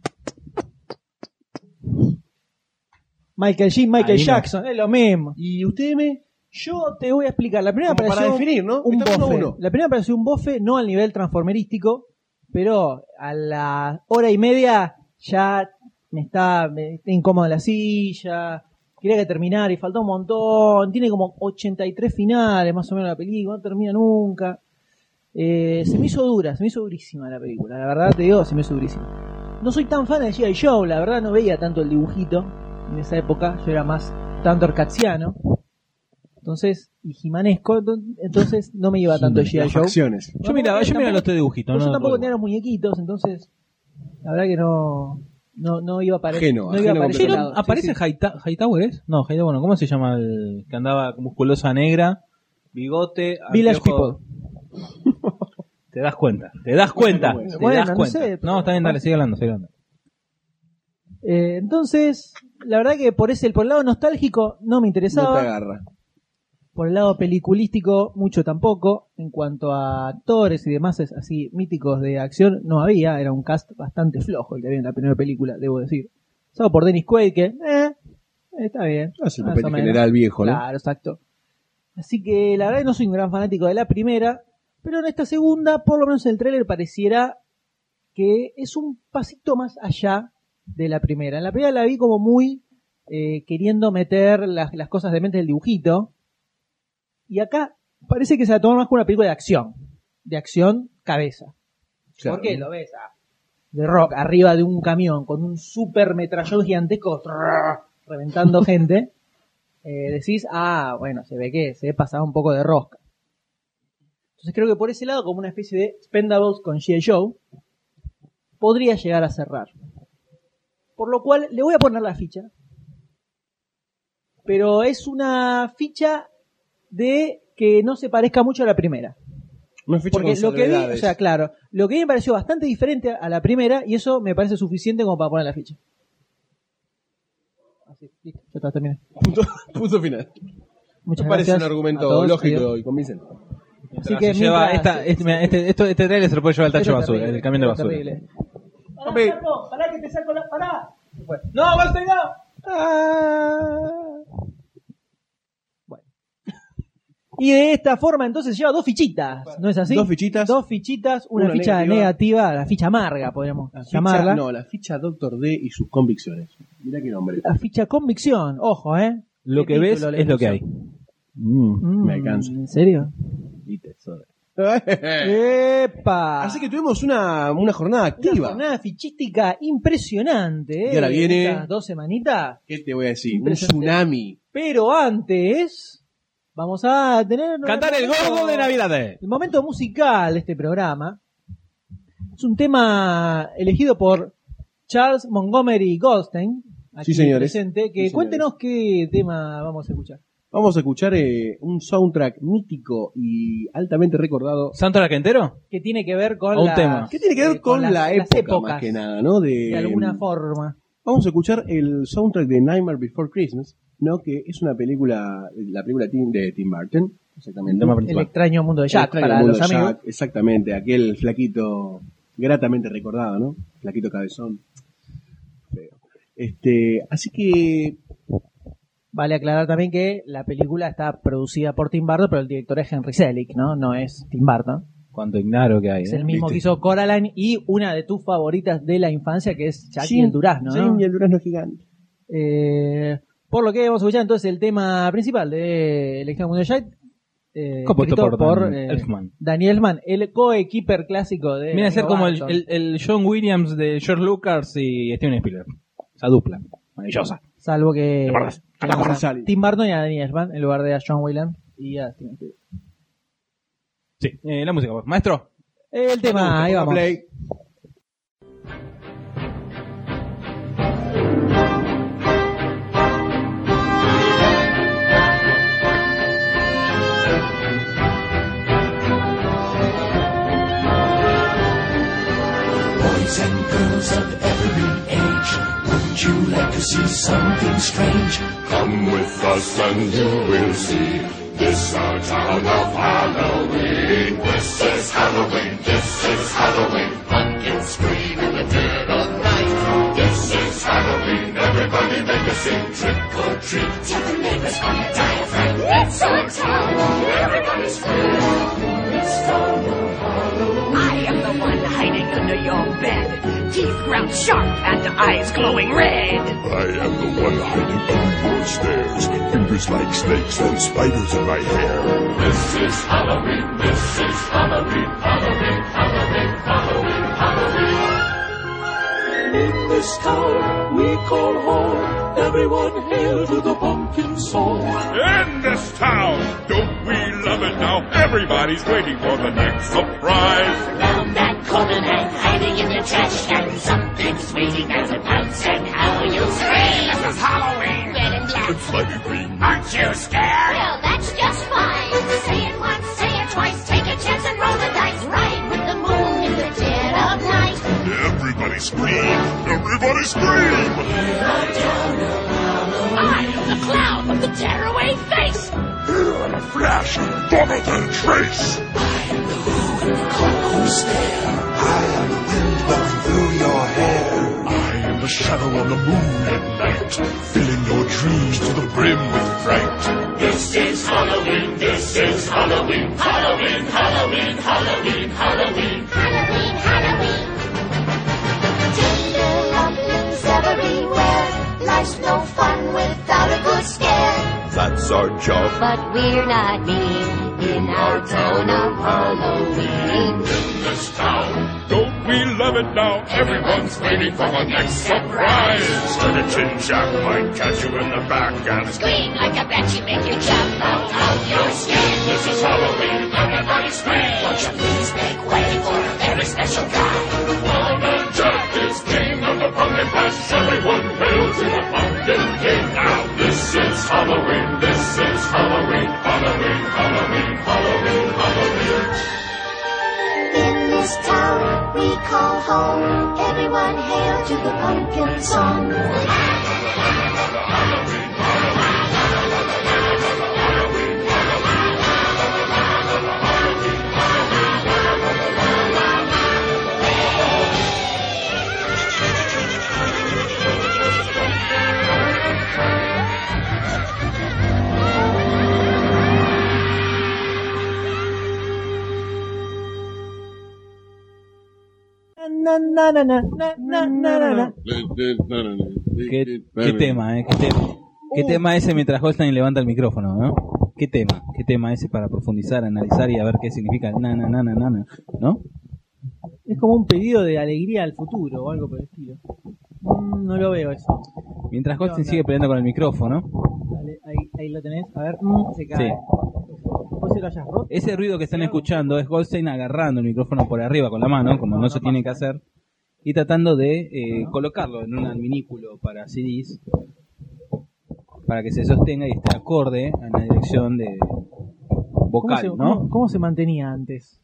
Michael Sheen, Michael Ahí no. Jackson, es lo mismo. ¿Y usted me...? Yo te voy a explicar. La primera Como para pareció definir, ¿no? un Está uno a bofe. uno. La primera pareció un bofe, no al nivel transformerístico, pero a la hora y media ya me está incómodo en la silla, quería que terminara y faltó un montón. Tiene como 83 finales más o menos la película, no termina nunca. Se me hizo durísima la película, la verdad te digo, se me hizo durísima. No soy tan fan de G.I. Joe, la verdad no veía tanto el dibujito en esa época, yo era más Thundercatsiano. Entonces, y jimanesco, entonces no me iba tanto G.I. Las Joe. facciones. Yo miraba los tres dibujitos. Yo no tampoco recuerdo. tenía los muñequitos, entonces la verdad que no iba a parecer. Ajeno, No iba a ajeno parecer Sí, ¿no? lado. ¿Aparece Sí, sí. Hightower? ¿Es? No, Hightower no. ¿Cómo se llama el que andaba musculosa negra? Bigote. Village anteojo? People. Te das cuenta. Te das cuenta. Bueno, Te bueno, das no cuenta. sé, pero- No, está bien, dale, sigue hablando. Entonces, la verdad que por el lado nostálgico no me No te interesaba. agarra. Por el lado peliculístico, mucho tampoco. En cuanto a actores y demás así míticos de acción, no había. Era un cast bastante flojo el que había en la primera película, debo decir. Salvo por Dennis Quaid, que está bien. Hace el más papel o menos. general viejo, ¿no? Claro, exacto. Así que la verdad que no soy un gran fanático de la primera, pero en esta segunda, por lo menos en el tráiler, pareciera que es un pasito más allá de la primera. En la primera la vi como muy queriendo meter las cosas de mente del dibujito. Y acá parece que se la toma más como una película de acción. De acción cabeza. Claro. ¿Por qué? Lo ves a The Rock arriba de un camión con un super metrallón gigantesco reventando gente. Decís, bueno, se ve que se ve pasado un poco de rosca. Entonces creo que por ese lado, como una especie de Expendables con G.I. Joe, podría llegar a cerrar. Por lo cual le voy a poner la ficha. Pero es una ficha de que no se parezca mucho a la primera. Una fecha Porque con lo que vi, salvedades. o sea, claro, lo que vi me pareció bastante diferente a la primera y eso me parece suficiente como para poner la ficha. Así, listo, ya está, terminé. Punto final. Muchas Me parece gracias un a argumento todos, lógico adiós. y convincente. Así que Se lleva mientras- este trailer se lo puede llevar al tacho de basura, el camión de basura. Terrible. Papi. Pará que te saco la... ¡Pará! Se fue. ¡No, Goldstein, no! Bueno. Y de esta forma entonces lleva dos fichitas, ¿no es así? Dos fichitas. Dos fichitas, una Una ficha negativa. negativa, la ficha amarga, podríamos La ficha, llamarla. no, la ficha Doctor D y sus convicciones. Mirá qué nombre. La ficha convicción, ojo, Lo ¿Qué que ves título le es lo que puso? hay. Me alcanza. ¿En serio? Y tesoro. ¡Epa! Así que tuvimos una jornada Una activa. jornada fichística impresionante, Y ahora viene- Estas 2 semanitas. ¿Qué te voy a decir? Un Impresionante. tsunami. Pero antes, vamos a tener... Cantar el gordo de Navidad. El momento musical de este programa es un tema elegido por Charles Montgomery Goldstein, aquí Sí, señores. presente, que Sí, cuéntenos qué tema vamos a escuchar. Vamos a escuchar un soundtrack mítico y altamente recordado. ¿Soundtrack entero? Que tiene que ver con A un las- tema. ¿Qué tiene que ver con las- la las época épocas, más que nada, ¿no? de alguna forma. Vamos a escuchar el soundtrack de Nightmare Before Christmas, ¿no? Que es una película, la película de Tim Burton, exactamente. El tema El principal. extraño mundo de Jack, El extraño para mundo los de amigos. Jack, exactamente, aquel flaquito gratamente recordado, ¿no? Flaquito cabezón. Feo. Así que Vale aclarar también que la película está producida por Tim Burton, pero el director es Henry Selick, ¿no? No es Tim Burton. Cuánto ignaro que hay. Es el mismo ¿Viste? que hizo Coraline y una de tus favoritas de la infancia, que es Jackie Jim- el Durazno, ¿no? Jim y el durazno gigante. Por lo que vamos a escuchar entonces el tema principal de El extraño mundo de Jack, Compuesto escrito por Dan Elfman. Daniel Elfman, el co-keeper clásico de... Viene a ser como Barton. el John Williams de George Lucas y Steven Spielberg. Esa dupla. Maravillosa. Salvo que... ¿Te acordás? tenemos a Sally. Tim Burton y a Daniel Elfman en lugar de a John Williams y a Steven Spielberg. Sí. La música, maestro. El tema, ahí vamos. Play. Boys and girls of every age, wouldn't you like to see something strange? Come with us and you will see. This our town of Halloween. This is Halloween. This is Halloween. Pumpkins scream in the dead of night. This is Halloween. Everybody make a scene. Trick or treat. Tell the neighbors on your diaphragm. It's our town. Everybody's free. It's town of Halloween. I am the one hiding under your bed, teeth ground sharp and eyes glowing red. I am the one hiding under your stairs. Fingers like snakes and spiders in my hair. This is Halloween. This is Halloween. Halloween. Halloween. Halloween. Halloween. In this town we call home. Everyone hail to the pumpkin song. In this town, don't we love it now? Everybody's waiting for the next surprise. Found that golden egg hiding in the trash can. Something's waiting there to pounce, and how you'll scream. This is Halloween. Red and black. It's slimy green. Aren't you scared? Well, that's just fine. Say it once, say it twice. Take a chance and roll the dice. Ride with the moon in the dead of night. Everybody scream. Everybody scream. I am the clown with the tearaway face. Here in a flash, dumber than trace. I am the who in the cold stare. I am the wind blowing through your hair. I am the shadow on the moon at night, filling your dreams to the brim with fright. This is Halloween. This is Halloween. Halloween. Halloween. Halloween. Halloween. Halloween. Halloween. Tender lumpions everywhere. Life's no fun without a good scare. That's our job. But we're not mean in our town of Halloween. In this town, Don't we love it now? Everyone's waiting for the next surprise. Instead of Chin Jack might catch you in the back and Scream like a banshee, make you jump out of your skin. this is Halloween. Everybody scream. Won't you please make way for a very special guy? Walnut Jack is king of the pumpkin patch. Everyone hail to the pumpkin king. Now this is Halloween. This is Halloween. Halloween. Halloween. Halloween. Halloween. In this town we call home. Everyone hail to the pumpkin song. Na, na, na, na, na, na, na, na, na. Qué tema, qué tema ese mientras Goldstein levanta el micrófono, ¿no? Qué tema ese para profundizar, analizar y a ver qué significa el na, na, na, na, na, ¿no? Es como un pedido de alegría al futuro o algo por el estilo. No lo veo eso. Mientras Goldstein sigue peleando con el micrófono, Dale, ahí lo tenés. A ver, se cae. Sí. ¿Vos se lo hayas roto? ese ruido que están escuchando es Goldstein agarrando el micrófono por arriba con la mano, como no se tiene que hacer, y tratando de colocarlo en un adminículo para CDs, para que se sostenga y esté acorde a la dirección de vocal, ¿no? ¿Cómo se mantenía antes?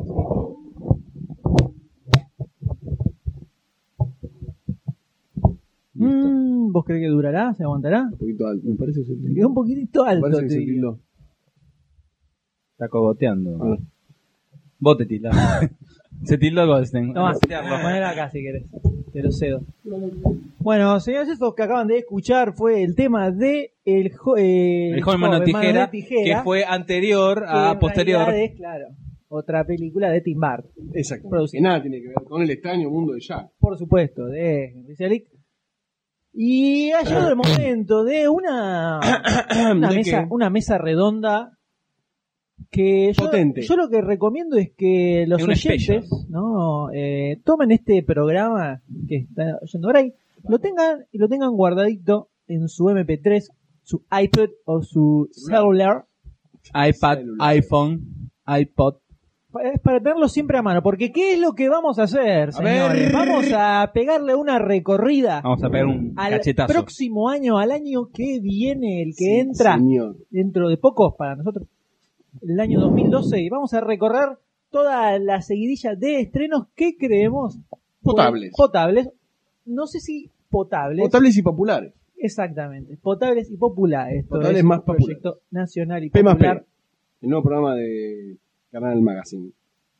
¿Vos crees que durará? ¿Se aguantará? Un poquito alto, me parece que se Me quedó un poquitito alto. parece que te se diría. tildó. Está cogoteando. Ah. Vos te tildás. Se tildó Goldstein. Tomás, ponelo acá si querés. Te lo cedo. Bueno, señores, estos que acaban de escuchar fue el tema de El joven mano de tijera, que fue anterior a posterior. Es, claro, otra película de Tim Burton. Exacto. Producida. Que nada tiene que ver con el extraño mundo de Jack. Por supuesto, de Henry Selick. Y ha llegado el momento de una ¿De mesa, qué? una mesa redonda Que Potente. yo lo que recomiendo es que los Es un oyentes, ¿no? Tomen este programa que está oyendo por ahí, lo tengan guardadito en su MP3, su iPod o su celular, iPad, iPhone, iPod. para tenerlo siempre a mano. Porque ¿qué es lo que vamos a hacer, señores? Vamos a pegarle una recorrida Vamos a pegar un al cachetazo. próximo año, al año que viene, el que Sí, entra señor. dentro de poco para nosotros, el año 2012, y vamos a recorrer toda la seguidilla de estrenos que creemos Potables. potables. No sé si potables. Potables y populares. Exactamente. Potables y populares. Esto Potables es más un proyecto nacional y P más P. popular. El nuevo programa de Canal Magazine.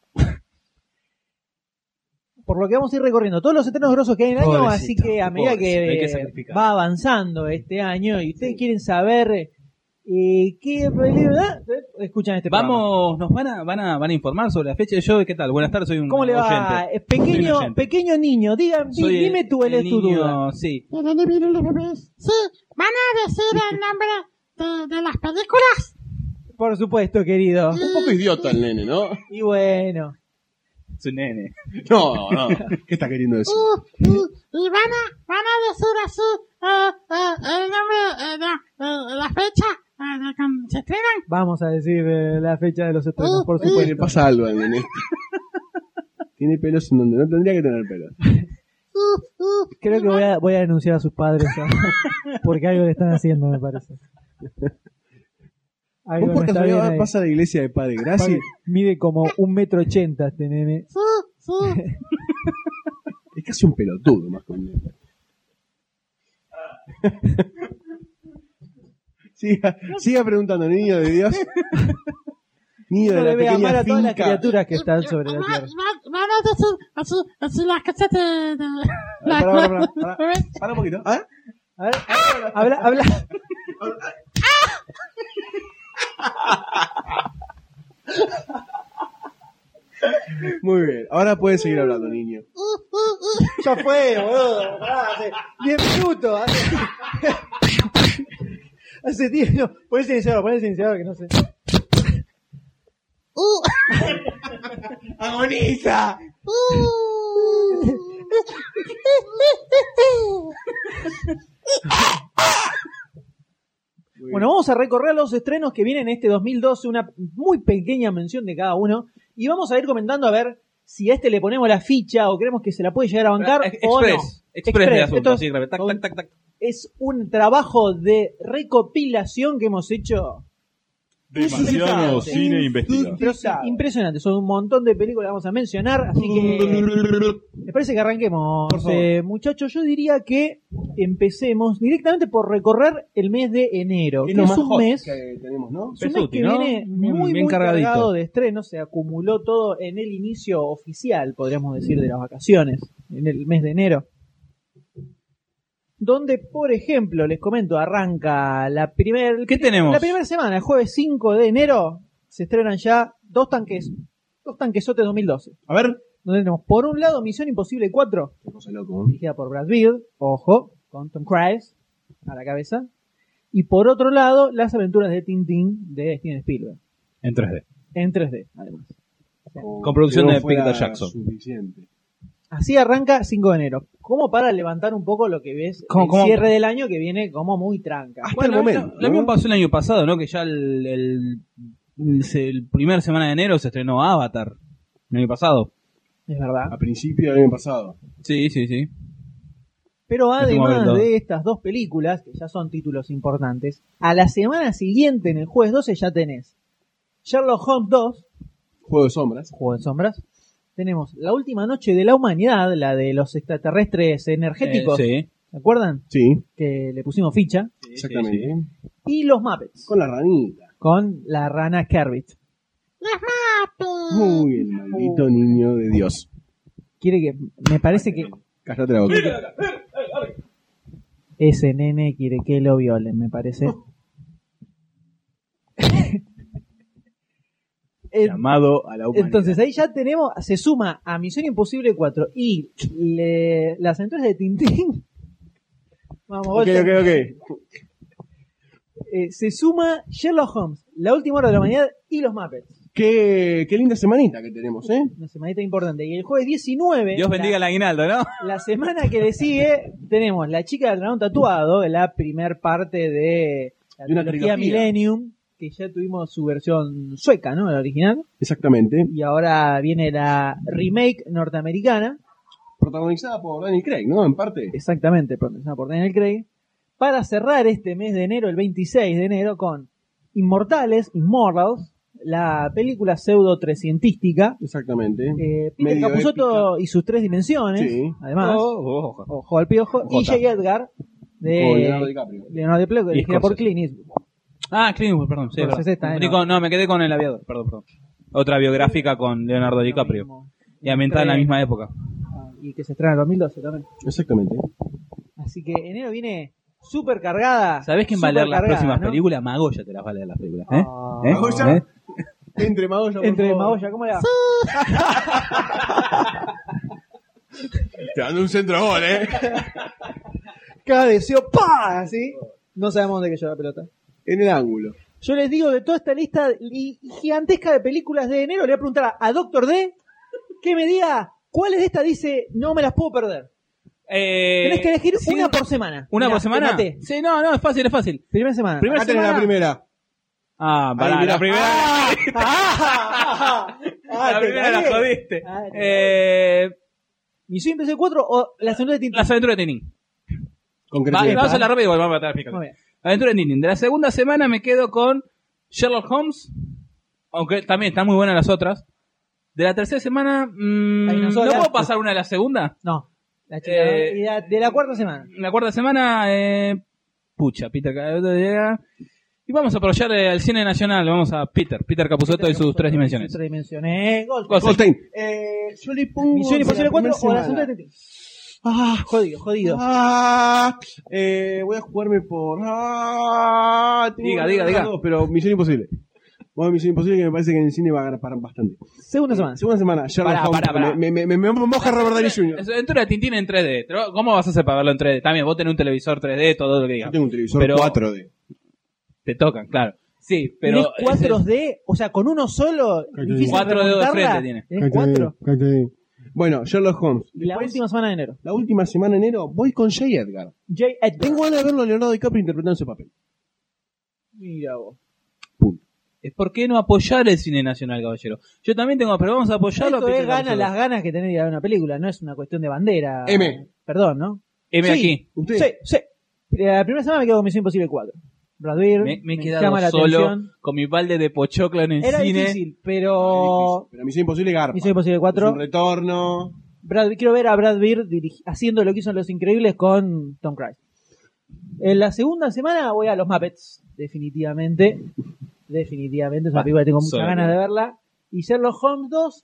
Por lo que vamos a ir recorriendo todos los estrenos grosos que hay en el año, Pobrecito, así que a medida pobrecito, hay que que sacrificar. va avanzando este año y ustedes quieren saber qué película, escuchan este programa. Vamos, nos van a informar sobre la fecha de show. ¿Qué tal? Buenas tardes, soy un ¿Cómo le va? oyente. Soy un Pequeño, oyente. pequeño niño, Soy dime tú, él el es tu niño, duda. Sí. Sí, van a decir el nombre de las películas. Por supuesto, querido. Un poco idiota el nene, ¿no? Y bueno, Su nene. No. ¿Qué está queriendo decir? Y van a decir así el nombre de la fecha de cuando se estrenan. vamos a decir la fecha de los estrenos, por Le supuesto. pasa algo al nene. Tiene pelos en donde no tendría que tener pelos. Creo que voy a denunciar a sus padres porque algo le están haciendo, me parece. Algo ¿Vos no por está bien casualidad ahí. pasa a la iglesia de Padre Gracia? Mide como 1,80 m este nene. Es casi un pelotudo más que un nene. Siga preguntando, niño de Dios. Niño de No la le vea pequeña mal a todas las finca. criaturas que están sobre la tierra. Van a decir así las cosas de Para un poquito. ¿Ah? A ver, habla. Muy bien. Ahora puedes seguir hablando, niño. Ya fue, boludo. Pará, hace 10 minutos. Hace 10 no. Poné el silenciador que no sé. ¡Agoniza! Bueno, vamos a recorrer los estrenos que vienen este 2012, una muy pequeña mención de cada uno, y vamos a ir comentando a ver si a este le ponemos la ficha o creemos que se la puede llegar a bancar o no. Express de asunto, Esto así, tac. es un trabajo de recopilación que hemos hecho. Demasiado Sí. cine investigado. Pero sí, impresionante, son un montón de películas que vamos a mencionar, así que me parece que arranquemos, Por favor. muchachos. Yo diría que empecemos directamente por recorrer el mes de enero, que Es lo es más un hot mes, que tenemos, ¿no? es un mes Pesuti, que ¿no? viene Bien muy cargadito. cargado de estrenos, se acumuló todo en el inicio oficial, podríamos decir, de las vacaciones, en el mes de enero. Donde, por ejemplo, les comento, arranca la primera semana, el jueves 5 de enero, se estrenan ya dos tanquesotes 2012. A ver. Donde tenemos, por un lado, Misión Imposible 4, Qué cosa loco. dirigida por Brad Pitt, ojo, con Tom Cruise a la cabeza. Y por otro lado, Las Aventuras de Tintín de Steven Spielberg, En 3D. en 3D, además. Con producción Si no de fuera Peter Jackson. Suficiente. Así arranca 5 de enero, como para levantar un poco lo que ves ¿Cómo? el cierre del año, que viene como muy tranca. Hasta el momento. Lo mismo pasó el año pasado, ¿no? Que ya el primer semana de enero se estrenó Avatar. El año pasado. Es verdad. A principio del año pasado. Sí. Pero Estuvimos además viendo. de estas dos películas, que ya son títulos importantes, a la semana siguiente, en el jueves 12, ya tenés Sherlock Holmes 2, Juego de sombras. Juego de Sombras. Tenemos La Última Noche de la Humanidad, la de los extraterrestres energéticos. Sí. ¿Se acuerdan? Sí, Que le pusimos ficha. exactamente. Y Los Muppets, Con la ranita. con la rana Kermit. Uy, el maldito niño de Dios. Quiere que... Me parece que Cállate la boca. ese nene quiere que lo violen, me parece. Llamado a la humanidad. Entonces ahí ya tenemos, se suma a Misión Imposible 4 y Las Aventuras de Tintín. Vamos, Ok. se suma Sherlock Holmes, La Última Hora de la Humanidad y los Muppets. Qué linda semanita que tenemos, ¿eh? Una semanita importante. Y el jueves 19... Dios bendiga el aguinaldo, ¿no? La semana que le sigue tenemos La chica del dragón tatuado, la primer parte de la De una trilogía trilogía. Millennium, que ya tuvimos su versión sueca, ¿no? La original. Exactamente. Y ahora viene la remake norteamericana. Protagonizada por Daniel Craig, ¿no? En parte. Exactamente, protagonizada por Daniel Craig. Para cerrar este mes de enero, el 26 de enero, con Immortals, la película pseudo-trescientística. Exactamente. Peter Medio Capusotto y sus 3 dimensiones, Sí. además. Ojo. Ojo al piojo. Y J. J. Edgar, de Con Leonardo DiCaprio. Leonardo DiCaprio, Y dirigida por Scorsese. Clint Eastwood. Ah, Clint Eastwood, perdón. Sí, Scorsese verdad. está en No, me quedé con El aviador, perdón. Otra biográfica con Leonardo DiCaprio. Y ambientada en la misma época. Y que se estrena en 2012 también. Exactamente. Así que enero viene súper cargada. ¿Sabés quién va a leer las supercargada, próximas ¿no? películas? Magoya te las va a leer las películas. ¿Eh? Ah. ¿Eh? Magoya. ¿Eh? Entre Magoya, por Entre favor. Magoya, ¿cómo le va? Te dando un centro gol, ¿eh? Cada deseo, ¡pa! Así. No sabemos dónde cayó la pelota. En el ángulo. Yo les digo, de toda esta lista gigantesca de películas de enero, le voy a preguntar a Doctor D que me diga cuáles de estas dice no me las puedo perder. Tenés que elegir sí, una por semana. ¿Una Mirá, por semana? te maté. Sí, no, es fácil. Primera semana. Primera Acá tenés semana. la primera. Ah, pará, Ahí, mirá. la primera. La te primera la cagué. jodiste. ¿Misión Imposible 4 o Las aventuras de Tintín? Las aventuras de Tintín. Concretamente. Vamos a la rápida y vamos a matar a explicar. Muy bien. Aventura de Tintín. De la segunda semana me quedo con Sherlock Holmes, aunque también están muy buenas las otras. De la tercera semana, Hay una ¿no sola. puedo pasar una de la segunda? No. La chica, Eh, y de la cuarta semana. La cuarta semana, pucha, Peter llega. Y vamos a apoyar al cine nacional. Vamos a Peter Capusotto y sus 3 dimensiones. Sus 3 dimensiones. Goldstein. Yo le pongo. Misión Imposible la 4 primera o Las semana. aventuras de Tintín. Jodido. Voy a jugarme por. Tengo Diga. las dos, pero Misión Imposible. Bueno, Misión Imposible que me parece que en el cine va a agarrar bastante. Segunda semana. Segunda semana, Sherlock Holmes. Pará. Me moja Robert Downey Jr. Es Aventura de Tintín en 3D. ¿Cómo vas a hacer para verlo en 3D? También vos tenés un televisor 3D, todo lo que digas. Yo tengo un televisor Pero 4D. Te tocan, claro. Sí, pero... ¿Tenés 4D? O sea, con uno solo. Difícil 4 dedos de remontarla. frente tiene. ¿Tenés 4? Bueno, Sherlock Holmes. Y la última semana de enero. La última semana de enero voy con J. Edgar. J. Edgar. Tengo ganas de verlo a Leonardo DiCaprio interpretando ese papel. Mira vos. Es por qué no apoyar el cine nacional, caballero. Yo también tengo, pero vamos a apoyarlo. Esto a Peter es Capusotto. las ganas que tenés de ir a ver una película. No es una cuestión de bandera. M. Perdón, ¿no? M Sí. aquí. ¿Usted? Sí. La primera semana me quedo con Misión Imposible 4. Brad Pitt, Me he llama quedado la solo atención. con mi balde de pochoclo en el Era cine. difícil, pero... Pero Misión Imposible garpa. Misión Imposible Es 4. un retorno. Quiero ver a Brad Pitt haciendo lo que hizo en Los Increíbles con Tom Cruise. En la segunda semana voy a Los Muppets, definitivamente. Definitivamente, es una película que tengo muchas solo. ganas de verla. Y Sherlock Holmes 2,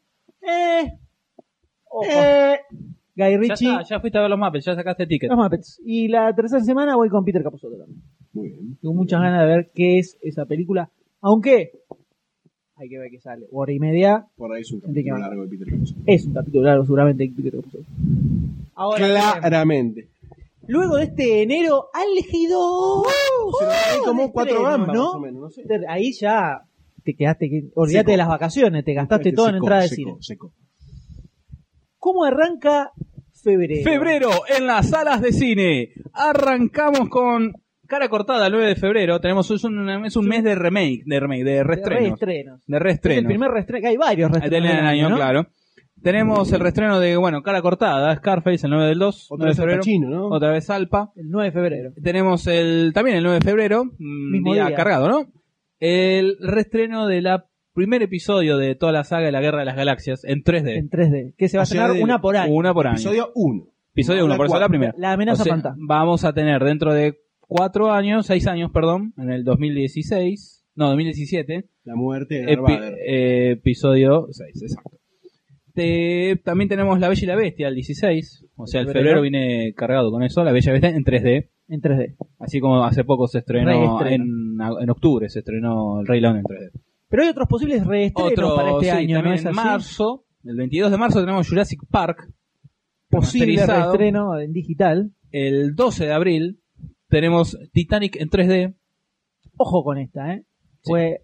Guy Ya Ritchie, está, ya fuiste a ver los Muppets, ya sacaste ticket. Los Muppets. Y la tercera semana voy con Peter Capusotto también. Muy bien. Tengo muchas ganas de ver qué es esa película. Aunque hay que ver qué sale. Hora y media. Por ahí es un Gente que capítulo va. largo de Peter Capusotto. Es un capítulo largo, seguramente, Peter Capusotto. Ahora, Claramente. luego de este enero álgido, Hay como 4 estrenos, gambas, ¿no? más o menos, no sé. Ahí ya te quedaste, olvídate Seco. de las vacaciones, te gastaste todo en Seco, entrada de seco, cine. seco. ¿Cómo arranca febrero? Febrero en las salas de cine. Arrancamos con Cara Cortada el 9 de febrero. Tenemos es un mes de remake, de reestrenos. Reestrenos. De Es reestrenos. el primer reestreno, que hay varios Del reestrenos. del año, ¿no? claro. Tenemos el reestreno de, Cara Cortada, Scarface el 9 del 2, Otra 9 de vez Al febrero. Pacino, ¿no? Otra vez Alpa. El 9 de febrero. Tenemos también el 9 de febrero, Mismo día día. cargado, ¿no? El reestreno de la primer episodio de toda la saga de la Guerra de las Galaxias en 3D. En 3D. Que se va a O sea, estrenar una por año. Una por año. Episodio 1. Episodio No, 1, la por eso la cuatro. primera. La amenaza O sea, fantasma. vamos a tener dentro de 6 años, en el 2017, La muerte de Darth Vader. episodio 6, exacto. También tenemos La Bella y la Bestia, el 16, o sea, el Febrero. febrero viene cargado con eso, La Bella y la Bestia en 3D, En 3D. así como hace poco se estrenó, Reestreno. en octubre se estrenó El Rey León en 3D. Pero hay otros posibles reestrenos para este sí, año, ¿no también es en así? marzo, el 22 de marzo tenemos Jurassic Park, Posible remasterizado. reestreno en digital. El 12 de abril tenemos Titanic en 3D. Ojo con esta, ¿eh? Fue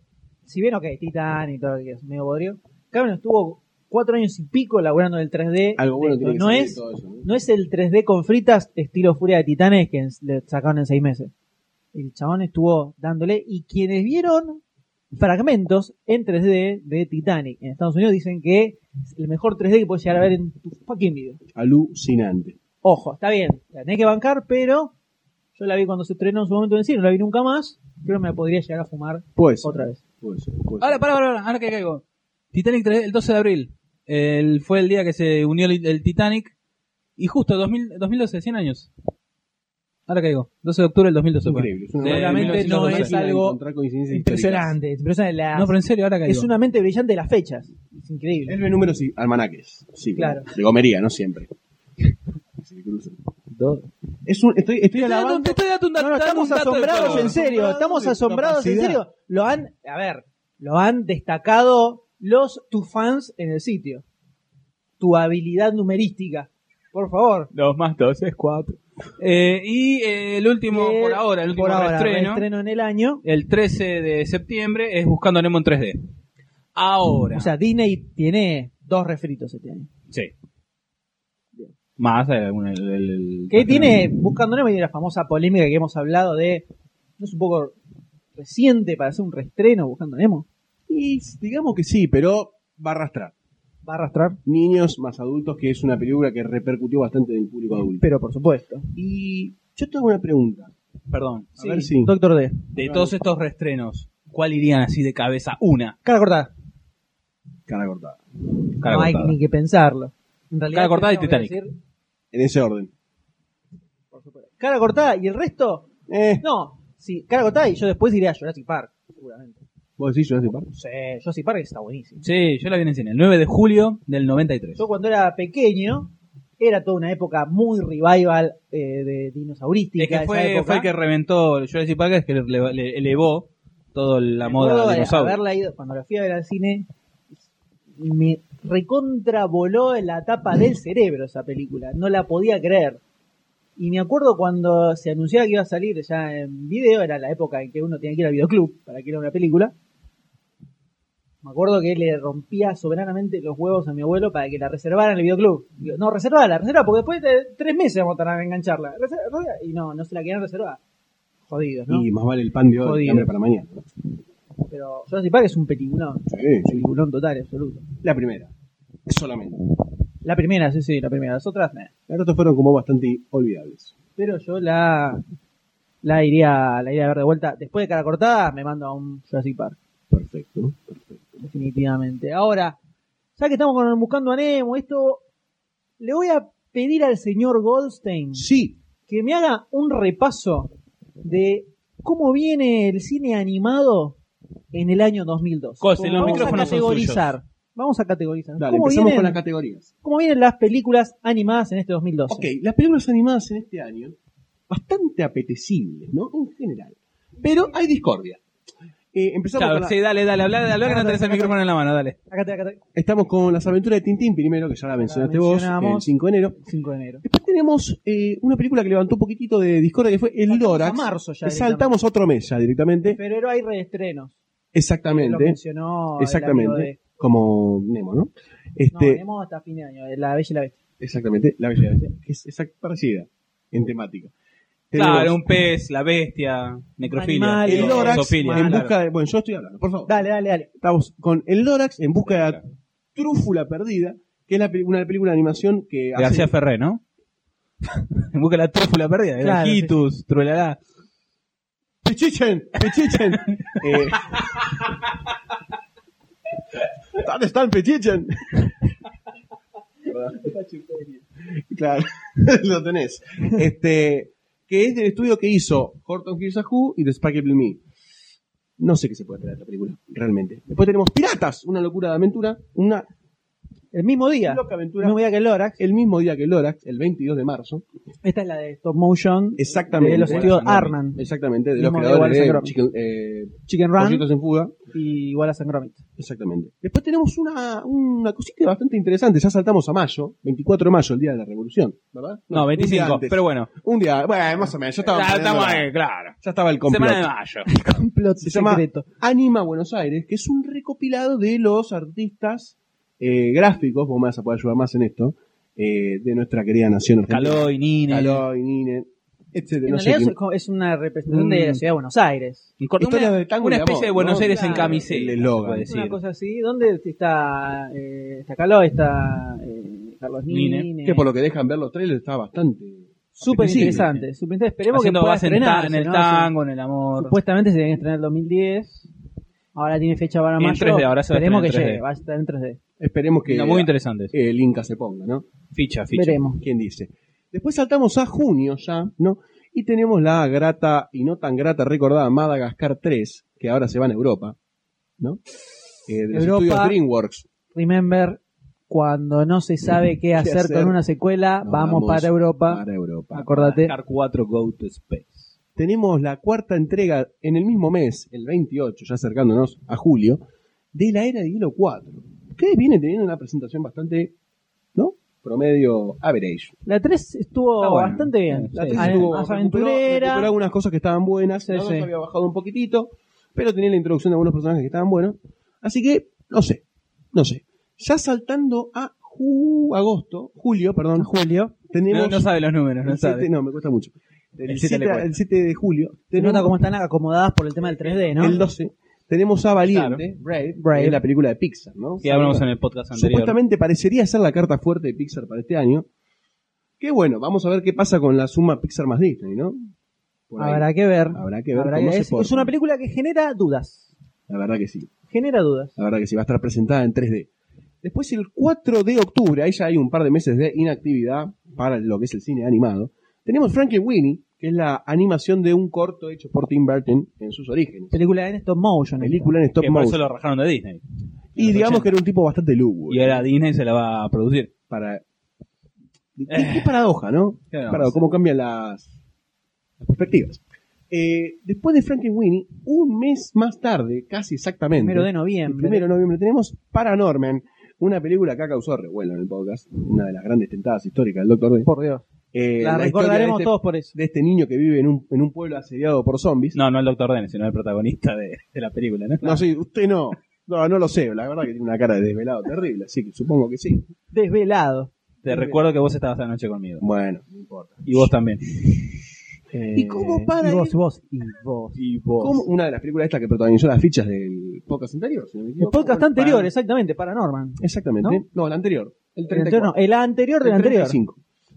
si bien, ok, Titanic y todo lo que es medio bodrio, Cameron estuvo 4 años y pico laburando en el 3D. Algo bueno tiene que no, salir es, todo eso, ¿no? no es el 3D con fritas estilo Furia de Titanes que le sacaron en 6 meses. El chabón estuvo dándole, y quienes vieron fragmentos en 3D de Titanic en Estados Unidos dicen que es el mejor 3D que puedes llegar a ver en tu fucking video. Alucinante. Ojo, está bien, la tenés que bancar, pero yo la vi cuando se estrenó en su momento en el cine, no la vi nunca más, pero me podría llegar a fumar otra vez. Puede ser. Ahora, ahora que caigo. Titanic 3D, el 12 de abril. Fue el día que se unió el Titanic. Y justo 2012, 100 años. Ahora caigo. 12 de octubre del 2012. Increíble. Seguramente no es algo impresionante. No, pero en serio, ahora caigo. Es una mente brillante de las fechas. Es increíble. Él ve números y almanaques. Sí, claro. De gomería, no siempre. Estoy alabando. Te estoy dando un dato. No, estamos asombrados en serio. Estamos de asombrados en capacidad. serio. Lo han destacado tus fans en el sitio. Tu habilidad numerística. Por favor. 2 más 2 es 4. Y el último, por ahora, el último reestreno en el año. El 13 de septiembre es Buscando a Nemo en 3D. Ahora. O sea, Disney tiene 2 refritos este año. Sí. Más ¿Qué tiene Buscando Nemo? Y la famosa polémica que hemos hablado de... ¿No es un poco reciente para hacer un reestreno Buscando Nemo? Y digamos que sí, pero va a arrastrar. Va a arrastrar. Niños más adultos, que es una película que repercutió bastante en el público adulto. Pero por supuesto. Y yo tengo una pregunta. Perdón. A ver si... Doctor D. De todos estos reestrenos, ¿cuál irían así de cabeza? Una. Cara cortada. Cara cortada. No hay ni que pensarlo. En realidad, Cara cortada y Titanic. En ese orden. Cara cortada y el resto... No, sí, cara cortada y yo después iré a Jurassic Park, seguramente. ¿Vos decís Jurassic Park? Sí, Jurassic Park está buenísimo. Sí, yo la vi en el cine, el 9 de julio del 93. Yo cuando era pequeño, era toda una época muy revival de dinosaurística. Es que fue el que reventó Jurassic Park, es que le elevó toda la moda de dinosaurios. Haberla ido, cuando la fui a ver al cine, me recontravoló la tapa del cerebro esa película. No la podía creer. Y me acuerdo cuando se anunciaba que iba a salir ya en video, era la época en que uno tenía que ir al videoclub para que era una película. Me acuerdo que le rompía soberanamente los huevos a mi abuelo para que la reservara en el videoclub. Digo, no, reservala, porque después de 3 meses vamos a tardar en engancharla. Y no se la querían reservar. Jodidos, ¿no? Y más vale el pan de hoy que hambre para mañana. Pero Jurassic Park es un peliculón. Sí. Peliculón total, absoluto. La primera. Solamente. La primera, sí, la primera. Las otras, Las otras fueron como bastante olvidables. Pero yo la iría a ver de vuelta. Después de Cara Cortada, me mando a un Jurassic Park. Perfecto. Definitivamente. Ahora, ya que estamos buscando a Nemo, le voy a pedir al señor Goldstein que me haga un repaso de cómo viene el cine animado en el año 2002. Vamos a categorizar. Dale, empezamos con las categorías. ¿Cómo vienen las películas animadas en este 2012? Ok, las películas animadas en este año, bastante apetecibles, ¿no? En general. Pero hay discordia. Empezamos claro, sí, dale, habla que no tenés el micrófono en la mano, dale. Acá. Estamos con Las Aventuras de Tintín, primero, que ya la mencionaste vos, el 5 de enero. 5 de enero. Después tenemos una película que levantó un poquito de discordia, que fue El Lorax. A marzo ya. Saltamos otro mes ya directamente. En febrero hay reestrenos. Exactamente. Lo mencionó exactamente. Como Nemo, ¿no? No, Nemo hasta fin de año, La Bella y la Bestia. Exactamente, La Bella y la Bestia. Es parecida en temática. Claro, un pez, la bestia, necrofilia, el Lorax en busca de... Bueno, yo estoy hablando, por favor. Dale. Estamos con el Lorax en busca de la trúfula perdida, que es una película de animación que hace... García Ferré, ¿no? En busca de la trúfula perdida, claro, Hitus, sí. Trulalá. Pichichen. ¿Dónde está el Pichichen? Claro, lo tenés. Que es del estudio que hizo Horton Hears a Who y Despicable Me. No sé qué se puede esperar de esta película, realmente. Después tenemos Piratas, una locura de aventura, una El mismo día. Loca El Aventura. mismo día que el Lorax. El mismo día que Lorax, el 22 de marzo. Esta es la de stop motion. Exactamente. De los estudios Arman. Exactamente, de los Mismo de creadores de Wallace and Chicken Run. Pollitos en Fuga. Y Wallace and Gromit. Exactamente. Después tenemos una cosita bastante interesante. Ya saltamos a mayo, 24 de mayo, el día de la Revolución, ¿verdad? No, un día 25, antes. pero bueno. Un día, bueno, más o menos. Ya estaba, Ya estamos planeando ahí, claro. ya estaba el complot. Semana de mayo. Complot Se llama secreto. Anima Buenos Aires, que es un recopilado de los artistas gráficos, vos me vas a poder ayudar más en esto, de nuestra querida nación argentina. Caloi, Nine. Caloi, Nine, etcétera. En No sé realidad quién. es una representación de la ciudad de Buenos Aires. Historia de tango una y de especie amor, de Buenos ¿no? Aires en Claro, camiseta. el eslogan. puede decir. Una cosa así. ¿Dónde está Caló? Está Carlos Nine. Nine. Que por lo que dejan ver los trailers está bastante Súper accesible. interesante. Súper interesante. Esperemos Haciendo que pueda base en, estrenarse, en el ¿no? tango, en el amor. Supuestamente se tiene que estrenar en el 2010. Ahora tiene fecha para En mayo. 3D, ahora se va a Esperemos que estrenar en llegue. 3D. Va a estar en 3D. Esperemos que No, muy interesantes. el Inca se ponga, ¿no? Ficha. Veremos. ¿Quién dice? Después saltamos a junio ya, ¿no? Y tenemos la grata y no tan grata recordada Madagascar 3, que ahora se va en Europa, ¿no? De los Europa. estudios DreamWorks. Remember, cuando no se sabe qué hacer con una secuela, Nos vamos para Europa. Para Europa. Acordate. Madagascar 4 Go to Space. Tenemos la cuarta entrega en el mismo mes, el 28, ya acercándonos a julio, de la Era de Hielo 4, que viene teniendo una presentación bastante, ¿no? Promedio average. La 3 estuvo Está buena. bastante bien. La Sí, 3 sí. estuvo, Más recuperó aventurera. algunas cosas que estaban buenas, Sí, la 2 sí. había bajado un poquitito, pero tenía la introducción de algunos personajes que estaban buenos. Así que, no sé. Ya saltando a julio, tenemos... No sabe los números, no el 7, sabe. no, me cuesta mucho. El El 7 7, le cuesta. el 7 de julio. Se nota cómo están acomodadas por el tema del 3D, ¿no? El 12 tenemos a Valiente, Brave, que es la película de Pixar, ¿no? Que hablamos en el podcast anterior. Supuestamente parecería ser la carta fuerte de Pixar para este año. Que bueno, vamos a ver qué pasa con la suma Pixar más Disney, ¿no? Por ahí. Habrá que ver. Habrá que ver Habrá cómo que- se es porta. una película que genera dudas. La verdad que sí. Genera dudas. La verdad que sí, va a estar presentada en 3D. Después el 4 de octubre, ahí ya hay un par de meses de inactividad para lo que es el cine animado. Tenemos Frankenweenie, que es la animación de un corto hecho por Tim Burton en sus orígenes. Película en stop motion. Película en stop Que por eso motion. lo rajaron de Disney. Y los digamos 80. que era un tipo bastante lúgubre. Y ahora Disney se la va a producir. Para... Qué paradoja, ¿no? ¿Qué vamos a Paradoja, hacer? cómo cambian las perspectivas. Después de Frankenweenie, un mes más tarde, casi exactamente, 1 de el noviembre. 1 de noviembre, tenemos Paranorman, una película que ha causado revuelo en el podcast, una de las grandes tentadas históricas del Dr. D. Por Dios. La historia recordaremos de todos por eso. de este niño que vive en un pueblo asediado por zombies. No el Dr. Dennis, sino el protagonista de la película, ¿no? No, sí, usted no. No lo sé, la verdad que tiene una cara de desvelado terrible, así que supongo que sí. Desvelado. Te recuerdo que vos estabas anoche conmigo. Bueno, no importa. Y vos también. ¿Y cómo para Y ir- vos. Y vos. ¿Cómo? Una de las películas estas que protagonizó las fichas del podcast anterior, si no me El equivoco. podcast anterior, exactamente, Paranorman. Exactamente. No, el anterior. El El 34. anterior, no, el anterior del El anterior. 35.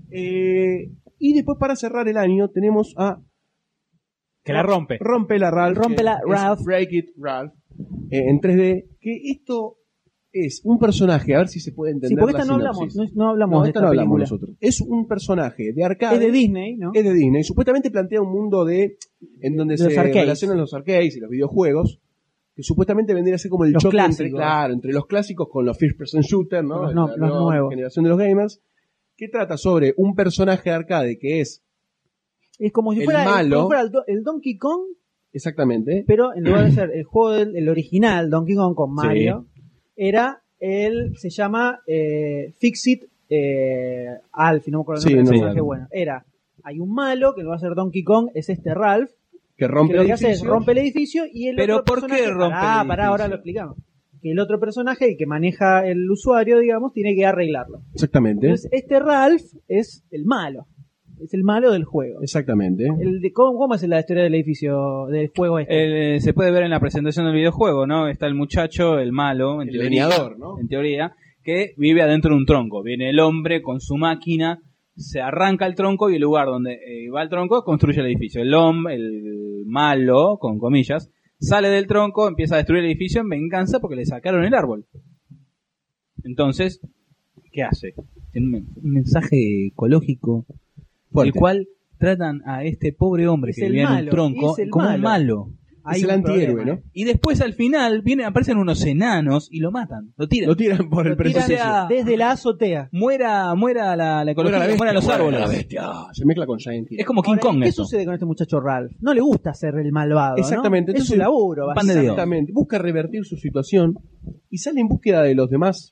Y después para cerrar el año tenemos a Que la rompe. Rompela Ralph. Rompela que es Ralph. Break It Ralph. En 3D. Que esto es un personaje, a ver si se puede entender. Sí, porque la esta no sinopsis. hablamos, no hablamos de esta esta no hablamos película. nosotros. Es un personaje de arcade. Es de Disney, ¿no? Es de Disney. Supuestamente plantea un mundo en donde De los se arcades. relacionan los arcades y los videojuegos. Que supuestamente vendría a ser como el Los choque clásicos. entre los clásicos con los first person shooter, ¿no? Los La nueva nuevos. generación de los gamers. Que trata sobre un personaje de arcade que es Es como si El fuera, malo. como fuera el Donkey Kong, exactamente. pero en lugar de ser el juego el original Donkey Kong con Mario, era se llama Fix-It Alfie, no me acuerdo el Sí, nombre del no, personaje. no. Bueno, hay un malo que lo va a hacer Donkey Kong, es Ralph, Que rompe que lo el que hace es edificio. rompe el edificio y el Pero otro ¿por qué personaje, rompe el pará, edificio? ahora lo explicamos. Que el otro personaje, el que maneja el usuario, digamos, tiene que arreglarlo. Exactamente. Entonces, Ralph es el malo. Es el malo del juego. Exactamente. ¿Cómo es la historia del edificio, del juego este? Se puede ver en la presentación del videojuego, ¿no? Está el muchacho, el malo, en El teoría, leñador, ¿no? en teoría, que vive adentro de un tronco. Viene el hombre con su máquina, se arranca el tronco y el lugar donde va el tronco construye el edificio. El malo, con comillas, sale del tronco, empieza a destruir el edificio en venganza porque le sacaron el árbol. Entonces, ¿qué hace? Tiene un mensaje ecológico, Fuerte. el cual tratan a este pobre hombre Es que el vivía en un malo, tronco es el como un malo. malo. hay es el un antihéroe, problema. ¿no? Y después al final aparecen unos enanos y lo matan, lo tiran. Lo tiran por el Lo tiran precio. desde la azotea. Muera la ecología, mueran los árboles. La bestia. Se mezcla con Giant Hill. Es como King Ahora, Kong ¿qué eso. sucede con este muchacho Ralph? No le gusta ser el malvado, Exactamente. ¿no? Es su laburo. pan de Dios. Exactamente. Busca revertir su situación y sale en búsqueda de los demás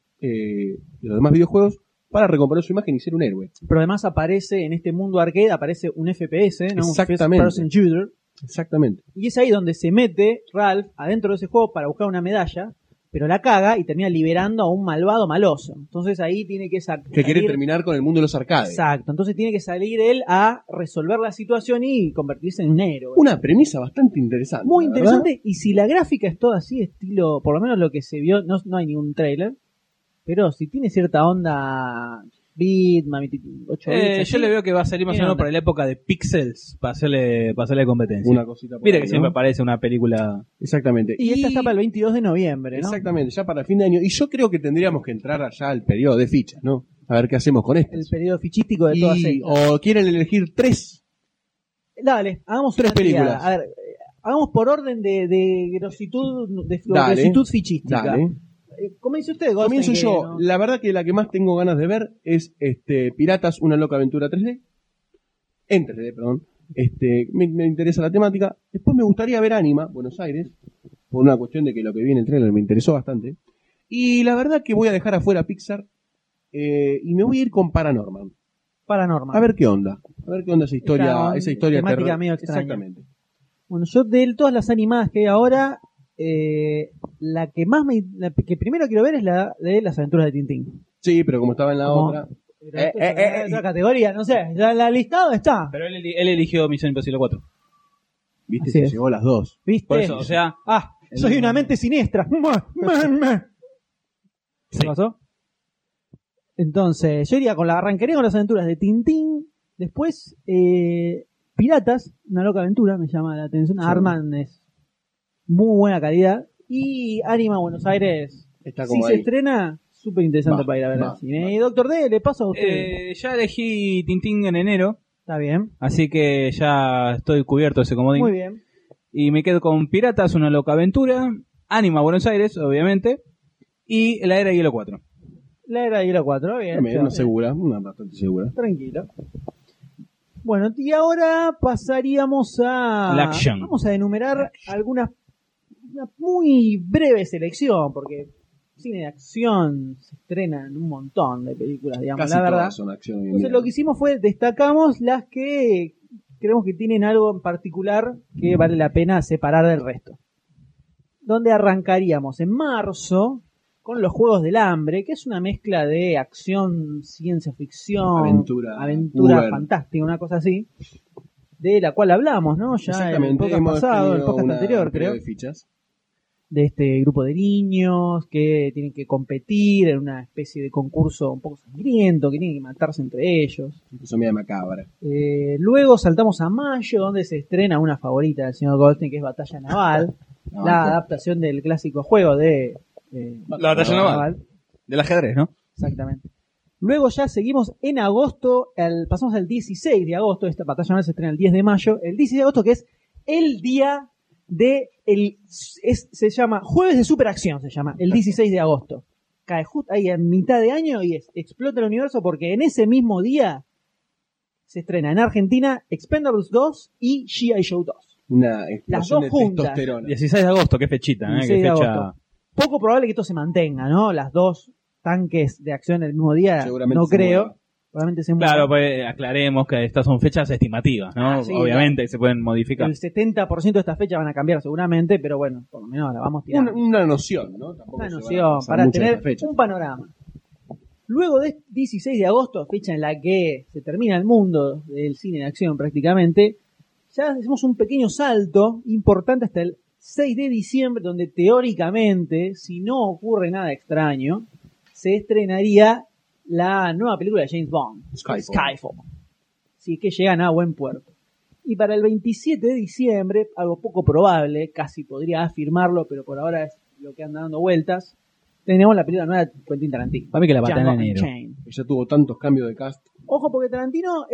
videojuegos para recomponer su imagen y ser un héroe. Pero además aparece en este mundo arcade, aparece un FPS, ¿no? Un Exactamente. First Person Shooter. Exactamente. Y es ahí donde se mete Ralph adentro de ese juego para buscar una medalla, pero la caga y termina liberando a un malvado maloso. Entonces ahí tiene que Que quiere terminar con el mundo de los arcades. Exacto, entonces tiene que salir él a resolver la situación y convertirse en un héroe. Una premisa bastante interesante. Muy ¿verdad? interesante, y si la gráfica es toda así, estilo, por lo menos lo que se vio, no hay ningún trailer, pero si tiene cierta onda Bitmap, 8 bits. Yo le veo que va a salir más o Tiene menos onda. por la época de Pixels para hacerle competencia. Una cosita por Mira ahí, que ¿no? siempre parece una película. Exactamente. Y esta está para el 22 de noviembre, ¿no? Exactamente, ya para el fin de año. Y yo creo que tendríamos que entrar allá al periodo de fichas, ¿no? A ver qué hacemos con esto. El periodo fichístico de todas estas. O quieren elegir 3. Dale, hagamos 3 una tirada. películas. A ver, hagamos por orden de grositud, Dale, grositud fichística. Dale. Comience usted, Goldstein, Comienzo que yo. no- La verdad que la que más tengo ganas de ver es Piratas, una loca aventura 3D. En 3D, perdón. Me interesa la temática. Después me gustaría ver Anima, Buenos Aires, por una cuestión de que lo que vi en el trailer me interesó bastante. Y la verdad que voy a dejar afuera Pixar y me voy a ir con Paranormal. Paranormal. A ver qué onda. A ver qué onda esa historia temática terror. medio extraña. Exactamente. Bueno, yo de todas las animadas que hay ahora, la que más la que primero quiero ver es la de las aventuras de Tintín. Sí, pero como estaba en la Como- otra. Pero esto es otra categoría, no sé, ya la listado está. Pero él eligió Misión Imposible 4. Viste, Así se es. llegó a las 2. ¿Viste? Por eso, o sea, Soy una mente siniestra. ¿Qué pasó? Entonces, yo iría arrancaría con las aventuras de Tintín. Después, Piratas, una loca aventura, me llama la atención. Sí. Arman es muy buena calidad. Y Anima Buenos Aires, Está si como se ahí. estrena, súper interesante Va, para ir a ver va, al cine. Y Doctor D, le paso a usted. ya elegí Tintín en enero, Está bien. así que ya estoy cubierto de ese comodín. Muy bien. Y me quedo con Piratas, una loca aventura, Anima Buenos Aires, obviamente, y La Era de Hielo 4. La era de Hielo 4, bien. También, una bien. segura, una bastante segura. Tranquilo. Bueno, y ahora pasaríamos a... La acción. Vamos a enumerar una muy breve selección, porque cine de acción se estrena en un montón de películas, digamos, Casi la verdad. todas son acción hoy en Entonces día. lo que hicimos fue destacamos las que creemos que tienen algo en particular que vale la pena separar del resto. Donde arrancaríamos en marzo con Los Juegos del Hambre, que es una mezcla de acción, ciencia ficción, Aventura, Uber. fantástica, una cosa así, de la cual hablamos, ¿no? Ya en el Exactamente, podcast hemos pasado, el tenido podcast una anterior, periodo creo, de fichas. de este grupo de niños que tienen que competir en una especie de concurso un poco sangriento, que tienen que matarse entre ellos. Eso media macabra. Luego saltamos a mayo, donde se estrena una favorita del señor Goldstein, que es Batalla Naval, la adaptación del clásico juego de La Batalla Naval. Del ajedrez, ¿no? Exactamente. Luego ya seguimos en agosto, pasamos al 16 de agosto, esta Batalla Naval se estrena el 10 de mayo, el 16 de agosto que es el día de se llama Jueves de Superacción, se llama, el 16 de agosto. Cae justo ahí en mitad de año y explota el universo porque en ese mismo día se estrena en Argentina Expendables 2 y G.I. Joe 2. Una Las explosión dos de juntas. testosterona. 16 de agosto, qué fechita, 16 qué de fecha. agosto. Poco probable que esto se mantenga, ¿no? Las dos tanques de acción el mismo día, Seguramente no se creo. mueva. Probablemente se Claro, mueva. pues aclaremos que estas son fechas estimativas, ¿no? Sí, Obviamente que se pueden modificar. El 70% de estas fechas van a cambiar seguramente, pero bueno, por lo menos la vamos tirando. Una noción, ¿no? Tampoco Una se van a noción pasar para muchas de tener estas fechas. un panorama. Luego de 16 de agosto, fecha en la que se termina el mundo del cine de acción prácticamente, ya hacemos un pequeño salto importante hasta el 6 de diciembre, donde teóricamente, si no ocurre nada extraño, se estrenaría la nueva película de James Bond, Skyfall. Sí, que llegan a buen puerto. Y para el 27 de diciembre, algo poco probable, casi podría afirmarlo, pero por ahora es lo que anda dando vueltas, tenemos la película nueva de Quentin Tarantino. Para mí que la patan en Django enero. Unchained. Ya tuvo tantos cambios de cast. Ojo, porque Tarantino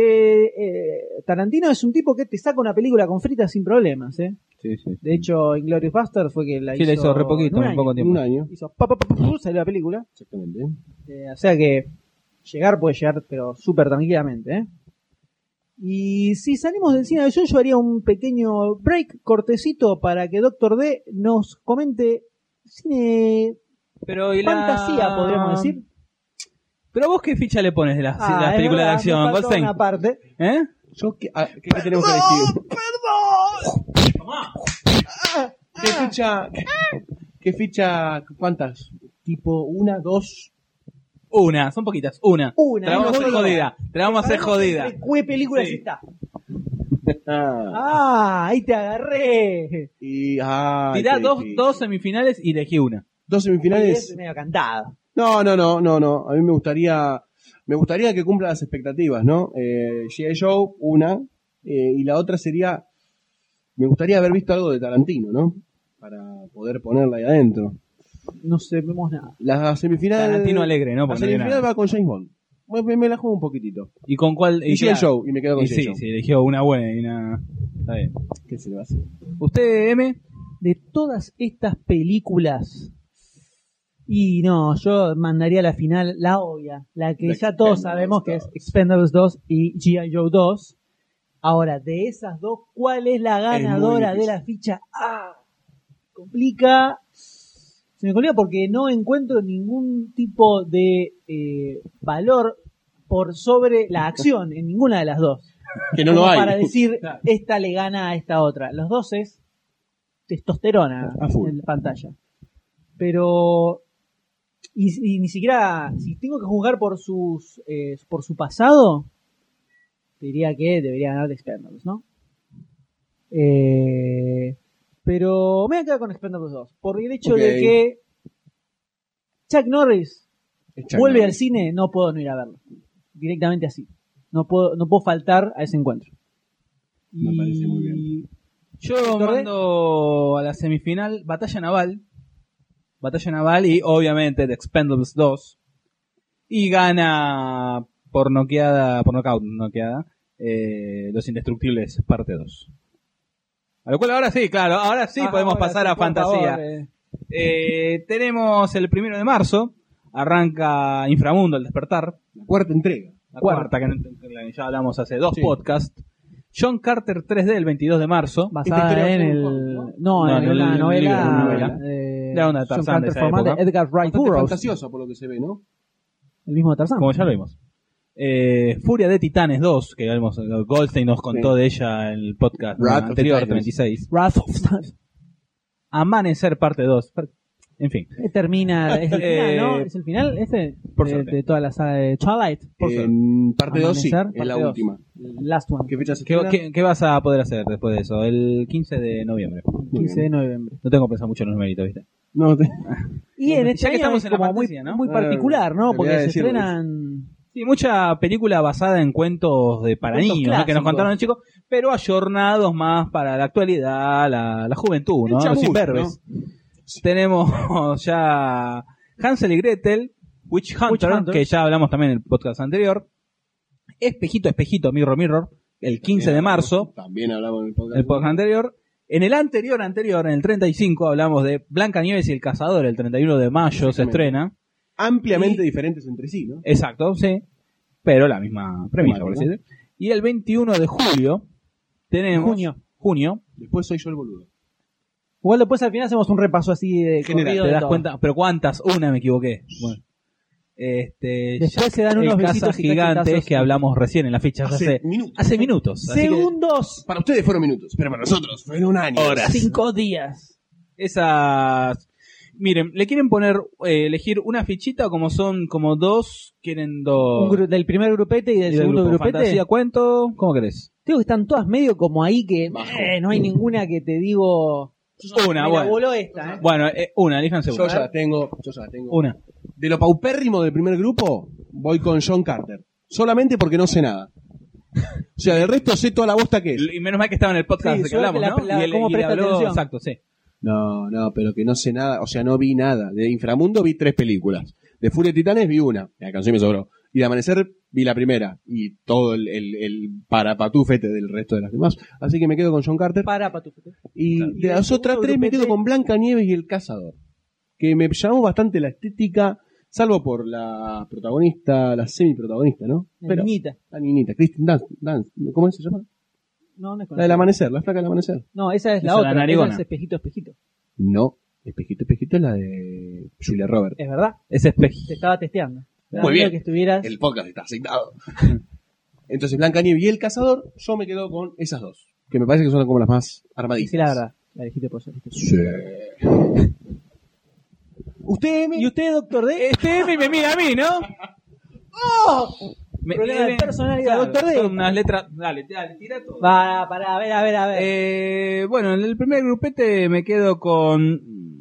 es un tipo que te saca una película con fritas sin problemas, ¿eh? Sí. De hecho, Inglourious Basterds fue que la Sí, hizo... la hizo re poquito, en en poco tiempo. Un año. Hizo salió la película. Exactamente. O sea que puede llegar, pero súper tranquilamente, ¿eh? Y si salimos del cine de yo haría un pequeño break cortecito para que Dr. D nos comente cine Pero ¿y fantasía, podríamos decir. Pero vos qué ficha le pones de las películas de acción, Goldstein? Una parte. ¿Eh? ¿Qué tenemos que decir? ¿Qué ficha? ¿Cuántas? ¿Tipo una, dos? Una, son poquitas, una. Te la vamos a hacer jodida. Te la vamos a hacer jodida. ¿Qué películas Sí. está? Ahí te agarré. Tirá dos semifinales y elegí una. ¿Dos semifinales? Es medio cantada. No. A mí me gustaría que cumpla las expectativas, ¿no? G.I. Joe, una. Y la otra sería... Me gustaría haber visto algo de Tarantino, ¿no? Para poder ponerla ahí adentro. No sabemos nada. La semifinal... Tarantino alegre, ¿no? La Porque no hay semifinal nada. va con James Bond. Me la juego un poquitito. ¿Y con cuál? Y G.I. Joe, y me quedo con G.I. Joe. Sí, eligió una buena y una... Está bien. ¿Qué se le va a hacer? ¿Usted, M? De todas estas películas... Y no, yo mandaría a la final la obvia, la que ya todos sabemos que es Expendables 2 y G.I. Joe 2. Ahora, de esas dos, ¿cuál es la ganadora de la ficha? Complica. Se me complica porque no encuentro ningún tipo de valor por sobre la acción en ninguna de las dos. Que no lo hay. Para decir, esta le gana a esta otra. Los dos es testosterona en la pantalla. Pero... Y ni siquiera, si tengo que juzgar por su pasado, diría que debería ganar de Expendables, ¿no? Pero me voy a quedar con Expendables 2, por el hecho de que Chuck Norris vuelve al cine, no puedo no ir a verlo. Directamente así. No puedo faltar a ese encuentro. Me parece muy bien. Yo mando a la semifinal Batalla Naval y obviamente The Expendables 2 y gana por noqueada Los Indestructibles parte 2, a lo cual ahora sí podemos pasar a fantasía. Tenemos el 1 de marzo arranca Inframundo, El Despertar, la cuarta entrega, la cuarta que ya hablamos hace dos podcasts. John Carter 3D el 22 de marzo, basada en el una novela de una Tarzán de esa época. Edgar Wright Burroughs. Fantasiosa por lo que se ve, ¿no? El mismo Tarzán. Como ya lo vimos. Furia de Titanes 2, que Goldstein nos contó de ella en el podcast anterior, 36. Wrath of Titans. Amanecer parte 2. En fin. Termina, es el final, ¿no? Es el final de toda la saga de Twilight. Parte 2 sí, es la última. Last one. ¿Qué fecha se ¿Qué vas a poder hacer después de eso? El 15 de noviembre. 15 de noviembre. No tengo pensado mucho en los numeritos, ¿viste? Y en este ya que año estamos es en la como fantasía, ¿no? muy particular, ¿no? Porque se estrenan... Sí, mucha película basada en cuentos para niños, ¿no? Que nos contaron los chicos, pero ayornados más para la actualidad, la juventud, ¿no? Los imberbes. ¿No? Tenemos ya Hansel y Gretel, Witch Hunter, que ya hablamos también en el podcast anterior. Espejito, Mirror, Mirror, el 15 de marzo. También hablamos en el podcast anterior. En el anterior, en el 35, hablamos de Blancanieves y el Cazador, el 31 de mayo se estrena. Ampliamente diferentes entre sí, ¿no? Exacto, sí. Pero la misma premisa, por decirlo. Y el 21 de julio tenemos... Junio. Después Soy yo el boludo. Igual después al final hacemos un repaso así de corrido. ¿Te das cuenta? ¿Pero cuántas? Una me equivoqué. Bueno. Después se dan unos besitos gigantes que hablamos recién en las fichas hace minutos. Segundos. Para ustedes fueron minutos, pero para nosotros fueron años. Horas. 5 días. Esas... Miren, ¿le quieren poner, elegir una fichita o como son como dos? ¿Quieren dos? Del primer grupete y del segundo grupete. ¿Fantasía, cuento? ¿Cómo querés? Digo que están todas medio como ahí que no hay ninguna que te digo... Una, bueno. Voló esta, Bueno, una, elíjanse una. Yo ya la tengo. Una. De lo paupérrimo del primer grupo, voy con John Carter. Solamente porque no sé nada. O sea, del resto sé toda la bosta que es. Y menos mal que estaba en el podcast que hablamos, ¿no? Y él habló, exacto, sí. No, pero que no sé nada. O sea, no vi nada. De Inframundo vi 3 películas. De Furia de Titanes vi una. La canción me sobró. Y de Amanecer vi la primera y todo el parapatúfete del resto de las demás. Así que me quedo con John Carter. Y de las otras tres me quedo con Blancanieves y el Cazador. Que me llamó bastante la estética, salvo por la protagonista, la semi-protagonista, ¿no? La niñita. La niñita, Kristen Dunst. ¿Cómo se llama? No, no es La del amanecer, la flaca del amanecer. No, esa es la otra, esa es Espejito, Espejito. No, Espejito, Espejito es la de Julia Roberts. Es verdad. Es Espejito. Te estaba testeando. Muy bien. Que estuvieras... El podcast está asignado. Entonces, Blancanieves y el Cazador, yo me quedo con esas dos. Que me parece que son como las más armaditas. Sí, la verdad. La elegiste por ser. Sí. ¿Usted, M? ¿Y usted, doctor D? Este M me mira a mí, ¿no? ¡Oh! Problema de personalidad, doctor D. Son unas letras... Dale, tira todo. Para, a ver. Bueno, en el primer grupete me quedo con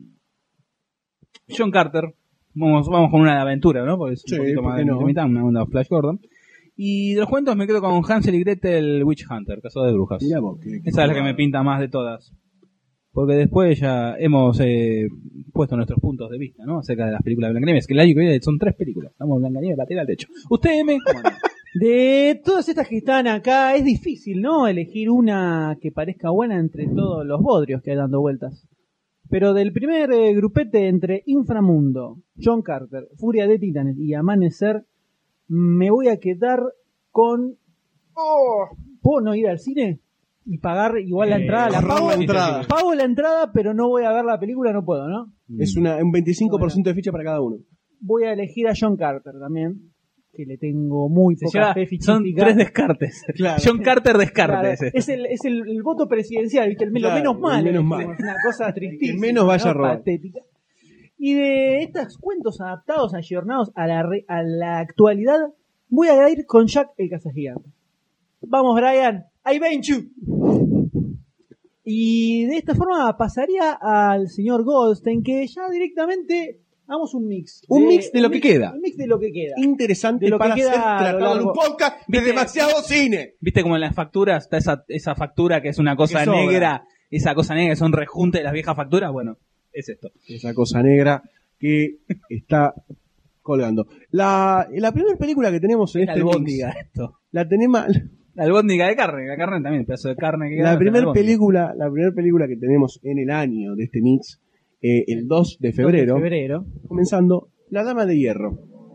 John Carter. Vamos con una de aventura, ¿no? Porque es un poquito más de mitad, una onda Flash Gordon. Y de los cuentos me quedo con Hansel y Gretel Witch Hunter, Cazador de Brujas. Mirá vos, esa es la que me pinta más de todas. Porque después ya hemos puesto nuestros puntos de vista, ¿no? Acerca de las películas de Blancanieves, que el año que viene son 3 películas. Estamos Blancanieves, patera al techo. Usted, M, ¿cómo anda? De todas estas que están acá, es difícil, ¿no? Elegir una que parezca buena entre todos los bodrios que hay dando vueltas. Pero del primer grupete entre Inframundo, John Carter, Furia de Titanes y Amanecer, me voy a quedar con... ¿Puedo no ir al cine? Y pagar igual la entrada. Pago la entrada, pero no voy a ver la película, no puedo, ¿no? Es un 25% de ficha para cada uno. Voy a elegir a John Carter también, que le tengo muy poca fe fichística. Son 3 descartes. Claro. John Carter descartes. Claro. Es el voto presidencial, ¿viste? Lo menos mal. Menos mal. Es una cosa tristísima. El menos vaya a robar. Patética. Y de estos cuentos adaptados, ayornados a la actualidad, voy a ir con Jack el Cazagigante. Vamos, Brian. I bench you. Y de esta forma pasaría al señor Goldstein, que ya directamente hagamos un mix. Un mix de lo que queda. Un mix de lo que queda. Interesante de lo para que ser queda tratado en un podcast de demasiado cine. ¿Viste como en las facturas está esa factura que es una cosa negra? Esa cosa negra que son rejunte de las viejas facturas. Bueno, es esto. Esa cosa negra que está colgando. La primera película que tenemos en este mix, esto. la tenemos... La albóndiga de carne, la carne también, el pedazo de carne que La primera película que tenemos en el año de este mix, el 2 de febrero, comenzando, La Dama de Hierro.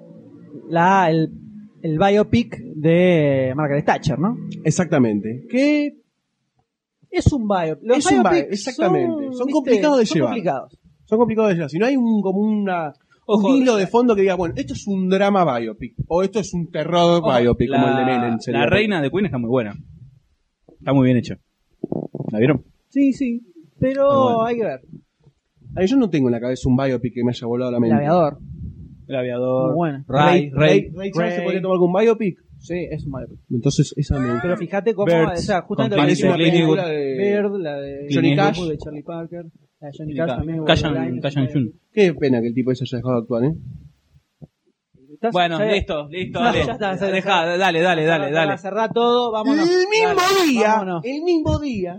El biopic de Margaret Thatcher, ¿no? Exactamente. Que es un biopic. Los es un biopics exactamente. Son complicados de llevar. Son complicados de llevar. Si no hay un hilo de fondo que diga, bueno, esto es un drama biopic, o esto es un terror biopic, como el de Menem. La reina de Queen está muy buena. Está muy bien hecha. ¿La vieron? Sí, pero hay que ver. Yo no tengo en la cabeza un biopic que me haya volado la mente. El aviador. Muy bueno. Ray Charles se podría tomar algún biopic. Sí, es un biopic. Entonces, esa me... Pero fíjate cómo, Birds, o sea, justamente es una película de Bird, la de Johnny Cash, de Charlie Parker, la de Johnny Cash también. Callan Jun. Qué pena que el tipo ese haya dejado de actuar, ¿eh? Bueno, listo, dale. Ya está, Dale. Cerrá todo, vámonos. El mismo día.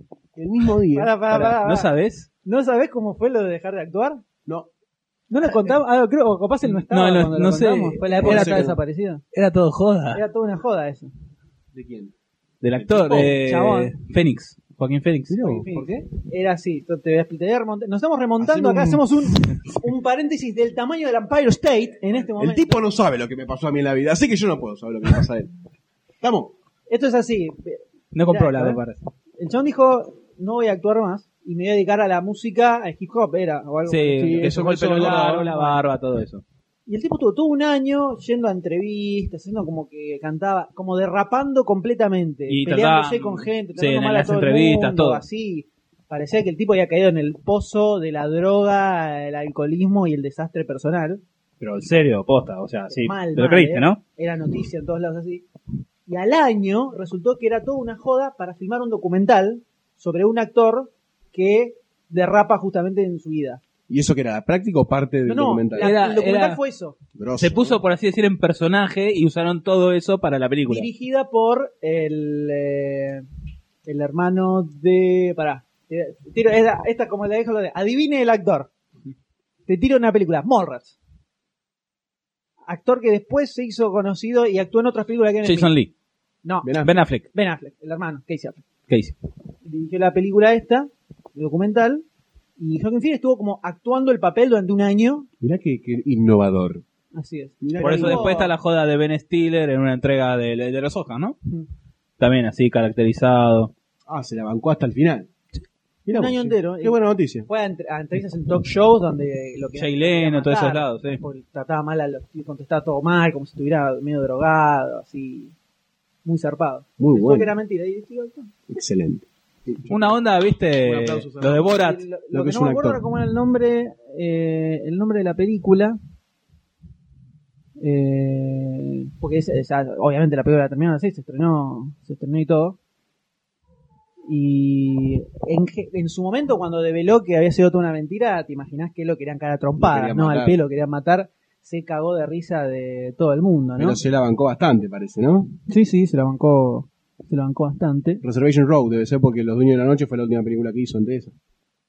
Pará. ¿No sabés? ¿No sabés cómo fue lo de dejar de actuar? No. ¿No lo contamos? Creo, o capaz él no estaba cuando lo sé. contamos. Fue la época está desaparecido. Era todo joda. Era toda una joda eso. ¿De quién? Del actor, chabón. Fénix. Joaquín Fénix. ¿Por qué? Era así. Te voy a explicar. Nos estamos remontando. Acá hacemos un paréntesis del tamaño del Empire State en este momento. El tipo no sabe lo que me pasó a mí en la vida, así que yo no puedo saber lo que me pasa a él. ¿Estamos? Esto es así. No compró la, me parece. El chabón dijo, no voy a actuar más y me voy a dedicar a la música, al hip hop, era. O algo que eso fue el pelo largo, la barba, todo eso. Y el tipo tuvo todo un año yendo a entrevistas, haciendo como que cantaba, como derrapando completamente, y peleándose con gente, tratando mal a todo entrevistas, el mundo, todo. así. Parecía que el tipo había caído en el pozo de la droga, el alcoholismo y el desastre personal. Pero en serio, posta, o sea, sí. Mal, te lo creíste, ¿no? Era noticia en todos lados así. Y al año resultó que era toda una joda para filmar un documental sobre un actor que derrapa justamente en su vida. ¿Y eso que era práctico o parte del documental? El documental fue eso. Grosso. Se puso, por así decir, en personaje y usaron todo eso para la película. Dirigida por el hermano de... Pará. Tiro, esta como la dejo. Adivine el actor. Te tiro una película. Mallrats. actor que después se hizo conocido y actuó en otras películas que en Jason Lee. No, Ben Affleck. Ben Affleck, el hermano, Casey Affleck. Casey. Dirigió la película esta, el documental, y Joaquin Phoenix estuvo como actuando el papel durante un año. Mirá que innovador. Así es. Por eso después está la joda de Ben Stiller en una entrega de los Oscars, ¿no? También así, caracterizado. Se la bancó hasta el final. Mirá Un vos, año sí. entero. Qué buena noticia. Fue a entrevistas en talk shows donde lo que Jay Leno, todos esos lados, sí. porque trataba mal a los tíos, contestaba todo mal, como si estuviera medio drogado, así. Muy zarpado. Muy Pensó bueno. que era mentira. Y digo, Excelente. Una onda, Un viste, aplauso, lo de Borat. Lo que que es no un me acuerdo actor. era cómo era el nombre de la película. Porque obviamente la película terminó así, se estrenó y todo. Y en su momento, cuando develó que había sido toda una mentira, te imaginás que lo querían cagar a trompadas, Lo ¿no? querían Al pelo, querían matar. Se cagó de risa de todo el mundo, ¿no? Pero se la bancó bastante, parece, ¿no? Sí, se la bancó bastante. Reservation Row debe ser porque Los Dueños de la Noche fue la última película que hizo entre esas.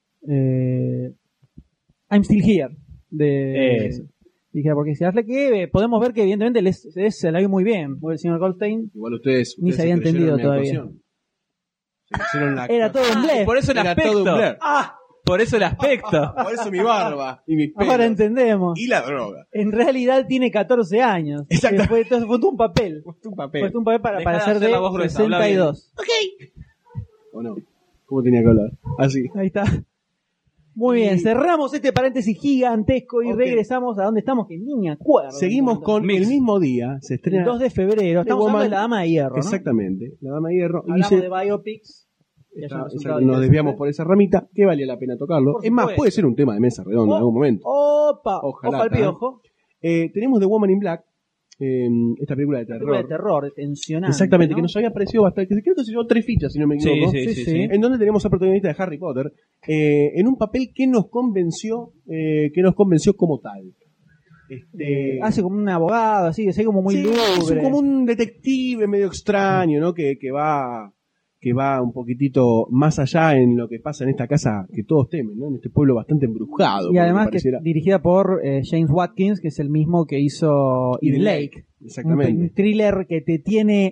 I'm Still Here. Dije, porque si Affleck que podemos ver que evidentemente se la vio muy bien. Porque el señor Goldstein Igual ustedes ni se había creyeron entendido mi todavía. actuación. Se creyeron la Era todo un blef. Por eso el Era aspecto. todo un blur. Por eso el aspecto. Por eso mi barba y mis pelos. Ahora entendemos. Y la droga. En realidad tiene 14 años. Exacto. Fue todo un papel. Fue un papel. Fue un papel para Dejá de ser hacer de la voz gruesa, habla 62. ¿O no? ¿Cómo tenía que hablar? Así. Ahí está. Muy bien, cerramos este paréntesis gigantesco y Ok. regresamos a donde estamos, que ni me acuerdo. Seguimos con Mix. el mismo día. Se el estrena. 2 de febrero. Estamos Woman. hablando de la Dama de Hierro, ¿no? Exactamente. La Dama de Hierro. Y Hablamos se- de biopics. que hayan Está- resultado nos interesantes. desviamos por esa ramita, que valía la pena tocarlo. Por Es más, supuesto. puede ser un tema de mesa redonda en algún momento. Opa, Ojalá, ojo al piojo. Tenemos The Woman in Black, esta película de terror. Película de terror, tensionante. Exactamente, ¿no? que nos había parecido bastante. Creo que se llevó 3 fichas, si no me Sí, equivoco. sí. En donde tenemos al protagonista de Harry Potter, en un papel que nos convenció como tal. Hace como un abogado, así, es como muy Sí, lúgubre. es como un detective medio extraño, ¿no? Que va un poquitito más allá en lo que pasa en esta casa que todos temen, ¿no? En este pueblo bastante embrujado. Y por lo además que pareciera. dirigida por James Watkins, que es el mismo que hizo Eden Lake. Exactamente. Un thriller que te tiene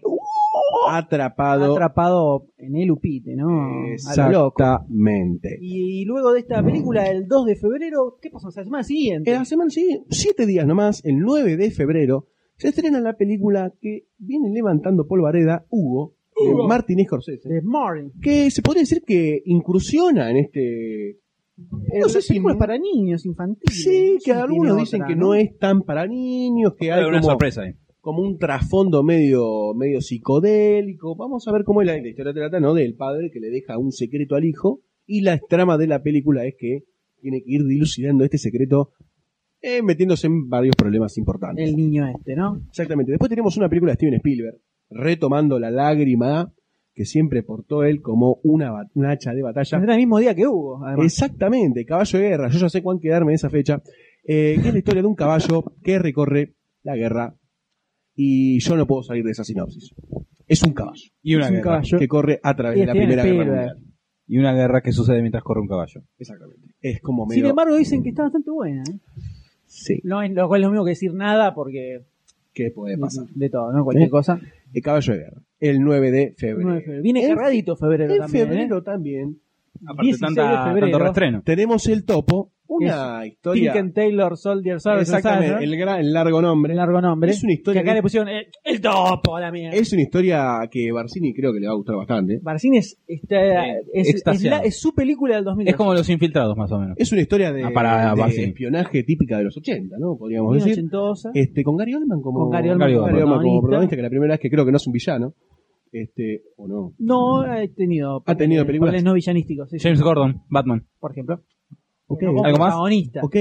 atrapado en el upite, ¿no? A lo loco. Exactamente. Y luego de esta película, el 2 de febrero, ¿qué pasó? O sea, la semana siguiente. En la semana siguiente, 7 días nomás, el 9 de febrero, se estrena la película que viene levantando polvareda, Hugo, de Martin Scorsese, de Martin. que se podría decir que incursiona en este... No sé si películas para niños, infantiles. Sí, No que sé si algunos tiene dicen otra, que no es tan para niños, que hay Una como, sorpresa ahí. como un trasfondo medio psicodélico. Vamos a ver cómo es la historia trata, ¿no? Del padre que le deja un secreto al hijo, y la trama de la película es que tiene que ir dilucidando este secreto, metiéndose en varios problemas importantes. El niño este, ¿no? Exactamente. Después tenemos una película de Steven Spielberg, retomando la lágrima que siempre portó él como una hacha de batalla. Era el mismo día que hubo, además. Exactamente, Caballo de Guerra. Yo ya sé cuándo quedarme en esa fecha. Que es la historia de un caballo que recorre la guerra. Y yo no puedo salir de esa sinopsis. Es un caballo. Y una Es un guerra. caballo. Que corre a través Y de la Steven Primera Guerra Spielberg. Mundial. Y una guerra que sucede mientras corre un caballo. Exactamente. Es como Sin medio... embargo, dicen que está bastante buena. ¿eh? Sí, No es lo cual es lo mismo que decir nada, porque ¿qué puede pasar? de todo, ¿no? Cualquier cosa. El Caballo de Guerra. El 9 de febrero. 9 de febrero. Viene En- cargadito febrero En también. febrero también. Aparte 16 de febrero. tanto reestreno. Tenemos El Topo. Una historia... Tinken Taylor Soldier Service. Exactamente. El largo nombre. El largo nombre. Es una historia Que acá que- le pusieron el topo a la mierda. Es una historia que Barcini creo que le va a gustar bastante. Barcini es extasiado. es su película del 2008. Es como Los Infiltrados, más o menos. Es una historia de, para de Barcini. espionaje típica de los 80, ¿no? Podríamos Muy decir. ochentosa. Con Gary Oldman como, Con Gary Oldman como como protagonista. protagonista, que la primera vez que creo que no es un villano. O no. No, ha tenido películas. papeles no villanísticos. Sí, James Gordon, Batman. por ejemplo. Ok, No como ¿algo más? protagonista. ok.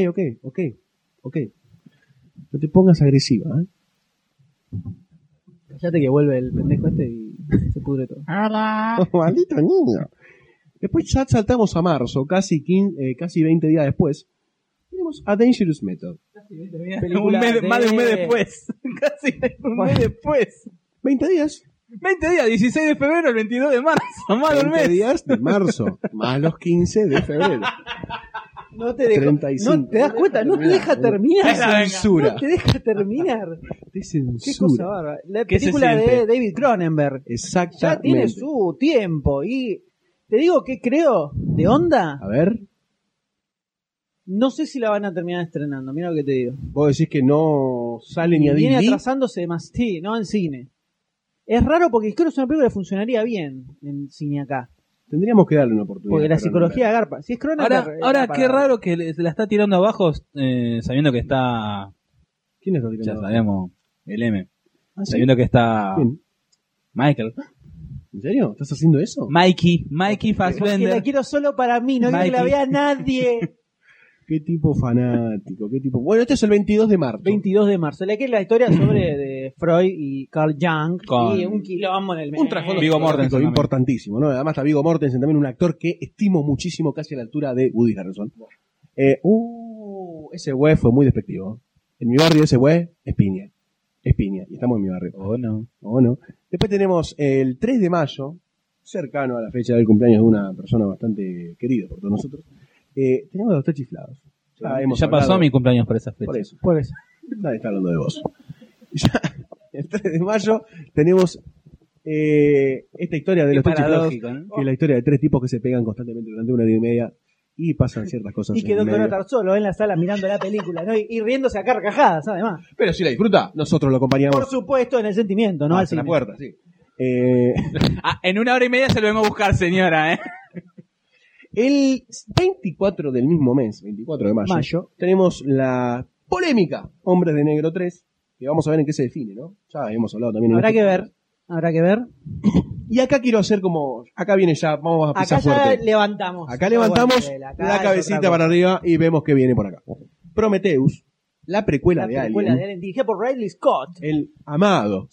No te pongas agresiva, ¿eh? Fíjate que vuelve el pendejo este y se pudre todo. Maldito niño. Después ya saltamos a marzo, casi 20 días después. Tenemos A Dangerous Method. Película Más de un mes de- después. Casi un mes después. 20 días. 20 días, 16 de febrero al 22 de marzo. Más de un 20 mes. días de marzo, más los 15 de febrero. No te deja, 35. no te das cuenta, no te deja terminar. Te censura. No te deja terminar. Te Qué censura. cosa bárbara. La ¿Qué se película de siente? David Cronenberg. Exactamente. Ya tiene su tiempo. Y te digo que creo de onda. A ver, No sé si la van a terminar estrenando. Mira lo que te digo. vos decís que no sale ni a Viene DVD. atrasándose más. Sí, no en cine. Es raro porque creo que es una película que funcionaría bien en cine acá. Tendríamos que darle una oportunidad. Porque la a psicología garpa. Si es Cronenberg. Ahora para- qué raro que la está tirando abajo sabiendo que está, ¿Quién es lo ya sabemos, el M. ¿Ah, sí? Sabiendo que está ¿Quién? Michael. ¿En serio? ¿Estás haciendo eso? Mikey Porque la Fassbender. quiero solo para mí, no quiero que la Mikey. vea nadie. Qué tipo fanático, qué tipo. Bueno, este es el 22 de marzo. 22 de marzo. La que es la historia sobre de Freud y Carl Jung Con- y un quilombo en el medio. Un trasfondo Viggo psicológico Mortensen también. importantísimo, ¿no? Además está Viggo Mortensen, también un actor que estimo muchísimo, casi a la altura de Woody Harrelson. Ese güey fue muy despectivo. En mi barrio ese güey es piña. Es piña. Y estamos en mi barrio. Oh, no. ¿O no? Después tenemos el 3 de mayo, cercano a la fecha del cumpleaños de una persona bastante querida por todos nosotros. Tenemos los tres chiflados. Ya pasó mi cumpleaños por esa fecha. Por eso. Por eso. Nadie está hablando de vos. Ya, el 3 de mayo tenemos esta historia de Qué los tres chiflados, paradójico, ¿no? que es la historia de tres tipos que se pegan constantemente durante una hora y media y pasan ciertas cosas. Y que en el Doctor medio. estar solo en la sala mirando la película, ¿no? Y riéndose a carcajadas, además. Pero si la disfruta, nosotros lo acompañamos Por supuesto, en el sentimiento, ¿no? Al hasta la cine. puerta, sí. En una hora y media se lo vengo a buscar, señora, ¿eh? El 24 del mismo mes, 24 de mayo, tenemos la polémica Hombres de Negro 3, que vamos a ver en qué se define, ¿no? Ya hemos hablado también. Habrá que ver. Habrá que ver. Y acá quiero hacer como, acá viene ya, vamos a pisar Acá ya fuerte. levantamos. Acá levantamos Acá la es cabecita otra para cosa. arriba y vemos que viene por acá. Prometheus, la precuela, La de, precuela Alien, de Alien, dirigida por Ridley Scott. el amado.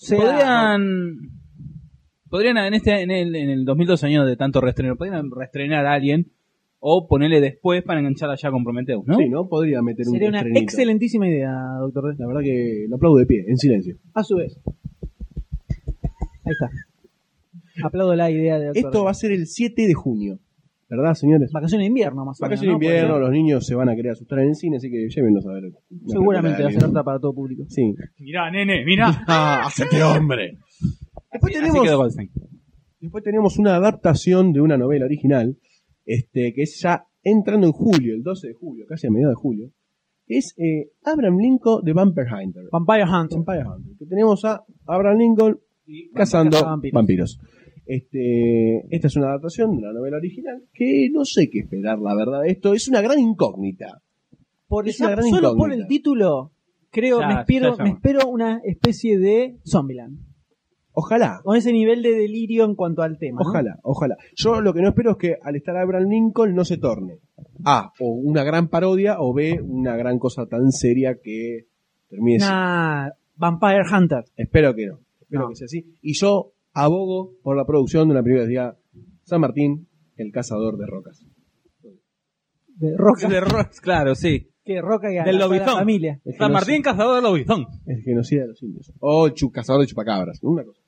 Podrían en el 2002 años de tanto reestrenar, podrían reestrenar a alguien o ponerle después para engancharla ya con Prometheus, ¿no? Sí, ¿no? Podría meter un Sería una estrenito. excelentísima idea, doctor D. La verdad que lo aplaudo de pie, en silencio. A su vez. Ahí está. Aplaudo la idea de doctor Esto D. va a ser el 7 de junio, ¿verdad, señores? Vacaciones de invierno, más o menos. Vacaciones de ¿no? invierno, Porque los niños se van a querer asustar en el cine, así que llévenlos a ver. una seguramente va película a de ser Alien. apta para todo público. Sí. Mirá, nene, mirá. ¡Ah, hacete hombre! Después Así quedó tenemos, Goldstein. después tenemos una adaptación de una novela original, que es ya entrando en julio, el 12 de julio, casi a mediados de julio. Es Abraham Lincoln de Vampire Hunter. Vampire Hunter. Vampire Hunter. Que tenemos a Abraham Lincoln cazando cazavampiros. vampiros. Esta es una adaptación de la novela original que no sé qué esperar, la verdad. Esto es una gran incógnita. Porque Es una ya gran solo por incógnita. el título, creo, Ya, me espero ya. una especie de Zombieland. Ojalá. Con ese nivel de delirio en cuanto al tema. ¿no? Ojalá, ojalá. Yo lo que no espero es que al estar Abraham Lincoln no se torne A, o una gran parodia, o B, una gran cosa tan seria que termine siendo. Nah, Vampire Hunter. Espero que no. Espero No. que sea así. Y yo abogo por la producción de una película que diga San Martín, el cazador de rocas. De Roca. De Rox, claro, sí. Que Roca y a Del la lobizón. familia. El San Martín, cazador de lobizón. El genocida de los indios. O el cazador de chupacabras. Una cosa.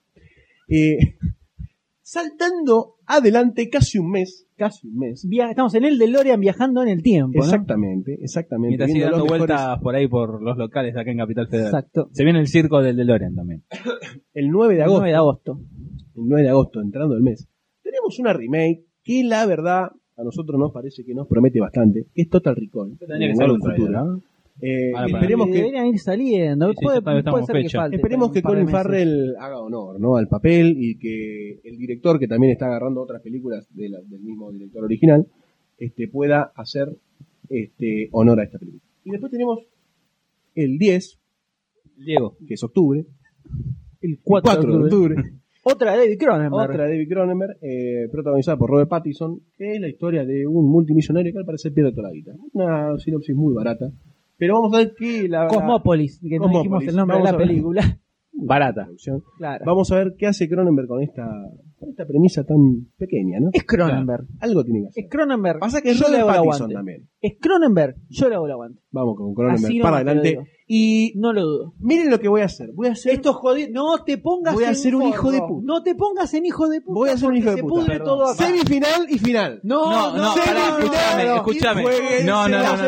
Saltando adelante casi un mes. Estamos en el DeLorean viajando en el tiempo, ¿no? Exactamente, exactamente. Mientras sigue viendo dando los mejores- vueltas por ahí por los locales de acá en Capital Federal. Exacto. Se viene el circo del DeLorean también. El 9 de El agosto. 9 de agosto. El 9 de agosto, entrando el mes. Tenemos una remake que la verdad a nosotros nos parece que nos promete bastante. Que es Total Recall. Tendría que ser un futuro. trailer, ¿no? Esperemos Y que deberían ir saliendo. Sí, sí, puede todavía estamos ser que fecha. falte. Esperemos un que par de Colin meses. Farrell haga honor, ¿no? Al papel y que el director, que también está agarrando otras películas del mismo director original, pueda hacer honor a esta película. Y después tenemos el 10, Diego. que es octubre. El 4 de octubre. Otra de David Cronenberg. Otra de David Cronenberg, protagonizada por Robert Pattinson, que es la historia de un multimillonario que al parecer pierde toda la guita. Una sinopsis muy barata. Pero vamos a ver que Cosmópolis, que no dijimos el nombre de Vamos la a ver. película. Barata. Producción. Claro. Vamos a ver qué hace Cronenberg con esta esta premisa tan pequeña, ¿no? Es Cronenberg. Algo tiene que hacer. Es Cronenberg. Pasa que es yo le Robert hago el Pattinson aguante. también. Es Cronenberg, yo le hago el aguante. Vamos con Cronenberg Así para nomás te lo adelante. digo. Y No lo dudo. miren lo que voy a hacer. Voy a hacer Esto jodido. No te pongas Voy a en ser un forro. hijo de puta. No te pongas en hijo de puta. Voy a ser un hijo de porque puta. Se pudre todo acá. semifinal y final. No, pará, escúchame. No,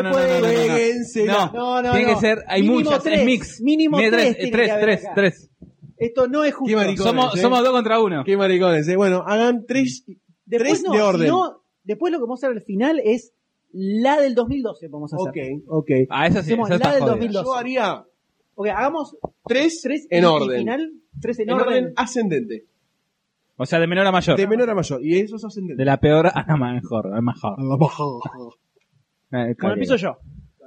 tiene que ser, hay Mínimo muchas, tres. es mix. Mínimo Mira, tres tiene que haber acá. tres. Esto no es justo. Qué maricones, Somos 2 contra 1. Qué maricones, Bueno, hagan tres Después de orden. después lo que vamos a hacer al final es la del 2012 vamos a hacer. Ok. Ah, esa sí, Hacemos esa la está del jodida. 2012. Yo haría Ok, hagamos tres y- en y orden. final, tres en En orden. orden ascendente. O sea, de menor a mayor. De menor a mayor. Y eso es ascendente. De la peor a la mejor. A la mejor. Bueno, empiezo yo.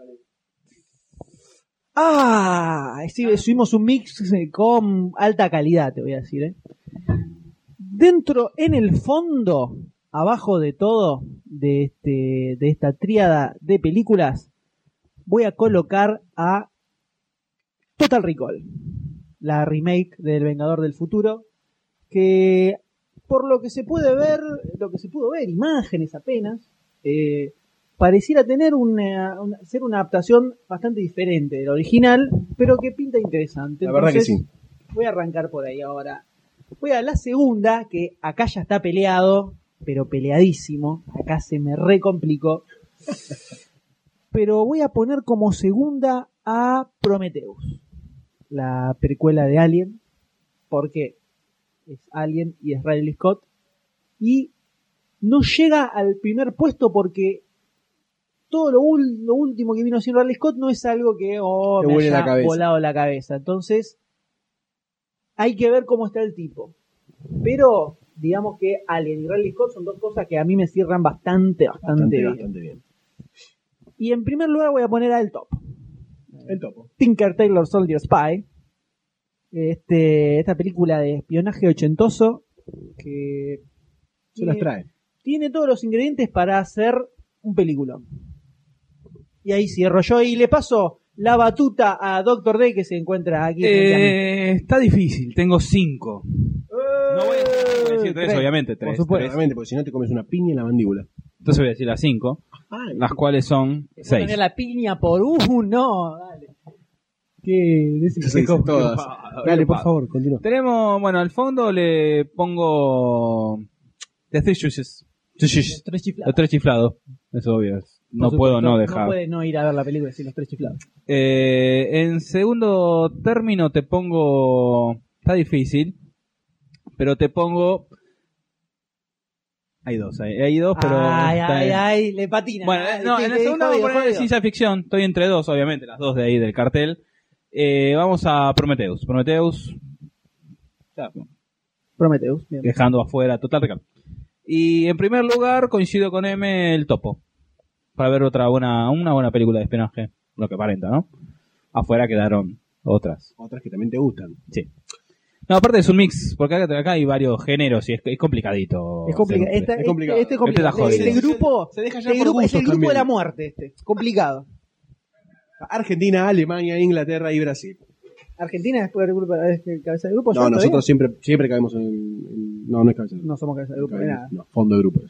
Subimos un mix con alta calidad, te voy a decir. Dentro, en el fondo, abajo de todo, de esta tríada de películas, voy a colocar a Total Recall, la remake del Vengador del Futuro, que por lo que se puede ver, imágenes apenas, pareciera tener ser una adaptación bastante diferente del original, pero que pinta interesante. La verdad que Entonces, sí. Voy a arrancar por ahí ahora. Voy a la segunda, que acá ya está peleado, pero peleadísimo. Acá se me recomplicó. Pero voy a poner como segunda a Prometheus, la precuela de Alien, porque es Alien y es Ridley Scott, y no llega al primer puesto porque todo lo último que vino haciendo Ridley Scott no es algo que Te me vuele la haya cabeza. volado la cabeza. Entonces, hay que ver cómo está el tipo. Pero, digamos que Alien y Ridley Scott son dos cosas que a mí me cierran bastante bien. Y en primer lugar voy a poner al top. El topo. Tinker Tailor Soldier Spy. Esta película de espionaje ochentoso que Se las trae. tiene todos los ingredientes para hacer un peliculón. Y ahí cierro yo y le paso la batuta a Doctor D, que se encuentra aquí frente a mí. Está difícil, tengo 5. No voy a decir 3, obviamente. 3, Por supuesto. Obviamente, porque si no te comes una piña en la mandíbula. Entonces voy a decir las 5, las cuales son Voy a 6. poner la piña por uno. Dale. ¿Qué? Se dice todas. Dale, por favor, continúa. Tenemos, bueno, al fondo le pongo The Three Juices. Los tres chiflados. Los 3 chiflados. Eso obvio. No Por puedo supuesto, no dejar. No puede no ir a ver la película sin los tres chiflados. En segundo término te pongo... Está difícil, pero te pongo... Hay dos, pero... Ay, le patina. Bueno, no, en el segundo voy a poner ciencia ficción. Estoy entre dos, obviamente, las dos de ahí del cartel. Vamos a Prometheus. Prometheus, bien. Dejando afuera Total Recall. Y en primer lugar coincido con M, El Topo. Para ver una buena película de espionaje. Lo que aparenta, ¿no? Afuera quedaron otras. Otras que también te gustan. Sí. No, aparte es un mix, porque acá hay varios géneros y es complicadito. Es complicado. hacer un- Es complicado. Este es complicado. Este está jodido. Este grupo, Se deja ya este por grupo es el gustos grupo también. de la muerte. Complicado. Argentina, Alemania, Inglaterra y Brasil. Argentina después del grupo, cabeza de grupo. No, ¿ya nosotros todavía? siempre caemos en... No, no es cabeza de grupo. No somos cabeza de grupo de nada. No, fondo de grupo.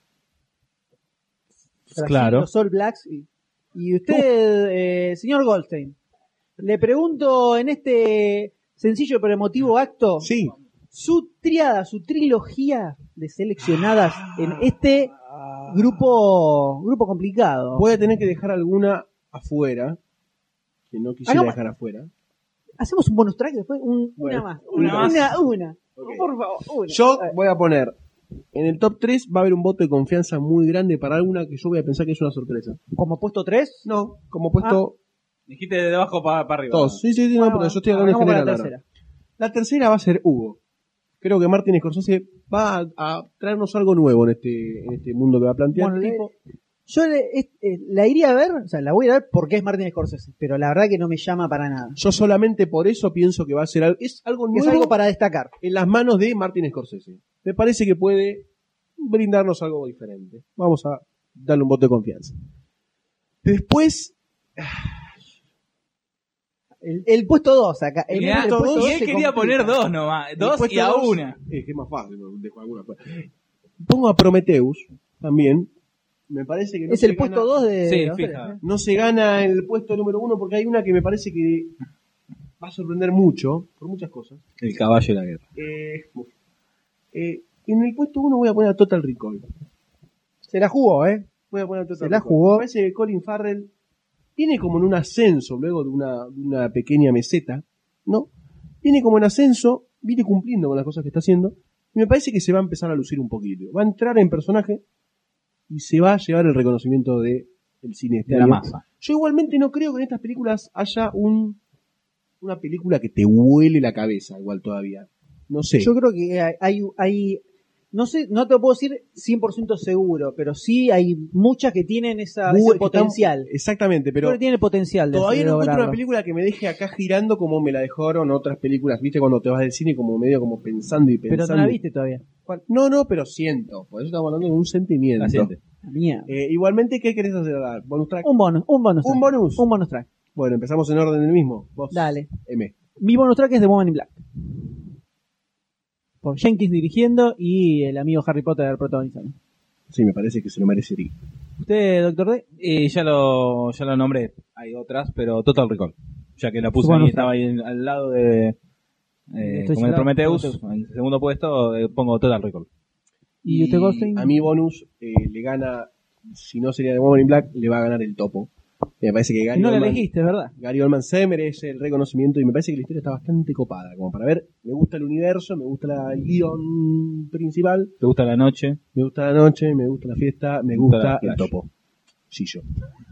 Brasil, Claro. Los All Blacks. Y usted, señor Goldstein, le pregunto en este sencillo pero emotivo acto, Sí. su trilogía de seleccionadas en este grupo complicado. Voy a tener que dejar alguna afuera, que no quisiera Hagamos- dejar afuera. Hacemos un bonus track después, Bueno, una más. una más. Una. Ok. Por favor, una. Yo voy a poner, en el top 3 va a haber un voto de confianza muy grande para alguna que yo voy a pensar que es una sorpresa. Como puesto 3. No, como puesto Dijiste de abajo para arriba. todos. Sí, no, pero yo estoy hablando en general ahora. La tercera va a ser Hugo. Creo que Martin Scorsese va a traernos algo nuevo en este mundo que va a plantear. Bueno, el tipo. yo la iría a ver, o sea, la voy a ver porque es Martin Scorsese, pero la verdad que no me llama para nada. Yo solamente por eso pienso que va a ser algo, es algo nuevo Es algo para destacar. en las manos de Martin Scorsese. Me parece que puede brindarnos algo diferente. Vamos a darle un voto de confianza. Después, El puesto 2 acá. El Mirá, puesto y 2 él se quería complica. poner 2 nomás. 2 y a 1. Es que es más fácil, dejo alguna. Pongo a Prometheus también. Me parece que no Es se el puesto gana- 2 de... Sí, los tres, fija. ¿eh? No se gana el puesto número 1 porque hay una que me parece que va a sorprender mucho, por muchas cosas. El caballo de la guerra. En el puesto 1 voy a poner a Total Recall. Se la jugó, ¿eh? Voy a poner a Total Se la Recall. jugó. Me parece que Colin Farrell viene como en un ascenso luego de una pequeña meseta, ¿no? Viene como en ascenso, viene cumpliendo con las cosas que está haciendo, y me parece que se va a empezar a lucir un poquito. Va a entrar en personaje y se va a llevar el reconocimiento del cine este De la año. masa. Yo igualmente no creo que en estas películas haya una película que te huele la cabeza, igual todavía. No sé. Yo creo que hay no sé, no te lo puedo decir 100% seguro, pero sí hay muchas que tienen ese potencial. Exactamente, pero Creo que tiene el potencial de todavía no encuentro lograrlo. una película que me deje acá girando como me la dejaron otras películas. ¿Viste? Cuando te vas del cine como medio como pensando y pensando. Pero no la viste todavía. No, pero siento. Por eso estamos hablando de un sentimiento. La siente. Mierda. Igualmente, ¿qué querés hacer? ¿Bonus track? Un bonus ¿Un track. bonus? Un bonus track. Bueno, empezamos en orden del mismo. Vos. Dale. M. Mi bonus track es The Woman in Black. Por Jenkins dirigiendo y el amigo Harry Potter protagonizando. Sí, me parece que se lo merecería. ¿Usted, Doctor D? Ya lo nombré. Hay otras, pero Total Recall. Ya que la puse Bueno, ahí, estaba ahí al lado de como de Prometheus. En el segundo puesto pongo Total Recall. ¿Y usted, Goldstein? A mi bonus le gana, si no sería de Woman in Black, le va a ganar el Topo. Me parece que Gary No la Oldman, elegiste, ¿verdad? Gary Oldman se merece el reconocimiento y me parece que la historia está bastante copada. Como para ver, me gusta el universo, me gusta el guión principal, ¿Te gusta la noche? me gusta la noche, me gusta la fiesta, me gusta la el playa. Topo. Sí, yo.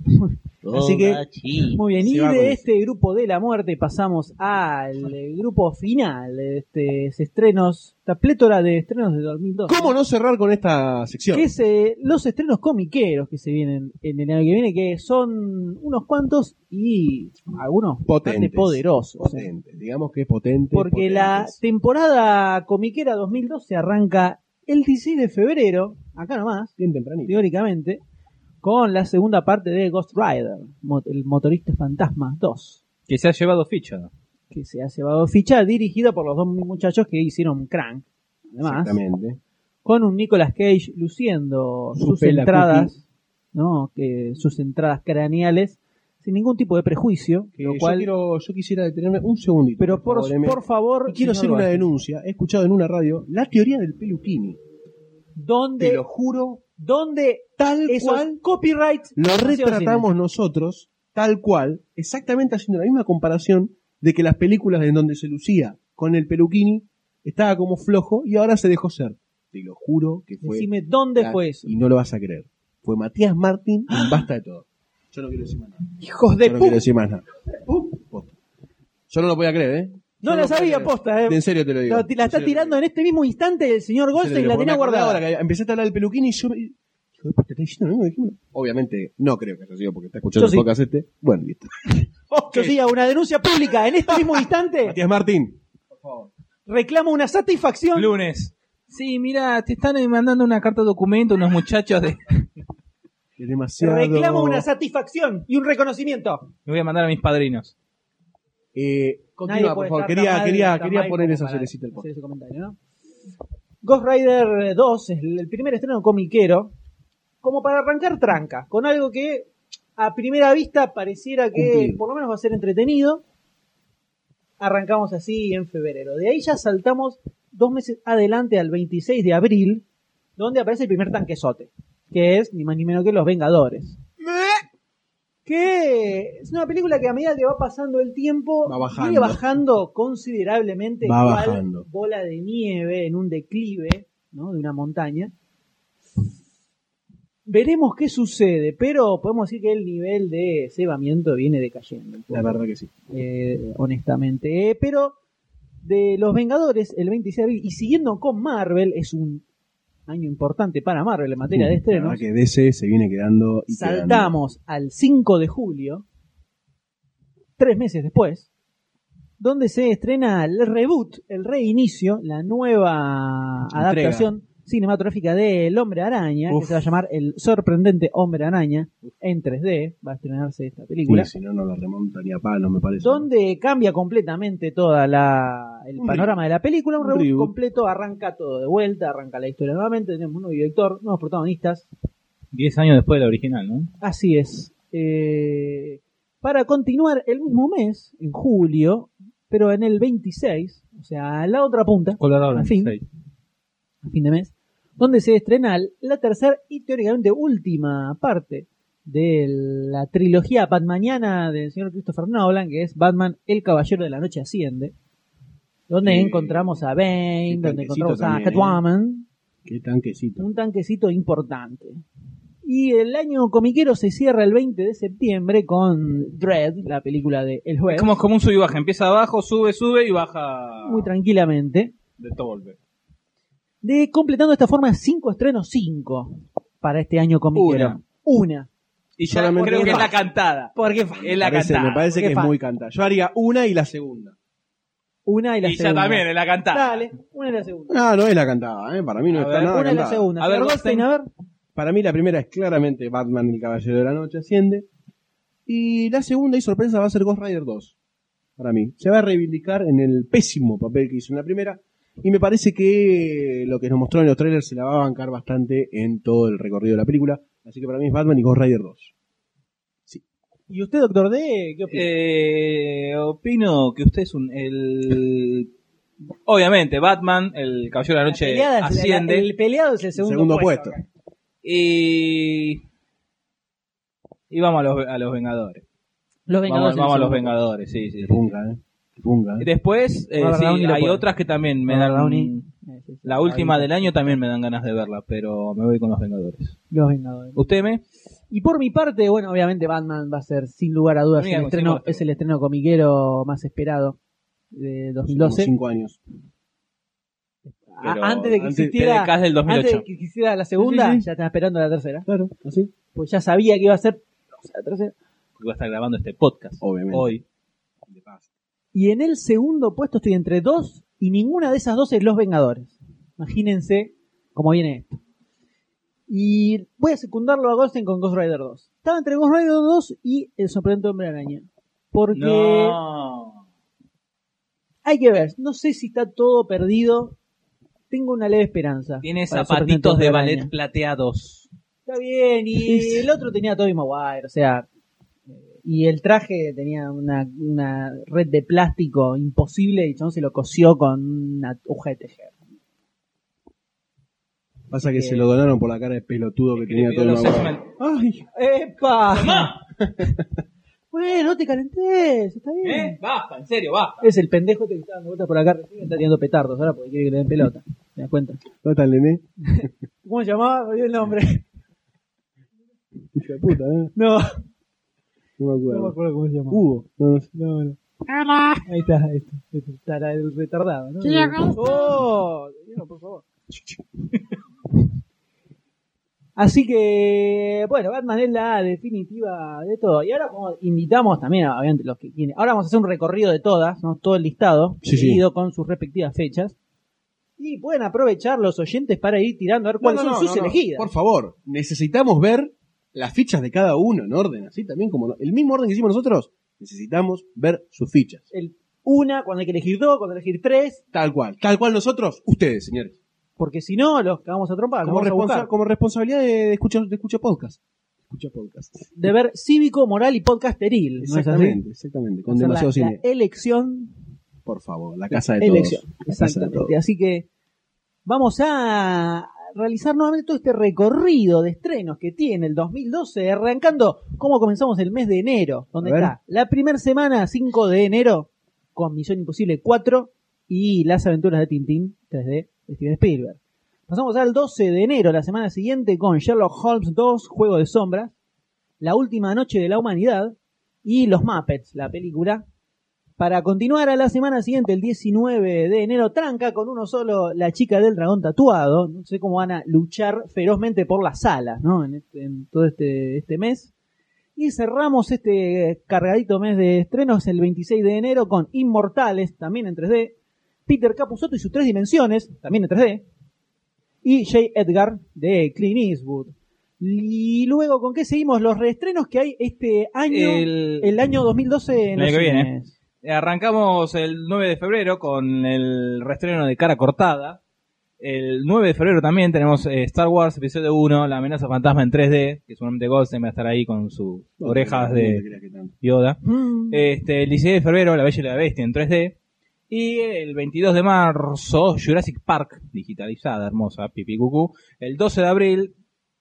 Así que, Muy bien, Se y va con de eso. este grupo de la muerte pasamos al grupo final de estos estrenos, esta plétora de estrenos de 2002. ¿cómo no cerrar con esta sección? Que es los estrenos comiqueros que se vienen en el año que viene, que son unos cuantos y algunos bastante Potentes. poderosos. Potente, digamos que es potente. Porque la potentes. temporada comiquera 2012 arranca el 16 de febrero, acá nomás, Bien tempranito. teóricamente, con la segunda parte de Ghost Rider, el motorista fantasma 2, Que se ha llevado ficha. que se ha llevado ficha, dirigida por los dos muchachos que hicieron Crank, además, Exactamente. con un Nicolas Cage luciendo Su sus pela entradas, ¿no? Que sus entradas craneales, sin ningún tipo de prejuicio, lo cual, Yo quisiera detenerme un segundito. pero por favor, Y quiero señor hacer una Goldstein, denuncia. He escuchado en una radio la teoría del peluquini. Te ¿dónde, lo juro, dónde tal esos cual copyrights lo no se retratamos nosotros, tal cual, exactamente haciendo la misma comparación de que las películas en donde se lucía con el peluquini estaba como flojo y ahora se dejó ser. Te lo juro que fue. Decime dónde fue eso. Y no lo vas a creer. Fue Matías Martín en Basta de Todo. Yo no quiero decir más nada. Hijos de Yo no puta. quiero decir más nada. Posta. Yo no lo podía creer, ¿eh? No Yo la lo podía sabía, creer. posta, En serio te lo digo. La está En serio te tirando lo en este mismo instante el señor digo. Goldstein, la Porque tenía me acordé guardada. ahora que empezaste a hablar del peluquini y yo me... Hijo de puta, ¿te está diciendo lo mismo que dijimos? Obviamente no creo que haya sido porque está escuchando Yo el sí. podcast este. Bueno, listo. Yo sí, hago una denuncia pública en este mismo instante. Matías Martín. Reclamo una satisfacción. Lunes. Sí, mira, te están mandando una carta de documento unos muchachos de... Es demasiado... Reclamo una satisfacción y un reconocimiento. Me voy a mandar a mis padrinos. Nadie Continúa, por puede favor. estar tan mal, Quería tan mal poner como esa para cerecita al hacer podcast. ese comentario, ¿no? Ghost Rider 2 es el primer estreno comiquero, como para arrancar tranca, con algo que a primera vista pareciera que Cumplir. por lo menos va a ser entretenido. Arrancamos así en febrero. De ahí ya saltamos 2 meses adelante al 26 de abril, donde aparece el primer tanquesote, que es ni más ni menos que Los Vengadores. Que es una película que a medida que va pasando el tiempo Va bajando. sigue bajando considerablemente, Va cual bajando. bola de nieve en un declive, ¿no? De una montaña. Veremos qué sucede, pero podemos decir que el nivel de cebamiento viene decayendo. un poco, La verdad que sí. honestamente. Pero de Los Vengadores, el 26 de abril, y siguiendo con Marvel, es un año importante para Marvel en materia de La estrenos. verdad que DC se viene quedando... y Saltamos al 5 de julio, 3 meses después, donde se estrena el reboot, el reinicio, la nueva Entrega. adaptación cinematográfica del Hombre Araña, que se va a llamar El Sorprendente Hombre Araña, en 3D, va a estrenarse esta película. Sí, si no la remonta ni a palo, me parece. Donde cambia completamente toda el panorama de la película, un reboot completo, arranca todo de vuelta, arranca la historia nuevamente, tenemos un nuevo director, nuevos protagonistas. 10 años después de la original, ¿no? Así es. Para continuar el mismo mes, en julio, pero en el 26, o sea, a la otra punta, Colorado, a fin de mes, donde se estrena la tercera y teóricamente última parte de la trilogía batmaniana del señor Christopher Nolan, que es Batman, el Caballero de la Noche Asciende, donde encontramos a Bane, donde encontramos a Catwoman. Qué tanquecito. Un tanquecito importante. Y el año comiquero se cierra el 20 de septiembre con Dredd, la película de El Juez. Es como un sub y baja. Empieza abajo, sube y baja. Muy tranquilamente. De todo golpe. Completando de esta forma 5 estrenos, 5 para este año comiquero. Una. Y ya creo que es la cantada. Porque es la cantada. Me parece que es muy cantada. Yo haría una y la segunda. Una y la segunda. Y ya también es la cantada. Dale, una y la segunda. No es la cantada, Para mí no está nada una y la segunda. A ver, Goldstein, a ver. Para mí la primera es claramente Batman, el Caballero de la Noche Asciende. Y la segunda y sorpresa va a ser Ghost Rider 2. Para mí. Se va a reivindicar en el pésimo papel que hizo en la primera. Y me parece que lo que nos mostró en los trailers se la va a bancar bastante en todo el recorrido de la película. Así que para mí es Batman y Ghost Rider 2. Sí. ¿Y usted, Doctor D, qué opina? Opino que usted es obviamente, Batman, el Caballero de la Noche asciende. El peleado es el segundo puesto. Y vamos a los Vengadores. Vamos a los Vengadores, sí. Punga. Después, hay otras que también me dan... La última del año también me dan ganas de verla, pero me voy con los Vengadores. Los Vengadores. ¿Usted me? Y por mi parte, bueno, obviamente Batman va a ser, sin lugar a dudas, es el estreno comiquero más esperado de 2012. 5 años. Antes de que existiera del 2008. Antes de que existiera la segunda, Sí. ya estaba esperando la tercera. Claro, así. Pues ya sabía que iba a ser la tercera. Porque va a estar grabando este podcast. Obviamente. Hoy. Y en el segundo puesto estoy entre dos, y ninguna de esas dos es Los Vengadores. Imagínense cómo viene esto. Y voy a secundarlo a Goldstein con Ghost Rider 2. Estaba entre Ghost Rider 2 y El Sorprendente Hombre Araña. Porque hay que ver, no sé si está todo perdido. Tengo una leve esperanza. Tiene zapatitos de ballet plateados. Está bien, y el otro tenía a Tobey Maguire, o sea, y el traje tenía una red de plástico imposible y John se lo cosió con una aguja de tejer. Pasa que se lo donaron por la cara de pelotudo que tenía todo el Maguire. ¡Ay! ¡Epa! Bueno, no te calentes, está bien. Basta, en serio, basta. Es el pendejo que está dando vueltas por acá recién, está tirando petardos ahora porque quiere que le den pelota. ¿Te das cuenta? ¿Dónde está el nené? ¿Cómo se llamaba? Me olvidé el nombre. Hijo de puta, No. No me acuerdo. No me acuerdo cómo se llama. Hugo. No. Hola. Ahí está. Estará el retardado, ¿no? ¡Oh! No, por favor. Así que, bueno, Batman es la definitiva de todo. Y ahora como invitamos también a obviamente, los que quieren. Ahora vamos a hacer un recorrido de todas, ¿no? Todo el listado, seguido con sus respectivas fechas. Y pueden aprovechar los oyentes para ir tirando a ver cuáles son sus elegidas. Por favor, necesitamos ver las fichas de cada uno en orden, así también como el mismo orden que hicimos nosotros. Necesitamos ver sus fichas. Una, cuando hay que elegir dos, cuando hay que elegir tres. Tal cual nosotros, ustedes, señores. Porque si no, los cagamos a trompar. Como responsabilidad de escuchar podcast. Deber cívico, moral y podcasteril. Exactamente. Con demasiado cine. La elección. Por favor, la casa de todos. Exactamente. Así que vamos a realizar nuevamente todo este recorrido de estrenos que tiene el 2012, arrancando como comenzamos el mes de enero, donde está la primera semana, 5 de enero, con Misión Imposible 4 y Las Aventuras de Tintín 3D de Steven Spielberg. Pasamos al 12 de enero, la semana siguiente, con Sherlock Holmes 2, Juego de Sombras, La Última Noche de la Humanidad y Los Muppets, la película. Para continuar a la semana siguiente, el 19 de enero, tranca con uno solo, La Chica del Dragón Tatuado. No sé cómo van a luchar ferozmente por las salas, ¿no? En todo este mes. Y cerramos este cargadito mes de estrenos el 26 de enero con Inmortales, también en 3D. Peter Capusotto y sus 3 dimensiones, también en 3D. y J. Edgar de Clint Eastwood. Y luego, ¿con qué seguimos? Los reestrenos que hay este año, el año 2012 en los el año que viene. cines. Arrancamos el 9 de febrero con el reestreno de Cara Cortada. El 9 de febrero también tenemos Star Wars Episodio 1, La amenaza fantasma en 3D, que seguramente Goldstein va a estar ahí con sus orejas de Yoda. El 16 de febrero La Bella y la Bestia en 3D. Y el 22 de marzo Jurassic Park, digitalizada, hermosa, pipi cucú. El 12 de abril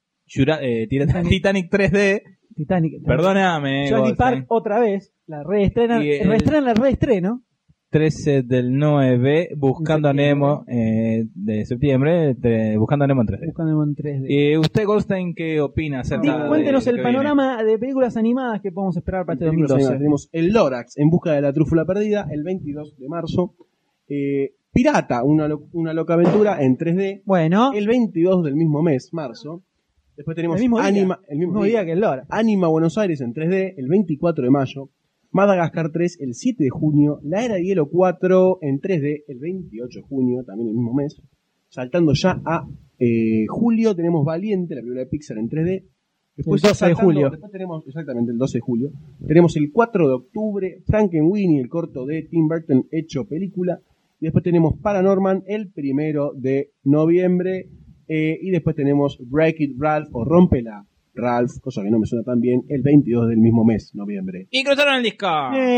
Titanic 3D. Titanic. Perdóname. Jurassic Park otra vez, la reestrenan, el reestreno. 13 del 9, Buscando a Nemo, de septiembre, Buscando a Nemo en 3D. Buscando a Nemo en 3D. ¿Usted, Goldstein, qué opina acerca Cuéntenos de el panorama de películas animadas que podemos esperar para este 2012. Tenemos el Lorax, En busca de la trúfula perdida, el 22 de marzo. Pirata, una loca aventura en 3D. Bueno. El 22 del mismo mes, marzo. Después tenemos el mismo día que el Lorax. Anima Buenos Aires en 3D, el 24 de mayo. Madagascar 3 el 7 de junio, La Era de Hielo 4 en 3D el 28 de junio, también el mismo mes. Saltando ya a julio tenemos Valiente, la película de Pixar en 3D. Después el 12 de julio. Después tenemos, exactamente, el 12 de julio. Tenemos el 4 de octubre, Frankenweenie, el corto de Tim Burton hecho película. Y después tenemos Paranorman el 1 de noviembre. Y después tenemos Break It Ralph o Rómpela Ralph, cosa que no me suena tan bien, el 22 del mismo mes, noviembre. Y cruzaron el disco.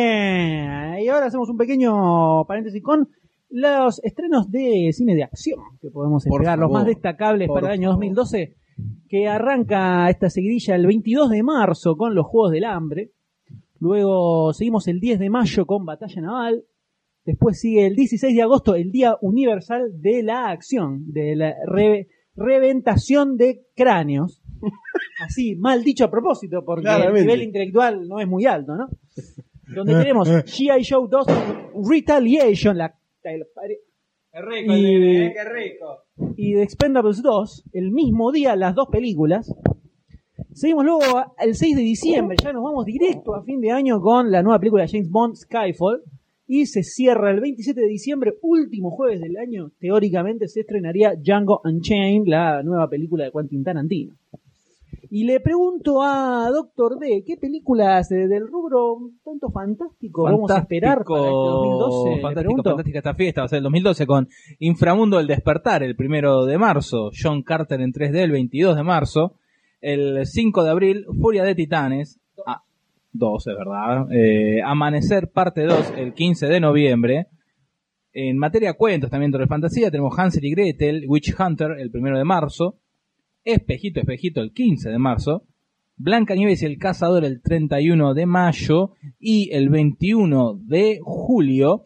Y ahora hacemos un pequeño paréntesis con los estrenos de cine de acción que podemos esperar, los más destacables para el año 2012, que arranca esta seguidilla el 22 de marzo con los Juegos del Hambre. Luego seguimos el 10 de mayo con Batalla Naval. Después sigue el 16 de agosto, el Día Universal de la Acción, de la reventación de cráneos. Así, mal dicho a propósito, porque el nivel intelectual no es muy alto, ¿no? Donde tenemos G.I. Joe 2 Retaliation, Qué rico, qué rico. Y The Expendables 2, el mismo día las dos películas. Seguimos luego el 6 de diciembre, ya nos vamos directo a fin de año con la nueva película de James Bond, Skyfall. Y se cierra el 27 de diciembre, último jueves del año, teóricamente se estrenaría Django Unchained, la nueva película de Quentin Tarantino. Y le pregunto a Dr. D, ¿qué películas del rubro tanto fantástico vamos a esperar para este 2012? Fantástica esta fiesta, va a ser el 2012 con Inframundo El Despertar, el 1 de marzo, John Carter en 3D el 22 de marzo, el 5 de abril, Furia de Titanes, 2, es verdad, Amanecer parte 2 el 15 de noviembre. En materia cuentos también dentro de fantasía tenemos Hansel y Gretel, Witch Hunter el 1 de marzo, Espejito el 15 de marzo, Blancanieves y el Cazador el 31 de mayo y el 21 de junio,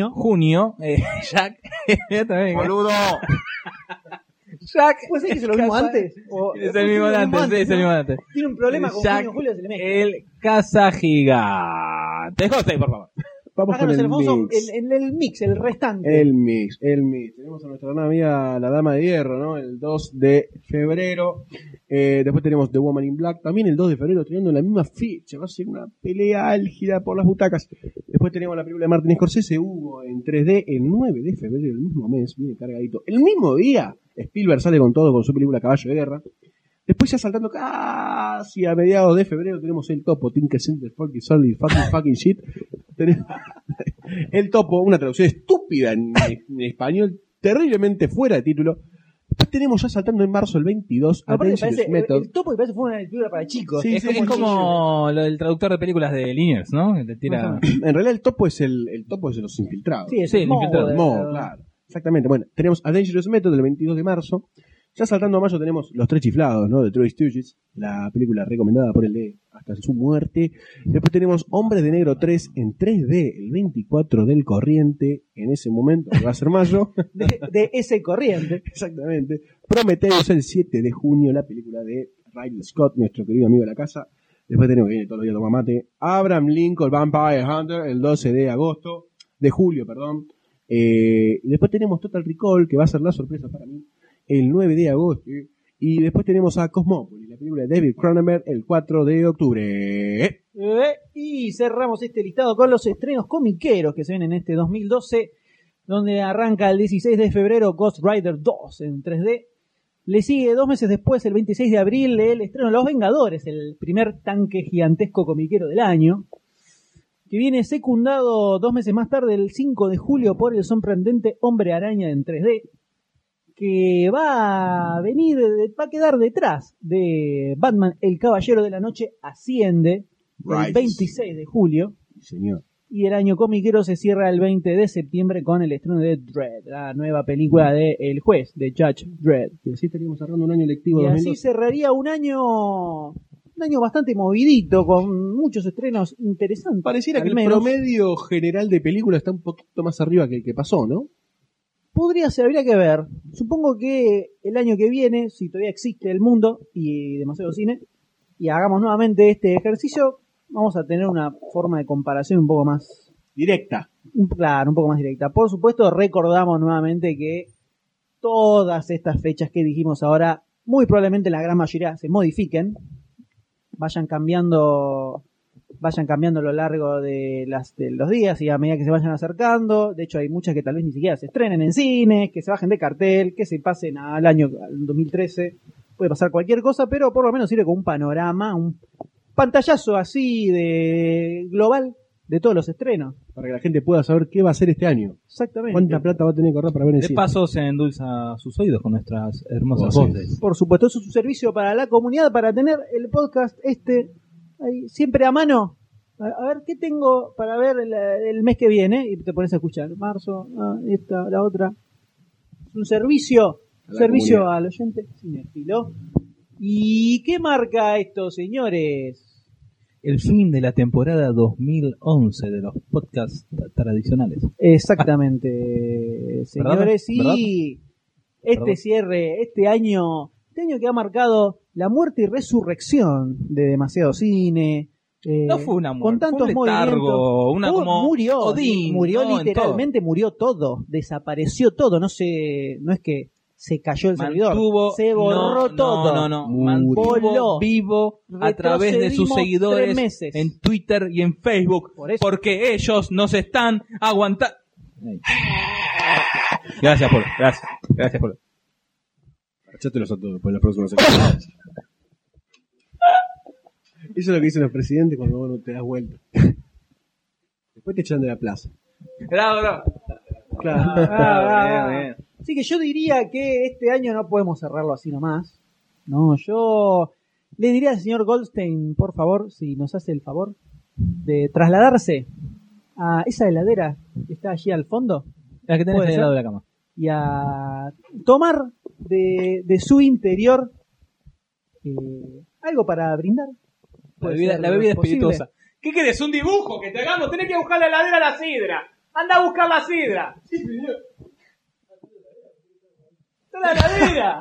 Jack, boludo. Jack, ¿puede ser que se lo vimos antes? Es el mismo de antes, Tiene un problema con Jack, junio y julio, se le mezcla. El Caza Gigante. José, por favor. Vamos con el mix. El mix, el restante. El mix. Tenemos a nuestra gran amiga la Dama de Hierro, ¿no? El 2 de febrero. Después tenemos The Woman in Black, también el 2 de febrero, teniendo la misma fecha. Va a ser una pelea álgida por las butacas. Después tenemos la película de Martin Scorsese, Hugo, en 3D, el 9 de febrero, el mismo mes, viene cargadito. El mismo día, Spielberg sale con todo, con su película Caballo de Guerra. Después ya saltando casi a mediados de febrero tenemos el Topo, Tinker Center, fucking shit. Tenemos el Topo, una traducción estúpida en español, terriblemente fuera de título. Después tenemos ya saltando en marzo el 22 a Dangerous Method. El Topo me parece fue una lectura para chicos. Sí, es como el traductor de películas de Liniers, ¿no? Que te tira... En realidad el Topo es el Topo es de los infiltrados. Sí, el infiltrado. Claro. Exactamente. Bueno, tenemos a Dangerous Method el 22 de marzo. Ya saltando a mayo tenemos Los Tres Chiflados, ¿no? De Troy Stooges, la película recomendada por el D hasta su muerte. Después tenemos Hombres de Negro 3 en 3D, el 24 del corriente, en ese momento, que va a ser mayo. de ese corriente. Exactamente. Prometheus el 7 de junio, la película de Ridley Scott, nuestro querido amigo de la casa. Después tenemos, que viene todos los días a tomar mate, Abraham Lincoln Vampire Hunter, el 12 de julio. Después tenemos Total Recall, que va a ser la sorpresa para mí, el 9 de agosto. Y después tenemos a Cosmópolis, la película de David Cronenberg, el 4 de octubre. Y cerramos este listado con los estrenos comiqueros que se ven en este 2012, donde arranca el 16 de febrero Ghost Rider 2 en 3D. Le sigue 2 meses después, el 26 de abril, el estreno de Los Vengadores, el primer tanque gigantesco comiquero del año, que viene secundado 2 meses más tarde, el 5 de julio, por el sorprendente Hombre Araña en 3D, que va a quedar detrás de Batman, el Caballero de la Noche Asciende, el 26 de julio. Señor. Y el año comiquero se cierra el 20 de septiembre con el estreno de Dredd, la nueva película de El Juez, de Judge Dredd. Y así estaríamos cerrando un año lectivo. Y 2012. así cerraría un año bastante movidito, con muchos estrenos interesantes. Pareciera que al el menos. promedio general de película está un poquito más arriba que el que pasó, ¿no? Podría ser, habría que ver. Supongo que el año que viene, si todavía existe el mundo y demasiado cine, y hagamos nuevamente este ejercicio, vamos a tener una forma de comparación un poco más directa. Claro, un poco más directa. Por supuesto, recordamos nuevamente que todas estas fechas que dijimos ahora, muy probablemente la gran mayoría se modifiquen, vayan cambiando a lo largo de los días y a medida que se vayan acercando. De hecho, hay muchas que tal vez ni siquiera se estrenen en cines, que se bajen de cartel, que se pasen al 2013. Puede pasar cualquier cosa, pero por lo menos sirve como un panorama, un pantallazo así de global de todos los estrenos. Para que la gente pueda saber qué va a hacer este año. Exactamente. Cuánta plata va a tener que ahorrar para ver en De cine. paso se endulza sus oídos con nuestras hermosas Oh, sí. voces. Por supuesto, eso es un servicio para la comunidad, para tener el podcast ahí, siempre a mano. A ver, ¿qué tengo para ver el mes que viene? Y te pones a escuchar. Marzo, esta, la otra. Es un servicio al oyente cinéfilo. ¿Y qué marca esto, señores? El fin de la temporada 2011 de los podcasts tradicionales. Exactamente, señores. ¿Verdad? Y este cierre, este año que ha marcado la muerte y resurrección de demasiado cine. No fue una muerte, con tantos fue un letargo, movimientos. Murió ¿no? literalmente, murió todo, desapareció todo. No es que se cayó el servidor, se borró todo. Mantuvo vivo a través de sus seguidores 3 meses. en Twitter y en Facebook, porque ellos nos están aguantando. Gracias, Polo. Gracias, Polo. Echátelos a todos por las próximas semanas. Eso es lo que dicen los presidentes cuando vos no te das vuelta. Después te echan de la plaza. Bravo. Claro. Bien. Así que yo diría que este año no podemos cerrarlo así nomás. No, yo le diría al señor Goldstein, por favor, si nos hace el favor, de trasladarse a esa heladera que está allí al fondo. La que tenés ahí al lado de la cama. Y a tomar de su interior algo para brindar. La bebida espirituosa. ¿Qué querés? ¿Un dibujo que te hagamos? Tenés que buscar la heladera a la sidra. Anda a buscar la sidra. Sí, señor. ¡Está la heladera!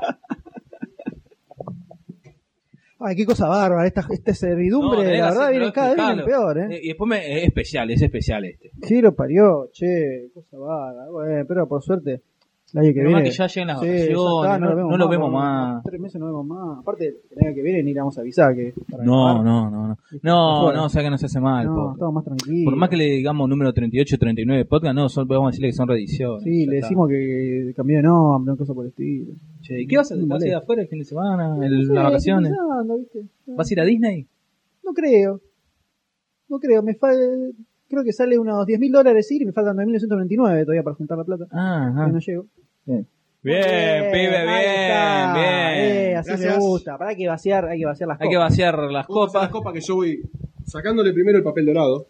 Ay, qué cosa bárbara, esta servidumbre, la verdad, viene cada vez bien peor, Y después es especial este. Sí, lo parió, che, cosa bárbara. Bueno, pero por suerte, el año que Pero viene. más que ya lleguen las vacaciones, no lo vemos más. 3 meses no vemos más. Aparte, el año que viene ni le vamos a avisar que. No, o sea que no se hace mal. No, estamos más tranquilos. Por más que le digamos número 38, 39 podcast, vamos a decirle que son reediciones. Sí, le decimos que cambió de nombre, una cosa por el estilo. Che, ¿y qué vas a hacer? ¿Vas a ir afuera el fin de semana? ¿Las vacaciones? ¿Vas a ir a Disney? No creo. Creo que sale unos $10.000 ir y me faltan 2.999 todavía para juntar la plata. No llego. Bien, pibe, bien. Así me gusta. Hay que vaciar las copas. Hay que vaciar las copas. Las copas que yo voy sacándole primero el papel dorado.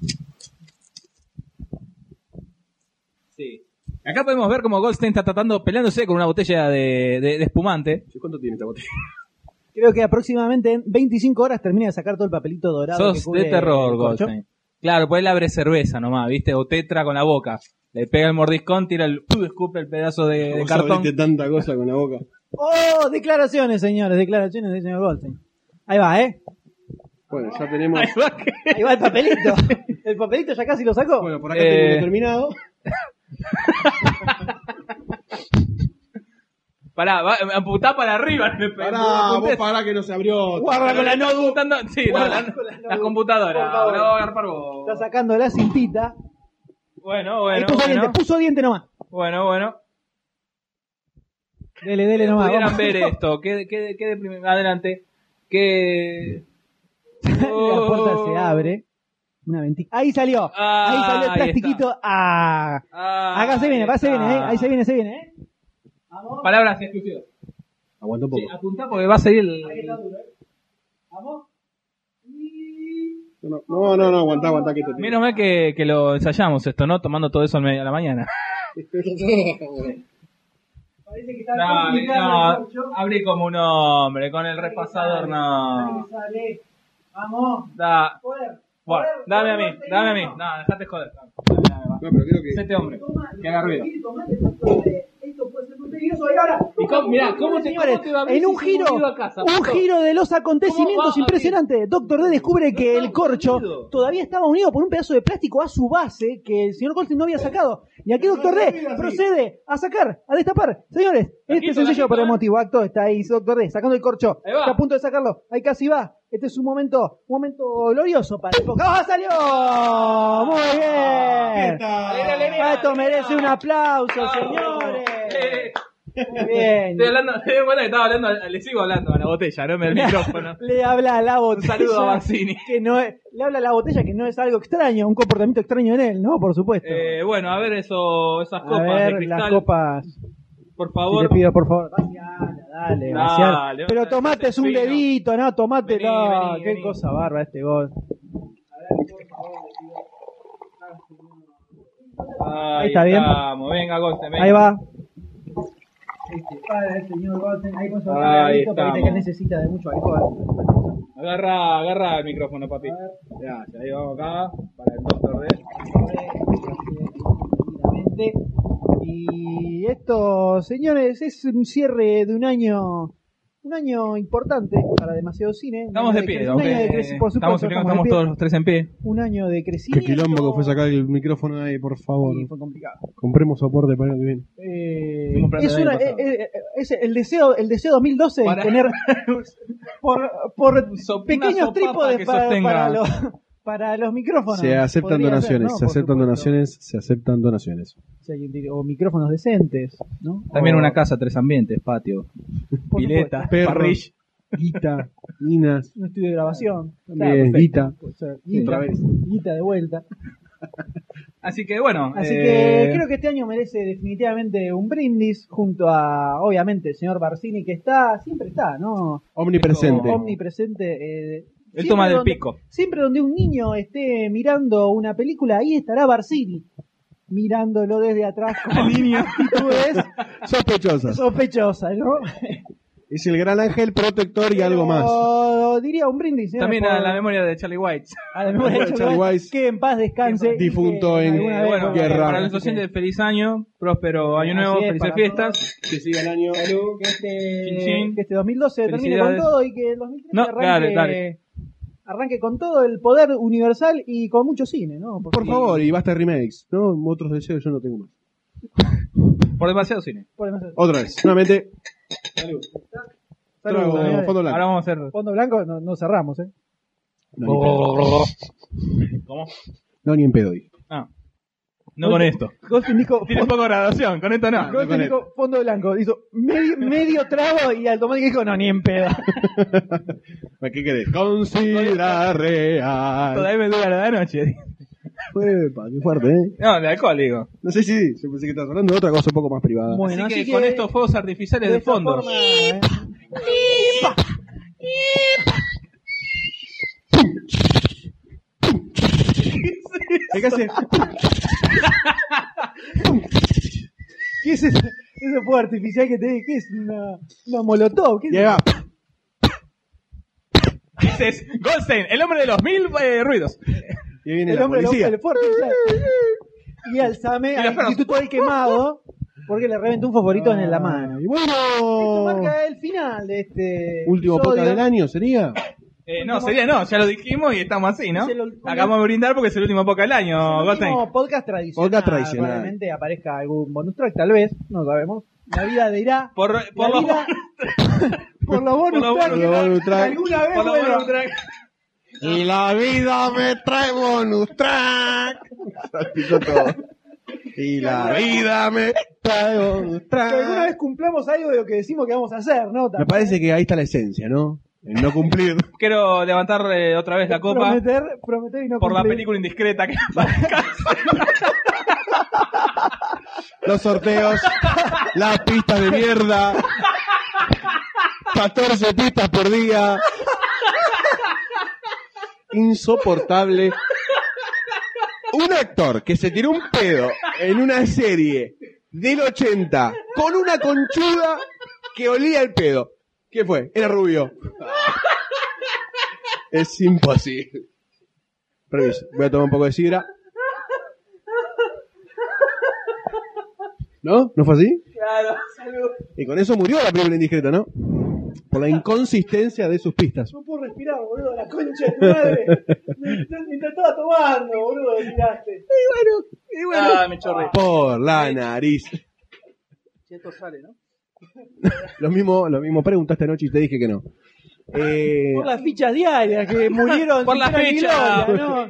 Sí. Acá podemos ver como Goldstein está peleándose con una botella de espumante. ¿Cuánto tiene esta botella? Creo que aproximadamente en 25 horas termina de sacar todo el papelito dorado. Sos de terror, Goldstein. Claro, pues él abre cerveza nomás, ¿viste? O tetra con la boca. Le pega el mordiscón, tira escupe el pedazo de cartón. Tanta cosa con la boca. ¡Oh! Declaraciones, señores. Declaraciones del señor Goldstein. Ahí va, Bueno, ya tenemos... Ahí va el papelito. ¿El papelito ya casi lo sacó? Bueno, por acá tengo terminado. Pará, apuntá para arriba. Pará que no se abrió. Guarda con la notebook. Sí, la computadora. Ahora voy a agarpar vos. Está sacando la cintita. Bueno. Ahí puso diente nomás. Bueno. Dele nomás. pudieran vamos. ver esto, qué deprimente. Adelante. Que La puerta se abre. Una ventica. Ahí salió. Ahí salió el ahí plastiquito. Acá se viene, Ahí se viene, Vamos. Palabras exclusivas. Aguanta un poco. Sí, apuntá porque va a salir el... Ahí está duro, Vamos. No, aguantá que te tiro. Menos mal que lo ensayamos esto, ¿no? Tomando todo eso a la mañana. Parece que está No, complicado el corcho. abrí como un hombre, con el repasador no. Sale. Vamos. Da. Poder. Bueno, dame a mí. No, dejate joder. Dame, va. No, pero creo que... Sete hombre, que haga ruido. Esto puede ser muy peligroso. Y ahora. Y mirá, ¿cómo te Señores, va a ver en un si se giro, volvió a casa? un giro de los acontecimientos impresionante. Doctor D descubre que el corcho todavía estaba unido por un pedazo de plástico a su base que el señor Goldstein no había sacado. Y aquí Doctor D procede a sacar, a destapar. Señores, este sencillo pero emotivo acto está ahí Doctor D sacando el corcho. Ahí va. Está a punto de sacarlo. Ahí casi va. Este es un momento glorioso para el podcast. ¡Ah, salió! ¡Muy bien! Esto merece un aplauso, señores. Muy bien. Estoy hablando, me doy cuenta que estaba hablando, le sigo hablando a la botella, no me el micrófono. Le habla a la botella. Un saludo a Barcini. Que no es, le habla a la botella que no es algo extraño, un comportamiento extraño en él, ¿no? Por supuesto. Bueno, a ver esas copas a ver, de cristal. las copas. Por Si favor. te pido, por favor. Dale, Graciela. Pero vamos a tomate es un fino. dedito, ¿no? Tomate, Vení, qué vení. cosa barba este gol. Ahí está bien. Estamos. Venga, Goldstein, venga. Ahí va. Para el señor Goldstein, ahí con su Ahí dedito, porque estamos. que necesita de mucho alcohol. Agarra el micrófono, papi. Gracias, ahí vamos acá. Para el doctor D. Tranquilamente. Y esto, señores, es un cierre de un año importante para Demasiado Cine. Estamos de pie, Un año de aunque por supuesto, estamos de pie. todos los tres en pie. Un año de Qué crecimiento. quilombo que fue sacar el micrófono de ahí, por favor. Y fue complicado. Compremos soporte para el año que viene. Fuimos plata Es, del una, año pasado. es el deseo 2012 Para- tener por Una pequeños sopapa trípodes que para sostenga. Para los micrófonos. Se aceptan Podría donaciones, ser, ¿no? se Por aceptan supuesto. donaciones, se aceptan donaciones. O micrófonos decentes, ¿no? También O- una casa, 3 ambientes, patio, por pileta, supuesto. Perros. parrilla. Guita, minas, Un estudio de grabación. También, perfecto. guita. Puede ser. Sí, otra vez. Guita de vuelta. Así que bueno. Así que creo que este año merece definitivamente un brindis junto a, obviamente, el señor Barcini, que siempre está, ¿no? omnipresente. Omnipresente. Él Siempre toma del donde- pico. Siempre donde un niño esté mirando una película, ahí estará Barcini, mirándolo desde atrás con actitudes sospechosas, ¿no? Es el gran ángel protector y algo más. O diría un brindis. señores, También por- a la memoria de Charlie White. a la memoria de Charlie Charlie White, Weiss, que en paz descanse. difunto y que en alguna vez Bueno, vuelva a guerra. para los así que- docentes, feliz año, próspero año Así nuevo, es, felices para fiestas. Que siga el año. Chin. que este 2012 termine con Felicidades. todo y que el 2013 No, arranque, dale. arranque con todo el poder universal y con mucho cine, ¿no? Porque- Por favor, y basta remakes, ¿no? Otros deseos yo no tengo más. Por demasiado cine. por demasiado- Otra vez, nuevamente. Saludos, Trago, señores. fondo blanco. Ahora vamos a hacer. Fondo blanco, no cerramos, ¿eh? No, ni pedo. ¿Cómo? No, ni en pedo. dije. Ah. No con esto. Goldstein dijo, Tiene poco graduación, con esto no. Goldstein dijo fondo blanco, hizo medio trago y automáticamente dijo, no, ni en pedo. ¿Qué querés? Considera real. Todavía me dura la noche. Epa, qué fuerte, ¿eh? No, de alcohol, digo. No sé si yo pensé que estabas hablando de otra cosa un poco más privada. Bueno, así que con estos fuegos artificiales de esta fondo. forma, ¿Qué hace? ¿Qué es ese fuego artificial que te dije? ¿Qué es? Una molotov. ¿Qué es Llega. Ese es Goldstein, el hombre de los 1000 ruidos. Y ahí viene el la hombre policía. el fuego artificial. Y alzame Y al los perros. instituto ahí quemado porque le reventó un fosforito en la mano. Y Esto bueno, marca el final de este último episodio. podcast del año sería. No, sería no, ya lo dijimos y estamos así, ¿no? Es el- Acabamos de brindar porque es el último podcast del año, El Goldstein. último podcast tradicional. Podcast tradicional. Probablemente aparezca algún bonus track, tal vez, no sabemos. La vida dirá. Por La los vida, por los bonus Por los track, bonus que track. alguna vez por los vuelva. bonus track. Y la vida me trae bonus track. Salpicó todo. Y la vida me trae Que alguna otra. vez cumplamos algo de lo que decimos que vamos a hacer, ¿no? Me parece que ahí está la esencia, ¿no? El no cumplir. Quiero levantar otra vez la copa Prometer y no por la cumplir. película indiscreta que Los sorteos, las pistas de mierda, 14 pistas por día. Insoportable. Un actor que se tiró un pedo en una serie del 80 con una conchuda que olía el pedo. ¿Qué fue? Era rubio. Es imposible. Permiso, voy a tomar un poco de sidra. ¿No? ¿No fue así? Claro, salud. Y con eso murió la película indiscreta, ¿no? Por la inconsistencia de sus pistas. No puedo respirar, boludo, la concha de tu madre. Mientras estaba tomando, boludo, tiraste. Y bueno. Ah, me chorré. Por la nariz. Si esto sale, ¿no? Lo mismo preguntaste anoche y te dije que no. Por las fichas diarias que murieron Por sin la pena ni fecha. gloria, ¿no?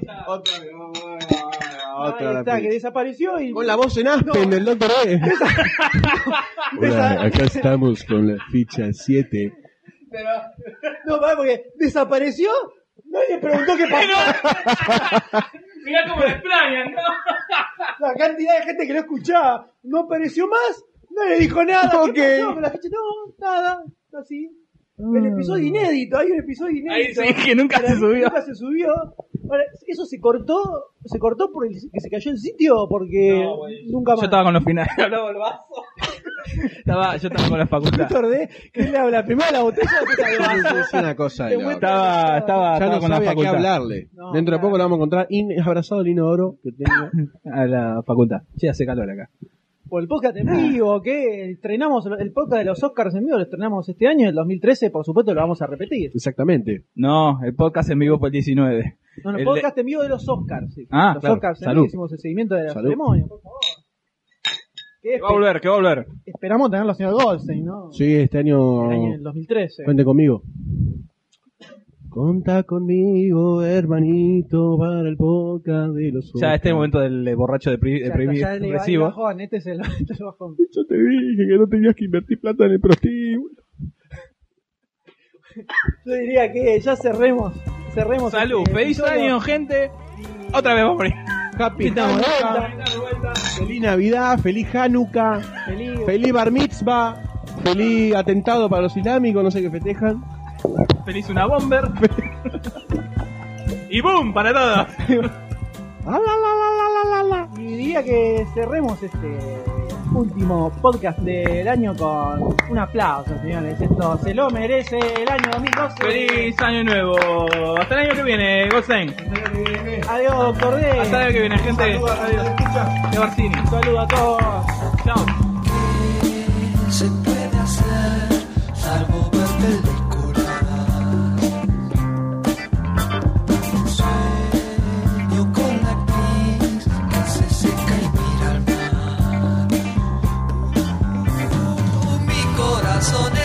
Otra Ahí la está, fecha. que desapareció y... Con la voz en Aspen del Dr. E. Hola, acá estamos con la ficha 7. No, porque desapareció, nadie preguntó qué pasó. Mirá cómo le extrañan, ¿no? La cantidad de gente que lo escuchaba no apareció más, nadie dijo nada. Ok. ¿Qué pasó con la fecha? No, nada, así. El episodio inédito, hay un episodio inédito. Ahí sí, que nunca se subió. Nunca se subió. Ahora, ¿eso se cortó por el que se cayó el sitio? Porque No, güey. nunca más. Yo estaba con los finales. Hablaba el vaso. Yo estaba con la facultad. Víctor D, ¿qué le habla? ¿Primero la botella o después el vaso? Es una cosa de la otra. Estaba Ya no con la sabe a qué facultad. hablarle. No, Dentro de claro. poco lo vamos a encontrar abrazado al inodoro que tengo. A la facultad. Sí, hace calor acá. Por el podcast en vivo, que estrenamos el podcast de los Oscars en vivo, lo estrenamos este año, el 2013, por supuesto lo vamos a repetir. Exactamente. No, el podcast en vivo fue el 19. No, no, El podcast en vivo de los Oscars. Sí. Ah, los claro. Oscars en Salud. vivo, hicimos el seguimiento de la Salud. ceremonia, por favor. Que va a volver. Esperamos tenerlo al señor Goldstein, ¿no? Sí, este año. El año del 2013. Cuente conmigo. Conta conmigo, hermanito, para el podcast de los Ya este es el momento del borracho Ya le depresivo. bajón, este es el bajón. Yo te dije que no tenías que invertir plata en el prostíbulo. Yo diría que ya cerremos. Salud, este feliz episodio. año, gente. Otra vez vamos a morir. Happy Estamos de Hanukkah, feliz Navidad, feliz Hanukkah, feliz Bar Mitzvah, feliz atentado para los islámicos, no sé qué festejan. Feliz una bomber. Y boom, para todos. Y diría que cerremos este último podcast del año con un aplauso, señores. Esto se lo merece el año 2012. Feliz año nuevo. Hasta el año que viene, Goldstein. Adiós, doctor D. Hasta el año que viene, gente. Adiós. De Barcini. Un saludo a todos. Chao. Se puede hacer salvo ver películas. Sueño con la actriz que se seca y mira al mar. Mi corazón es